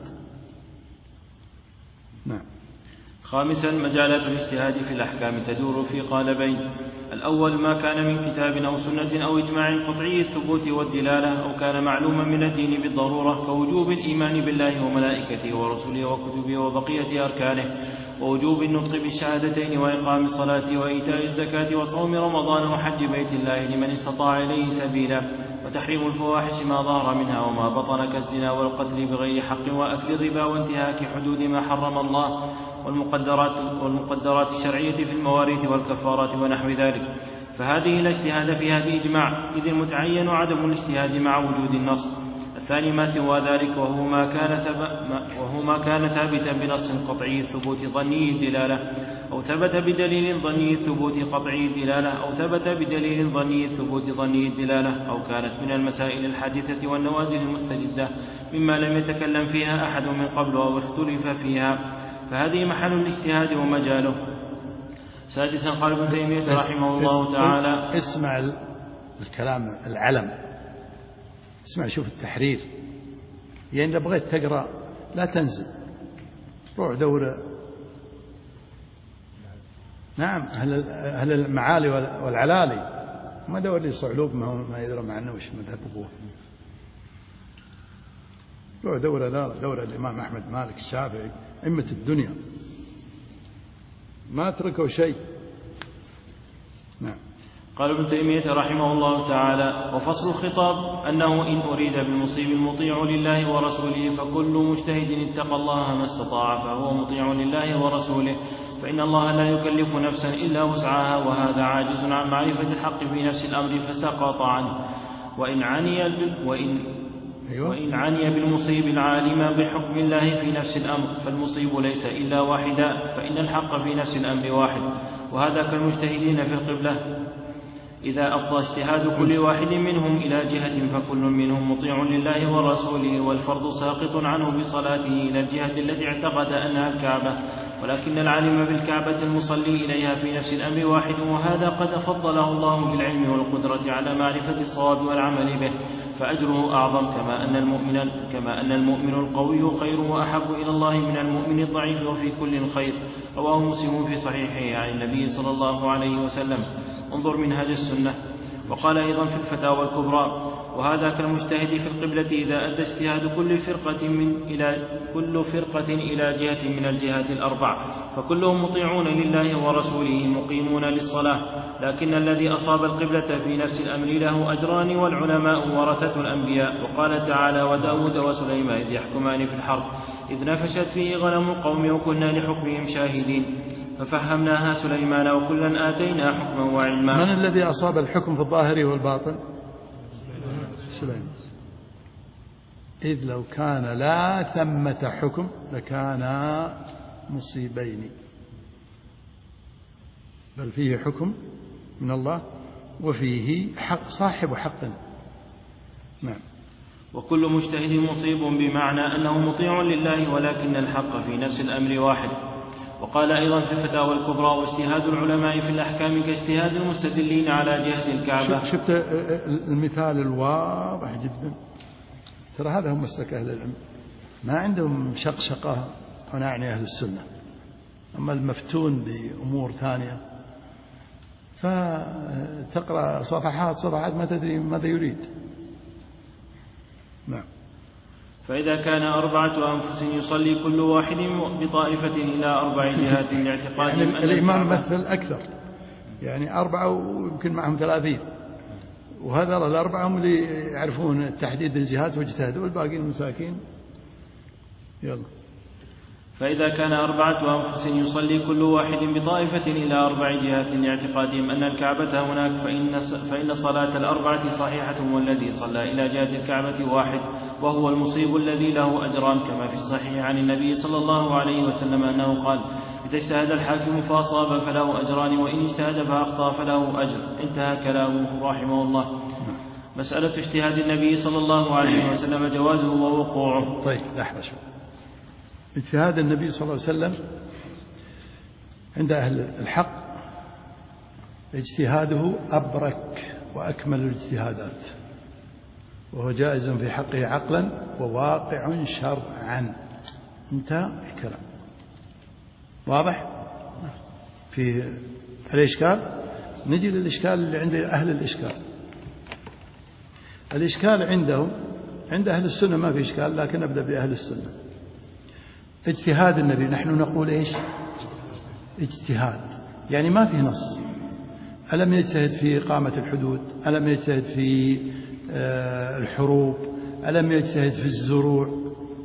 نعم. خامسا مجالات الاجتهاد في الأحكام تدور في قالبين: الأول ما كان من كتاب أو سنة أو إجماع قطعي الثبوت والدلالة أو كان معلوما من الدين بالضرورة كوجوب الإيمان بالله وملائكته ورسله وكتبه وبقية أركانه، ووجوب النطق بالشهادتين وإقام الصلاة وإيتاء الزكاة وصوم رمضان وحج بيت الله لمن استطاع إليه سبيلا، وتحريم الفواحش ما ظهر منها وما بطن كالزنا والقتل بغير حق وأكل الربا وانتهاك حدود ما حرم الله، والمقدرات الشرعية في المواريث والكفارات ونحو ذلك. فهذه لا اجتهاد فيها بإجماع، إذ المتعين عدم الاجتهاد مع وجود النص. الثاني ما سوى ذلك وهو ما كان ثابتا بنص قطعي الثبوت ظني الدلالة، أو ثبت بدليل ظني الثبوت قطعي الدلالة، أو ثبت بدليل ظني الثبوت ظني الدلالة، أو كانت من المسائل الحادثة والنوازل المستجدة مما لم يتكلم فيها أحد من قبل أو اختلف فيها، فهذه محل الاجتهاد ومجاله. سادسا قال ابن تيمية رحمه الله تعالى: اسمع الكلام العلم، اسمع شوف التحرير. يعني إذا بغيت تقرأ لا تنزل، روح دور. نعم أهل المعالي والعلالي، ما دور لي صعلوب ما يدرى معنه وش مذهب أبوه. روح دور الإمام أحمد مالك الشافعي أئمة الدنيا ما تركوا شيء. نعم. قال ابن تيمية رحمه الله تعالى: وفصل الخطاب أنه إن أريد بالمصيب المطيع لله ورسوله فكل مجتهد اتقى الله ما استطاع فهو مطيع لله ورسوله، فإن الله لا يكلف نفسا إلا وسعها، وهذا عاجز عن معرفة الحق في نفس الأمر فسقط عنه. وإن عني بالمصيب العالم بحكم الله في نفس الأمر فالمصيب ليس إلا واحدا، فإن الحق في نفس الأمر واحد. وهذا كالمجتهدين في القبلة، إذا أفضى اجتهاد كل واحد منهم إلى جهة فكل منهم مطيع لله ورسوله، والفرض ساقط عنه بصلاته إلى الجهة التي اعتقد أنها الكعبة، ولكن العالم بالكعبة المصلي إليها في نفس الأمر واحد، وهذا قد فضله الله بالعلم والقدرة على معرفة الصواب والعمل به، فأجره أعظم، كما أن المؤمن القوي خير وأحب إلى الله من المؤمن الضعيف، وفي كل خير. رواه مسلم في صحيحه عن النبي صلى الله عليه وسلم. انظر منهج السنة. وقال أيضا في الفتاوى الكبرى: وهذا كالمجتهد في القبلة إذا أدى اجتهاد كل فرقة إلى جهة من الجهات الأربع فكلهم مطيعون لله ورسوله مقيمون للصلاة، لكن الذي أصاب القبلة في نفس الأمر له أجران، والعلماء ورثة الأنبياء. وقال تعالى: وداود وسليمان إذ يحكمان في الحرث إذ نفشت فيه غنم القوم وكنا لحكمهم شاهدين ففهمناها سليمان وكلا آتينا حكما وعلما. من الذي أصاب الحكم في الظاهر والباطن؟ سليمان. إذ لو كان لا ثمة حكم لكان مصيبين، بل فيه حكم من الله وفيه حق صاحب حق. نعم. وكل مجتهد مصيب بمعنى أنه مطيع لله، ولكن الحق في نفس الأمر واحد. وقال أيضا في الفتاوى الكبرى: واجتهاد العلماء في الأحكام كاجتهاد المستدلين على جهة الكعبة. شفت المثال الواضح جدا. ترى هذا هم مسلك أهل العلم، ما عندهم شقشقة، ونعني أهل السنة. أما المفتون بأمور ثانية فتقرأ صفحات ما تدري ماذا يريد. نعم. فإذا كان 4 أنفس يصلي كل واحد بطائفة إلى 4 جهات لاعتقادهم يعني الإمام مثل أكثر، يعني 4 ويمكن معهم 30، وهذا الأربعة هم اللي يعرفون تحديد الجهات واجتهدوا، والباقيين المساكين يلا. فإذا كان 4 أنفس يصلي كل واحد بطائفة إلى 4 جهات لاعتقادهم أن الكعبة هناك، فإن صلاة ال4 صحيحة، والذي صلى إلى جهة الكعبة واحد، وهو المصيب الذي له أجران، كما في الصحيح عن النبي صلى الله عليه وسلم أنه قال: إذا اجتهد الحاكم فأصاب فله أجران، وإن اجتهد فأخطأ فله أجر. انتهى كلامه رحمه الله. مسألة اجتهاد النبي صلى الله عليه وسلم جوازه ووقوعه. طيب لحظة شو اجتهاد النبي صلى الله عليه وسلم عند أهل الحق اجتهاده أبرك وأكمل الاجتهادات، وهو جائز في حقه عقلا وواقع شرعا. انتهى الكلام. واضح؟ في الإشكال نجي للإشكال اللي عند أهل الإشكال. الإشكال عندهم عند أهل السنة ما في إشكال، لكن نبدأ بأهل السنة. اجتهاد النبي نحن نقول إيش؟ اجتهاد، يعني ما في نص. ألم يجتهد في إقامة الحدود؟ ألم يجتهد في الحروب؟ ألم يجتهد في الزروع؟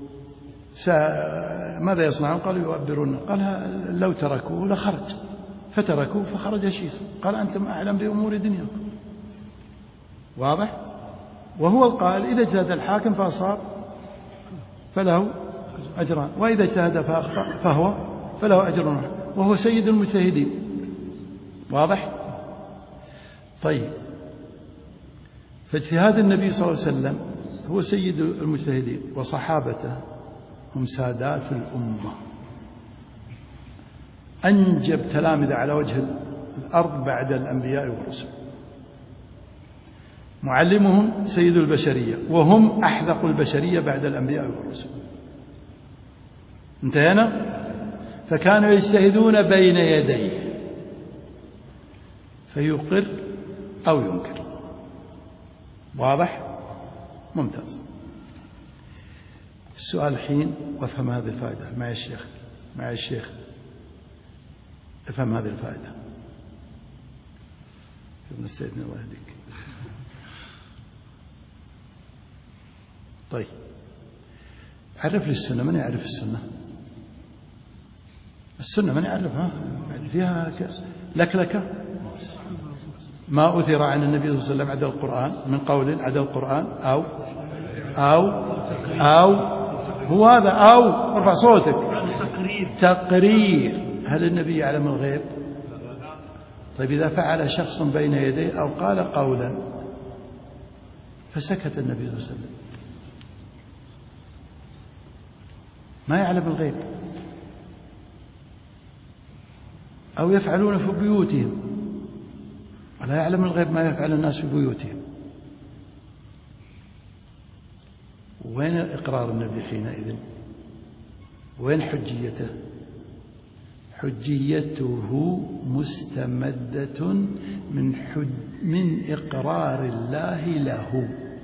ماذا يصنعون؟ قالوا يؤبرون. قال لو تركوه لخرج، فتركوه فخرج شيسا. قال أنتم أعلم بأمور دنياكم. واضح؟ وهو القائل إذا اجتهد الحاكم فأصاب فله أجران، وإذا اجتهد فأخطأ فله أجر واحد، وهو سيد المجتهدين. واضح؟ طيب، فاجتهاد النبي صلى الله عليه وسلم هو سيد المجتهدين، وصحابته هم سادات الأمة، أنجب تلامذة على وجه الأرض بعد الأنبياء والرسل. معلمهم سيد البشرية، وهم أحذق البشرية بعد الأنبياء والرسل. انتهينا؟ فكانوا يجتهدون بين يديه فيقر أو ينكر. واضح؟ ممتاز. السؤال الحين، وافهم هذه الفائدة مع الشيخ افهم هذه الفائدة. ابن سيدنا الله يهديك. طيب، عرف لي السنة. من يعرف السنة؟ السنة من يعرفها؟ فيها لكلكة. ما أثر عن النبي صلى الله عليه وسلم عدا القرآن، من قول عدا القرآن أو هو هذا، أو ارفع صوتك، تقرير. هل النبي يعلم الغيب؟ طيب، إذا فعل شخص بين يديه أو قال قولا فسكت النبي صلى الله عليه وسلم، ما يعلم الغيب. أو يفعلون في بيوتهم ولا يعلم الغيب ما يفعل الناس في بيوتهم. وين إقرار النبي حينئذ؟ وين حجيته؟ حجيته مستمدة من إقرار الله له.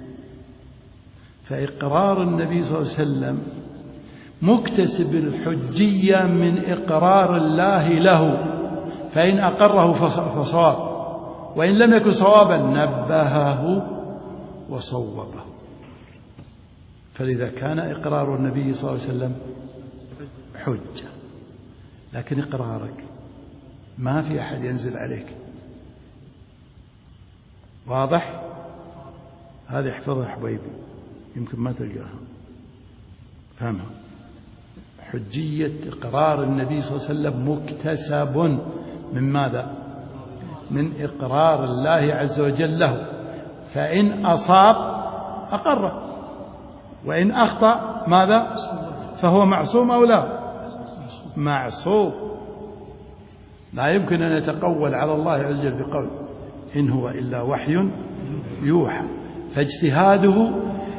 فإقرار النبي صلى الله عليه وسلم مكتسب الحجية من إقرار الله له، فإن أقره فصواب، وإن لم يكن صوابا نبهه وصوبه. فلذا كان إقرار النبي صلى الله عليه وسلم حجة. لكن إقرارك ما في أحد ينزل عليك. واضح؟ هذه احفظها حبيبي، يمكن ما تلقاها، فهمها. حجية إقرار النبي صلى الله عليه وسلم مكتسب من ماذا؟ من إقرار الله عز وجل له، فإن أصاب أقره، وإن أخطأ ماذا؟ فهو معصوم أو لا؟ معصوم. لا يمكن أن يتقول على الله عز وجل بقول إن هو إلا وحي يوحى. فاجتهاده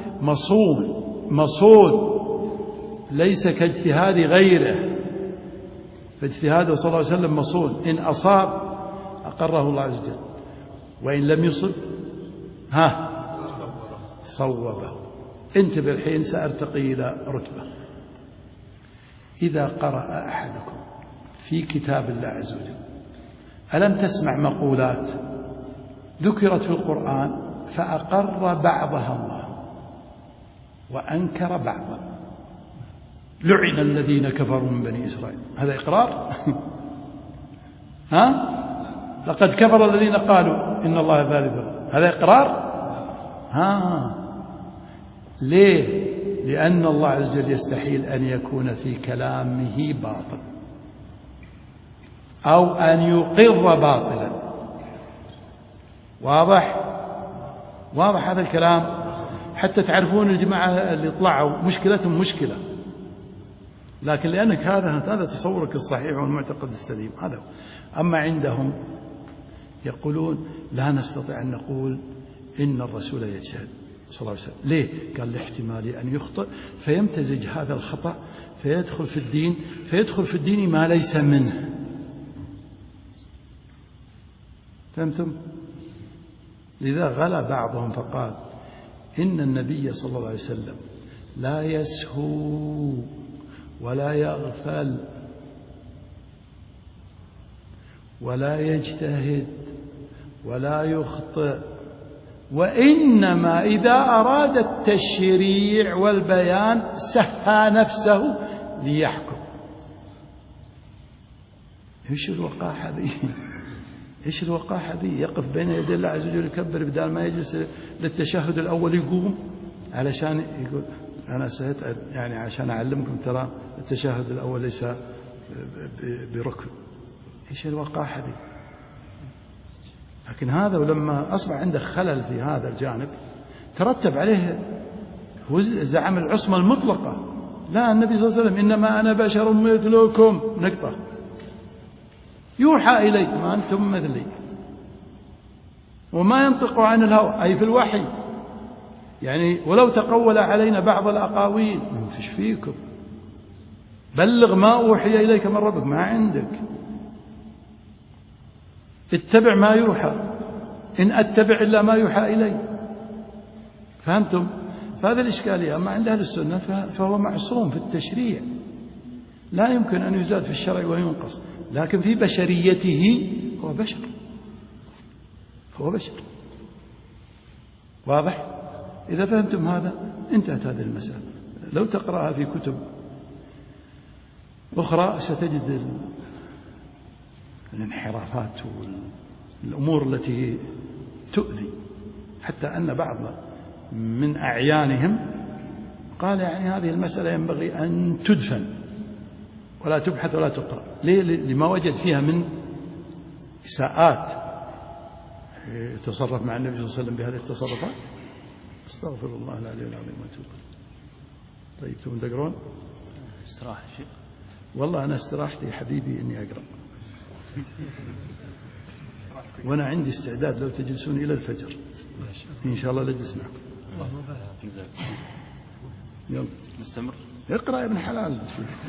مصون ليس كاجتهاد غيره. فاجتهاده صلى الله عليه وسلم مصون، إن أصاب أقره الله عز وجل، وإن لم يصب صوبه. انتبه الحين، سأرتقي إلى رتبة. إذا قرأ أحدكم في كتاب الله عز وجل، ألم تسمع مقولات ذكرت في القرآن فأقر بعضها الله وأنكر بعضا. لعن الذين كفروا من بني إسرائيل. هذا إقرار؟ ها؟ لقد كفر الذين قالوا إن الله ثالث. هذا إقرار؟ ها؟ ليه؟ لأن الله عز وجل يستحيل أن يكون في كلامه باطل أو أن يقر باطلا. واضح؟ واضح هذا الكلام؟ حتى تعرفون الجماعة اللي طلعوا مشكلتهم مشكلة، لكن لأنك هذا تصورك الصحيح والمعتقد السليم هذا. أما عندهم يقولون لا نستطيع أن نقول إن الرسول يجتهد صلى الله عليه وسلم. ليه؟ قال لاحتمال أن يخطئ فيمتزج هذا الخطأ فيدخل في الدين ما ليس منه. فهمتم؟ لذا غلا بعضهم فقال إن النبي صلى الله عليه وسلم لا يسهو ولا يغفل ولا يجتهد ولا يخطئ، وإنما إذا أراد التشريع والبيان سهى نفسه ليحكم. إيش الوقاحة ذي؟ إيش الوقاحة ذي؟ يقف بين يدي الله عز وجل يكبر بدل ما يجلس للتشهد الأول يقوم علشان يقول أنا يعني عشان أعلمكم ترى التشهد الأول ليس بركن. إيش الوقاحة ذي؟ لكن هذا ولما أصبح عنده خلل في هذا الجانب ترتب عليه زعم العصمة المطلقة. لا، النبي صلى الله عليه وسلم إنما أنا بشر مثلكم نقطة، يوحى إلي ما أنتم مثلي، وما ينطق عن الهوى أي في الوحي. يعني ولو تقول علينا بعض الأقاويل انتش فيكم، بلغ ما أوحي إليك من ربك، ما عندك، اتبع ما يوحى، إن أتبع إلا ما يوحى إلي. فهمتم؟ فهذا الإشكالية. أما عند أهل السنة فهو معصوم في التشريع، لا يمكن أن يزاد في الشرع وينقص، لكن في بشريته هو بشر، هو بشر. واضح؟ إذا فهمتم هذا انتهت هذه المسألة. لو تقرأها في كتب أخرى ستجد الانحرافات والأمور التي تؤذي، حتى أن بعض من أعيانهم قال يعني هذه المسألة ينبغي أن تدفن ولا تبحث ولا تقرأ. ليه؟ لما وجد فيها من إساءات يتصرف مع النبي صلى الله عليه وسلم بهذه التصرفات. استغفر الله العلي العظيم واتوب. طيب تبون تقرون؟ استراحة شيخ. والله أنا استراحتي حبيبي إني أقرأ، وأنا عندي استعداد لو تجلسون إلى الفجر إن شاء الله لجلس معكم. يلا نستمر. اقرأ يا ابن حلال.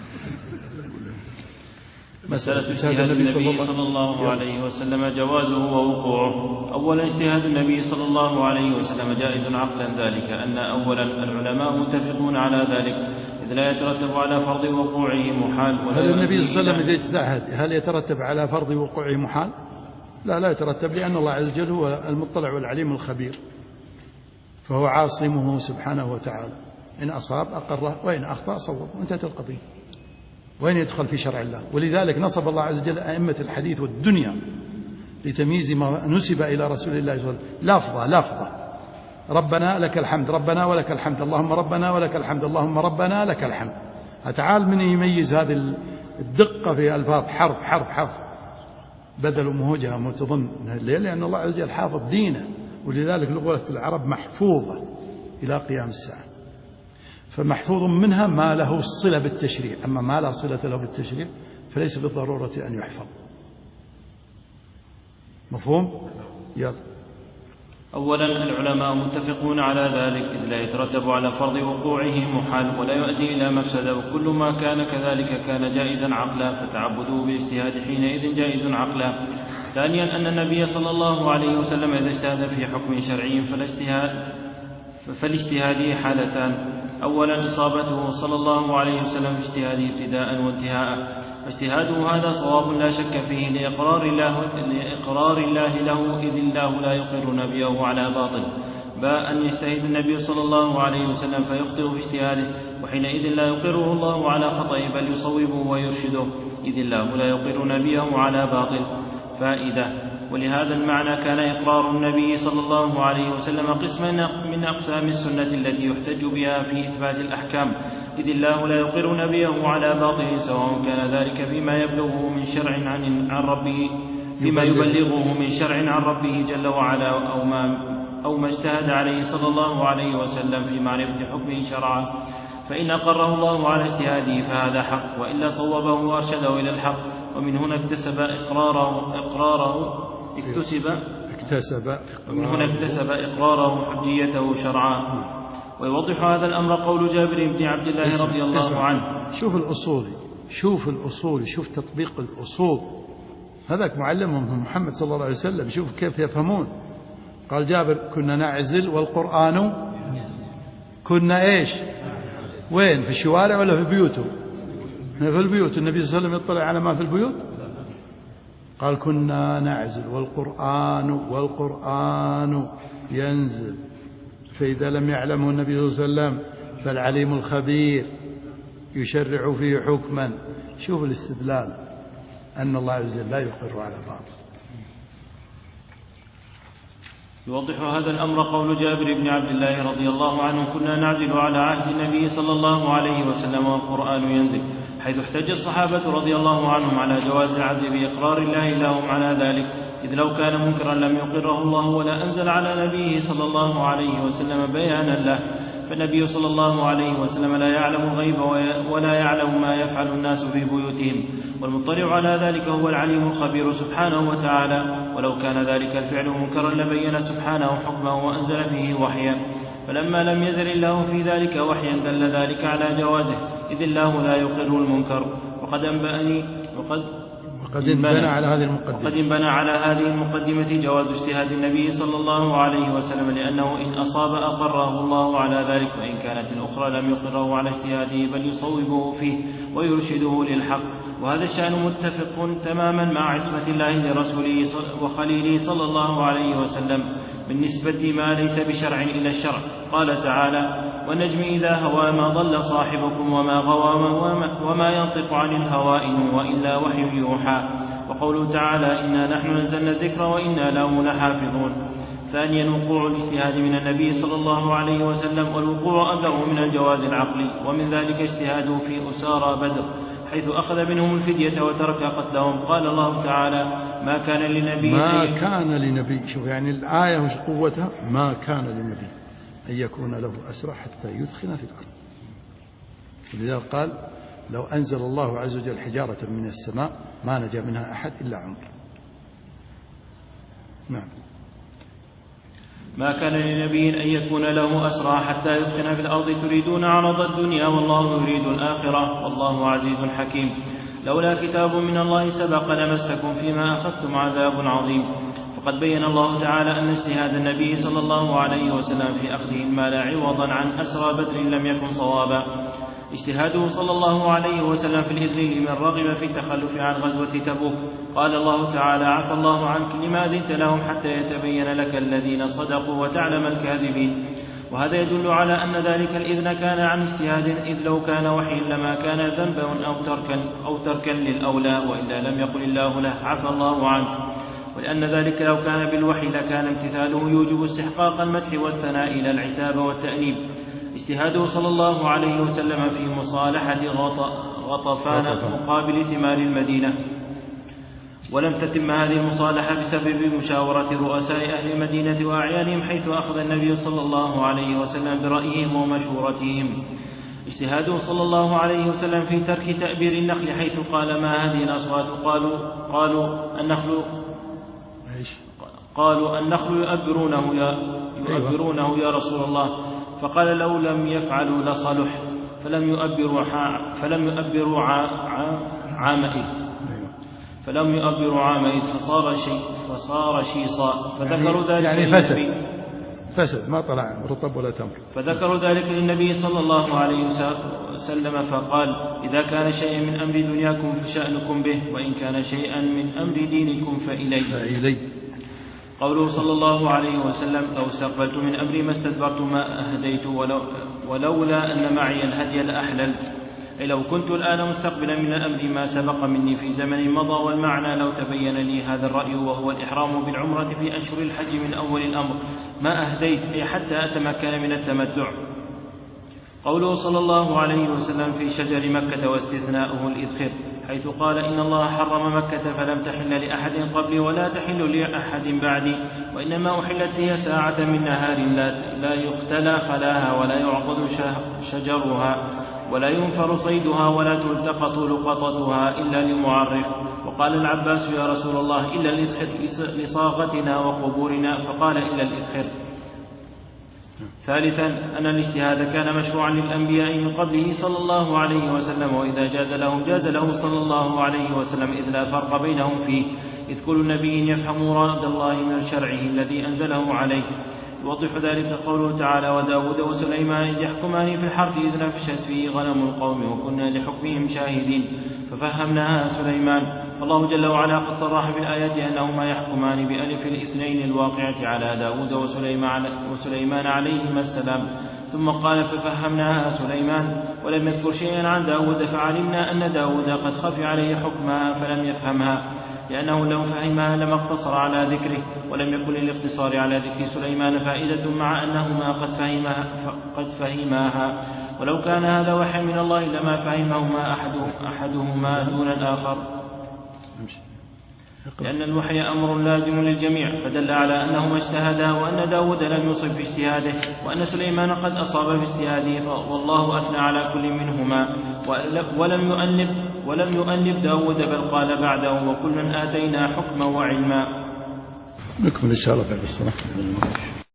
مسألة اجتهاد النبي صلى الله عليه وسلم جوازه ووقوعه. أولا اجتهاد النبي صلى الله عليه وسلم جائز عقلا، ذلك أن أولا العلماء متفقون على ذلك، إذ لا يترتب على فرض وقوعه محال. هل النبي صلى الله عليه وسلم إذا اجتهد هل يترتب على فرض وقوعه محال؟ لا يترتب، لأن الله عز وجل هو المطلع والعليم الخبير، فهو عاصمه سبحانه وتعالى، إن أصاب أقره وإن أخطأ صوب، وانتهت القضية. وين يدخل في شرع الله؟ ولذلك نصب الله عز وجل أئمة الحديث والدنيا لتمييز ما نسب إلى رسول الله صلى الله عليه وسلم لفظة ربنا لك الحمد، ربنا ولك الحمد، اللهم ربنا ولك الحمد، اللهم ربنا لك الحمد. تعال من يميز هذه الدقة في ألفاظ حرف حرف حرف بدل مهوجها متظن. ليه؟ لأن الله عز وجل حافظ دينه، ولذلك لغة العرب محفوظة إلى قيام الساعة، فمحفوظ منها ما له صلة بالتشريع، أما ما لا صلة له بالتشريع فليس بالضرورة أن يحفظ. مفهوم؟ يلا. أولا العلماء متفقون على ذلك، إذ لا يترتب على فرض وقوعه محال ولا يؤدي إلى مفسدة، وكل ما كان كذلك كان جائزا عقلا، فتعبده بالاجتهاد حينئذ جائز عقلا. ثانيا أن النبي صلى الله عليه وسلم إذا اجتهد في حكم شرعي فالاجتهاد حالتان: أولا إصابته صلى الله عليه وسلم في اجتهاده ابتداء وانتهاء، فاجتهاده هذا صواب لا شك فيه لإقرار الله له، إذ الله لا يقر نبيه على باطل. أن يجتهد النبي صلى الله عليه وسلم فيخطئ في اجتهاده، وحينئذ لا يقره الله على خطأ بل يصوبه ويرشده، إذ الله لا يقر نبيه على باطل. فائدة: ولهذا المعنى كان إقرار النبي صلى الله عليه وسلم قسما من أقسام السنة التي يحتج بها في إثبات الأحكام، إذ الله لا يقر نبيه على باطل، سواء كان ذلك فيما يبلغه من شرع عن ربه، فيما يبلغه من شرع عن ربه جل وعلا، أو ما اجتهد عليه صلى الله عليه وسلم في معرفة حكمه شرعا. فإن أقره الله على اجتهاده فهذا حق، وإلا صوبه وأرشده إلى الحق. ومن هنا اكتسب إقراره حجيته شرعا. ويوضح هذا الأمر قول جابر بن عبد الله رضي الله عنه. شوف تطبيق الأصول. هذاك معلمهم محمد صلى الله عليه وسلم، شوف كيف يفهمون. قال جابر: كنا نعزل والقرآن كنا إيش؟ وين؟ في الشوارع ولا في بيوته؟ في البيوت. النبي صلى الله عليه وسلم يطلع على ما في البيوت؟ قال: كنا نعزل والقرآن ينزل، فإذا لم يعلمه النبي صلى الله عليه وسلم فالعليم الخبير يشرع فيه حكما. شوف الاستدلال، أن الله عز وجل لا يقر على باطل. يوضح هذا الأمر قول جابر بن عبد الله رضي الله عنه: كنا نعزل على عهد النبي صلى الله عليه وسلم والقرآن ينزل، حيث احتج الصحابة رضي الله عنهم على جواز العزل بإقرار الله لهم على ذلك، إذ لو كان منكرا لم يقره الله ولا أنزل على نبيه صلى الله عليه وسلم بيانا له. فالنبي صلى الله عليه وسلم لا يعلم الغيب ولا يعلم ما يفعل الناس في بيوتهم، والمطلع على ذلك هو العليم الخبير سبحانه وتعالى. ولو كان ذلك الفعل منكرا لبين سبحانه حكمه وأنزل فيه وحيا، فلما لم يزل الله في ذلك وحيا دل ذلك على جوازه، إذ الله لا يقر المنكر. وقد انبنى على هذه المقدمة جواز اجتهاد النبي صلى الله عليه وسلم، لأنه إن أصاب أقره الله على ذلك، وإن كانت الأخرى لم يقره على اجتهاده بل يصوبه فيه ويرشده للحق. وهذا الشأن متفق تماما مع عصمة الله لرسوله وخليله صلى الله عليه وسلم بالنسبة ما ليس بشرع إلى الشرع. قال تعالى: والنجم إذا هوى ما ضل صاحبكم وما غوى وما ينطق عن الهوى إن هو إلا وحي يوحى. وقوله تعالى: إنا نحن نزلنا الذكر وإنا له لحافظون. ثانيا: وقوع الاجتهاد من النبي صلى الله عليه وسلم، والوقوع أبلغ من الجواز العقلي، ومن ذلك اجتهاده في أسارى بدر، حيث أخذ منهم الفدية وترك قتلهم. قال الله تعالى: ما كان لنبي شوف يعني الآية وش قوتها، ما كان لنبي أن يكون له أسرى حتى يدخن في الأرض. ولذلك قال: لو أنزل الله عز وجل حجارة من السماء ما نجا منها أحد إلا عمر. نعم. ما كان لنبي أن يكون له أسرى حتى يدخن في الأرض، تريدون عرض الدنيا والله يريد الآخرة والله عزيز حكيم. لولا كتاب من الله سبق لمسكم فيما أخذتم عذاب عظيم. فقد بين الله تعالى أن اجتهاد النبي صلى الله عليه وسلم في أخذه المال عوضا عن أسرى بدر لم يكن صوابا. اجتهاده صلى الله عليه وسلم في الإذن لمن رغب في التخلف عن غزوة تبوك. قال الله تعالى: عفى الله عنك لما أذنت لهم حتى يتبين لك الذين صدقوا وتعلم الكاذبين. وهذا يدل على أن ذلك الإذن كان عن اجتهاد، إذ لو كان وحي لما كان ذنبا أو تركا للأولى، وإلا لم يقل الله له عفى الله عنك. ولأن ذلك لو كان بالوحي لكان امتثاله يوجب استحقاق المدح والثناء إلى العتاب والتأنيب. اجتهاده صلى الله عليه وسلم في مصالحة غطفان مقابل ثمار المدينة، ولم تتم هذه المصالحة بسبب مشاورة رؤساء أهل المدينة وأعيانهم، حيث أخذ النبي صلى الله عليه وسلم برأيهم ومشورتهم. اجتهاده صلى الله عليه وسلم في ترك تأبير النخل، حيث قال: ما هذه الأصوات؟ قالوا النخل يؤبرونه يا رسول الله. فقال: لو لم يفعلوا لصلح، فلم يؤبروا عامئذ فصار شيصا. فذكروا ذلك يعني فسد ما طلع رطب ولا تمر. فذكروا ذلك للنبي صلى الله عليه وسلم فقال: إذا كان شيء من أمر دنياكم فشأنكم به، وإن كان شيئا من أمر دينكم فإلي. قوله صلى الله عليه وسلم: لو استقبلت من أمري ما استدبرت ما أهديت ولولا أن معي الهدي لأحللت، أي لو كنت الآن مستقبلا من الأمر ما سبق مني في زمن مضى. والمعنى: لو تبين لي هذا الرأي وهو الإحرام بالعمرة في أشهر الحج من أول الأمر ما أهديت، أي حتى أتمكن من التمتع. قوله صلى الله عليه وسلم في شجر مكة واستثناؤه الإذخر، حيث قال: إن الله حرم مكة فلم تحل لأحد قبلي ولا تحل لأحد بعدي، وإنما أحلت هي ساعة من نهار لا يختلى خلاها ولا يعقد شجرها ولا ينفر صيدها ولا تلتقط لقطتها إلا لمعرف. وقال العباس: يا رسول الله، إلا الإذخر لصاغتنا وقبورنا، فقال: إلا الإذخر. ثالثا، أن الاجتهاد كان مشروعا للأنبياء من قبله صلى الله عليه وسلم، وإذا جاز له صلى الله عليه وسلم، إذ لا فرق بينهم فيه، إذ كل نبي يفهم مراد الله من شرعه الذي أنزله عليه. يوضح ذلك قوله تعالى: وداود وسليمان إذ يحكمان في الحرث إذ نفشت فيه غنم القوم وكنا لحكمهم شاهدين ففهمناها سليمان. فالله جل وعلا قد صرح بالآيات أنهما يحكمان بألف الاثنين الواقعة على داود وسليمان عليهما السلام، ثم قال: ففهمناها سليمان، ولم يذكر شيئا عن داود، فعلمنا أن داود قد خفي عليه حكمها فلم يفهمها، لأنه لو فهمها لما اقتصر على ذكره، ولم يكن للاقتصار على ذكر سليمان فائدة، مع أنهما قد فهماها، ولو كان هذا وحي من الله لما فهمهما أحدهما دون الآخر، لأن الوحي أمر لازم للجميع، فدل على أنهما اجتهدا، وأن داود لم يصب في اجتهاده، وأن سليمان قد أصاب في اجتهاده، والله أثنى على كل منهما، ولم يؤنب داود، بل قال بعده: وكلا آتينا حكما وعلما. نكمل إن شاء الله بعد الصلاة.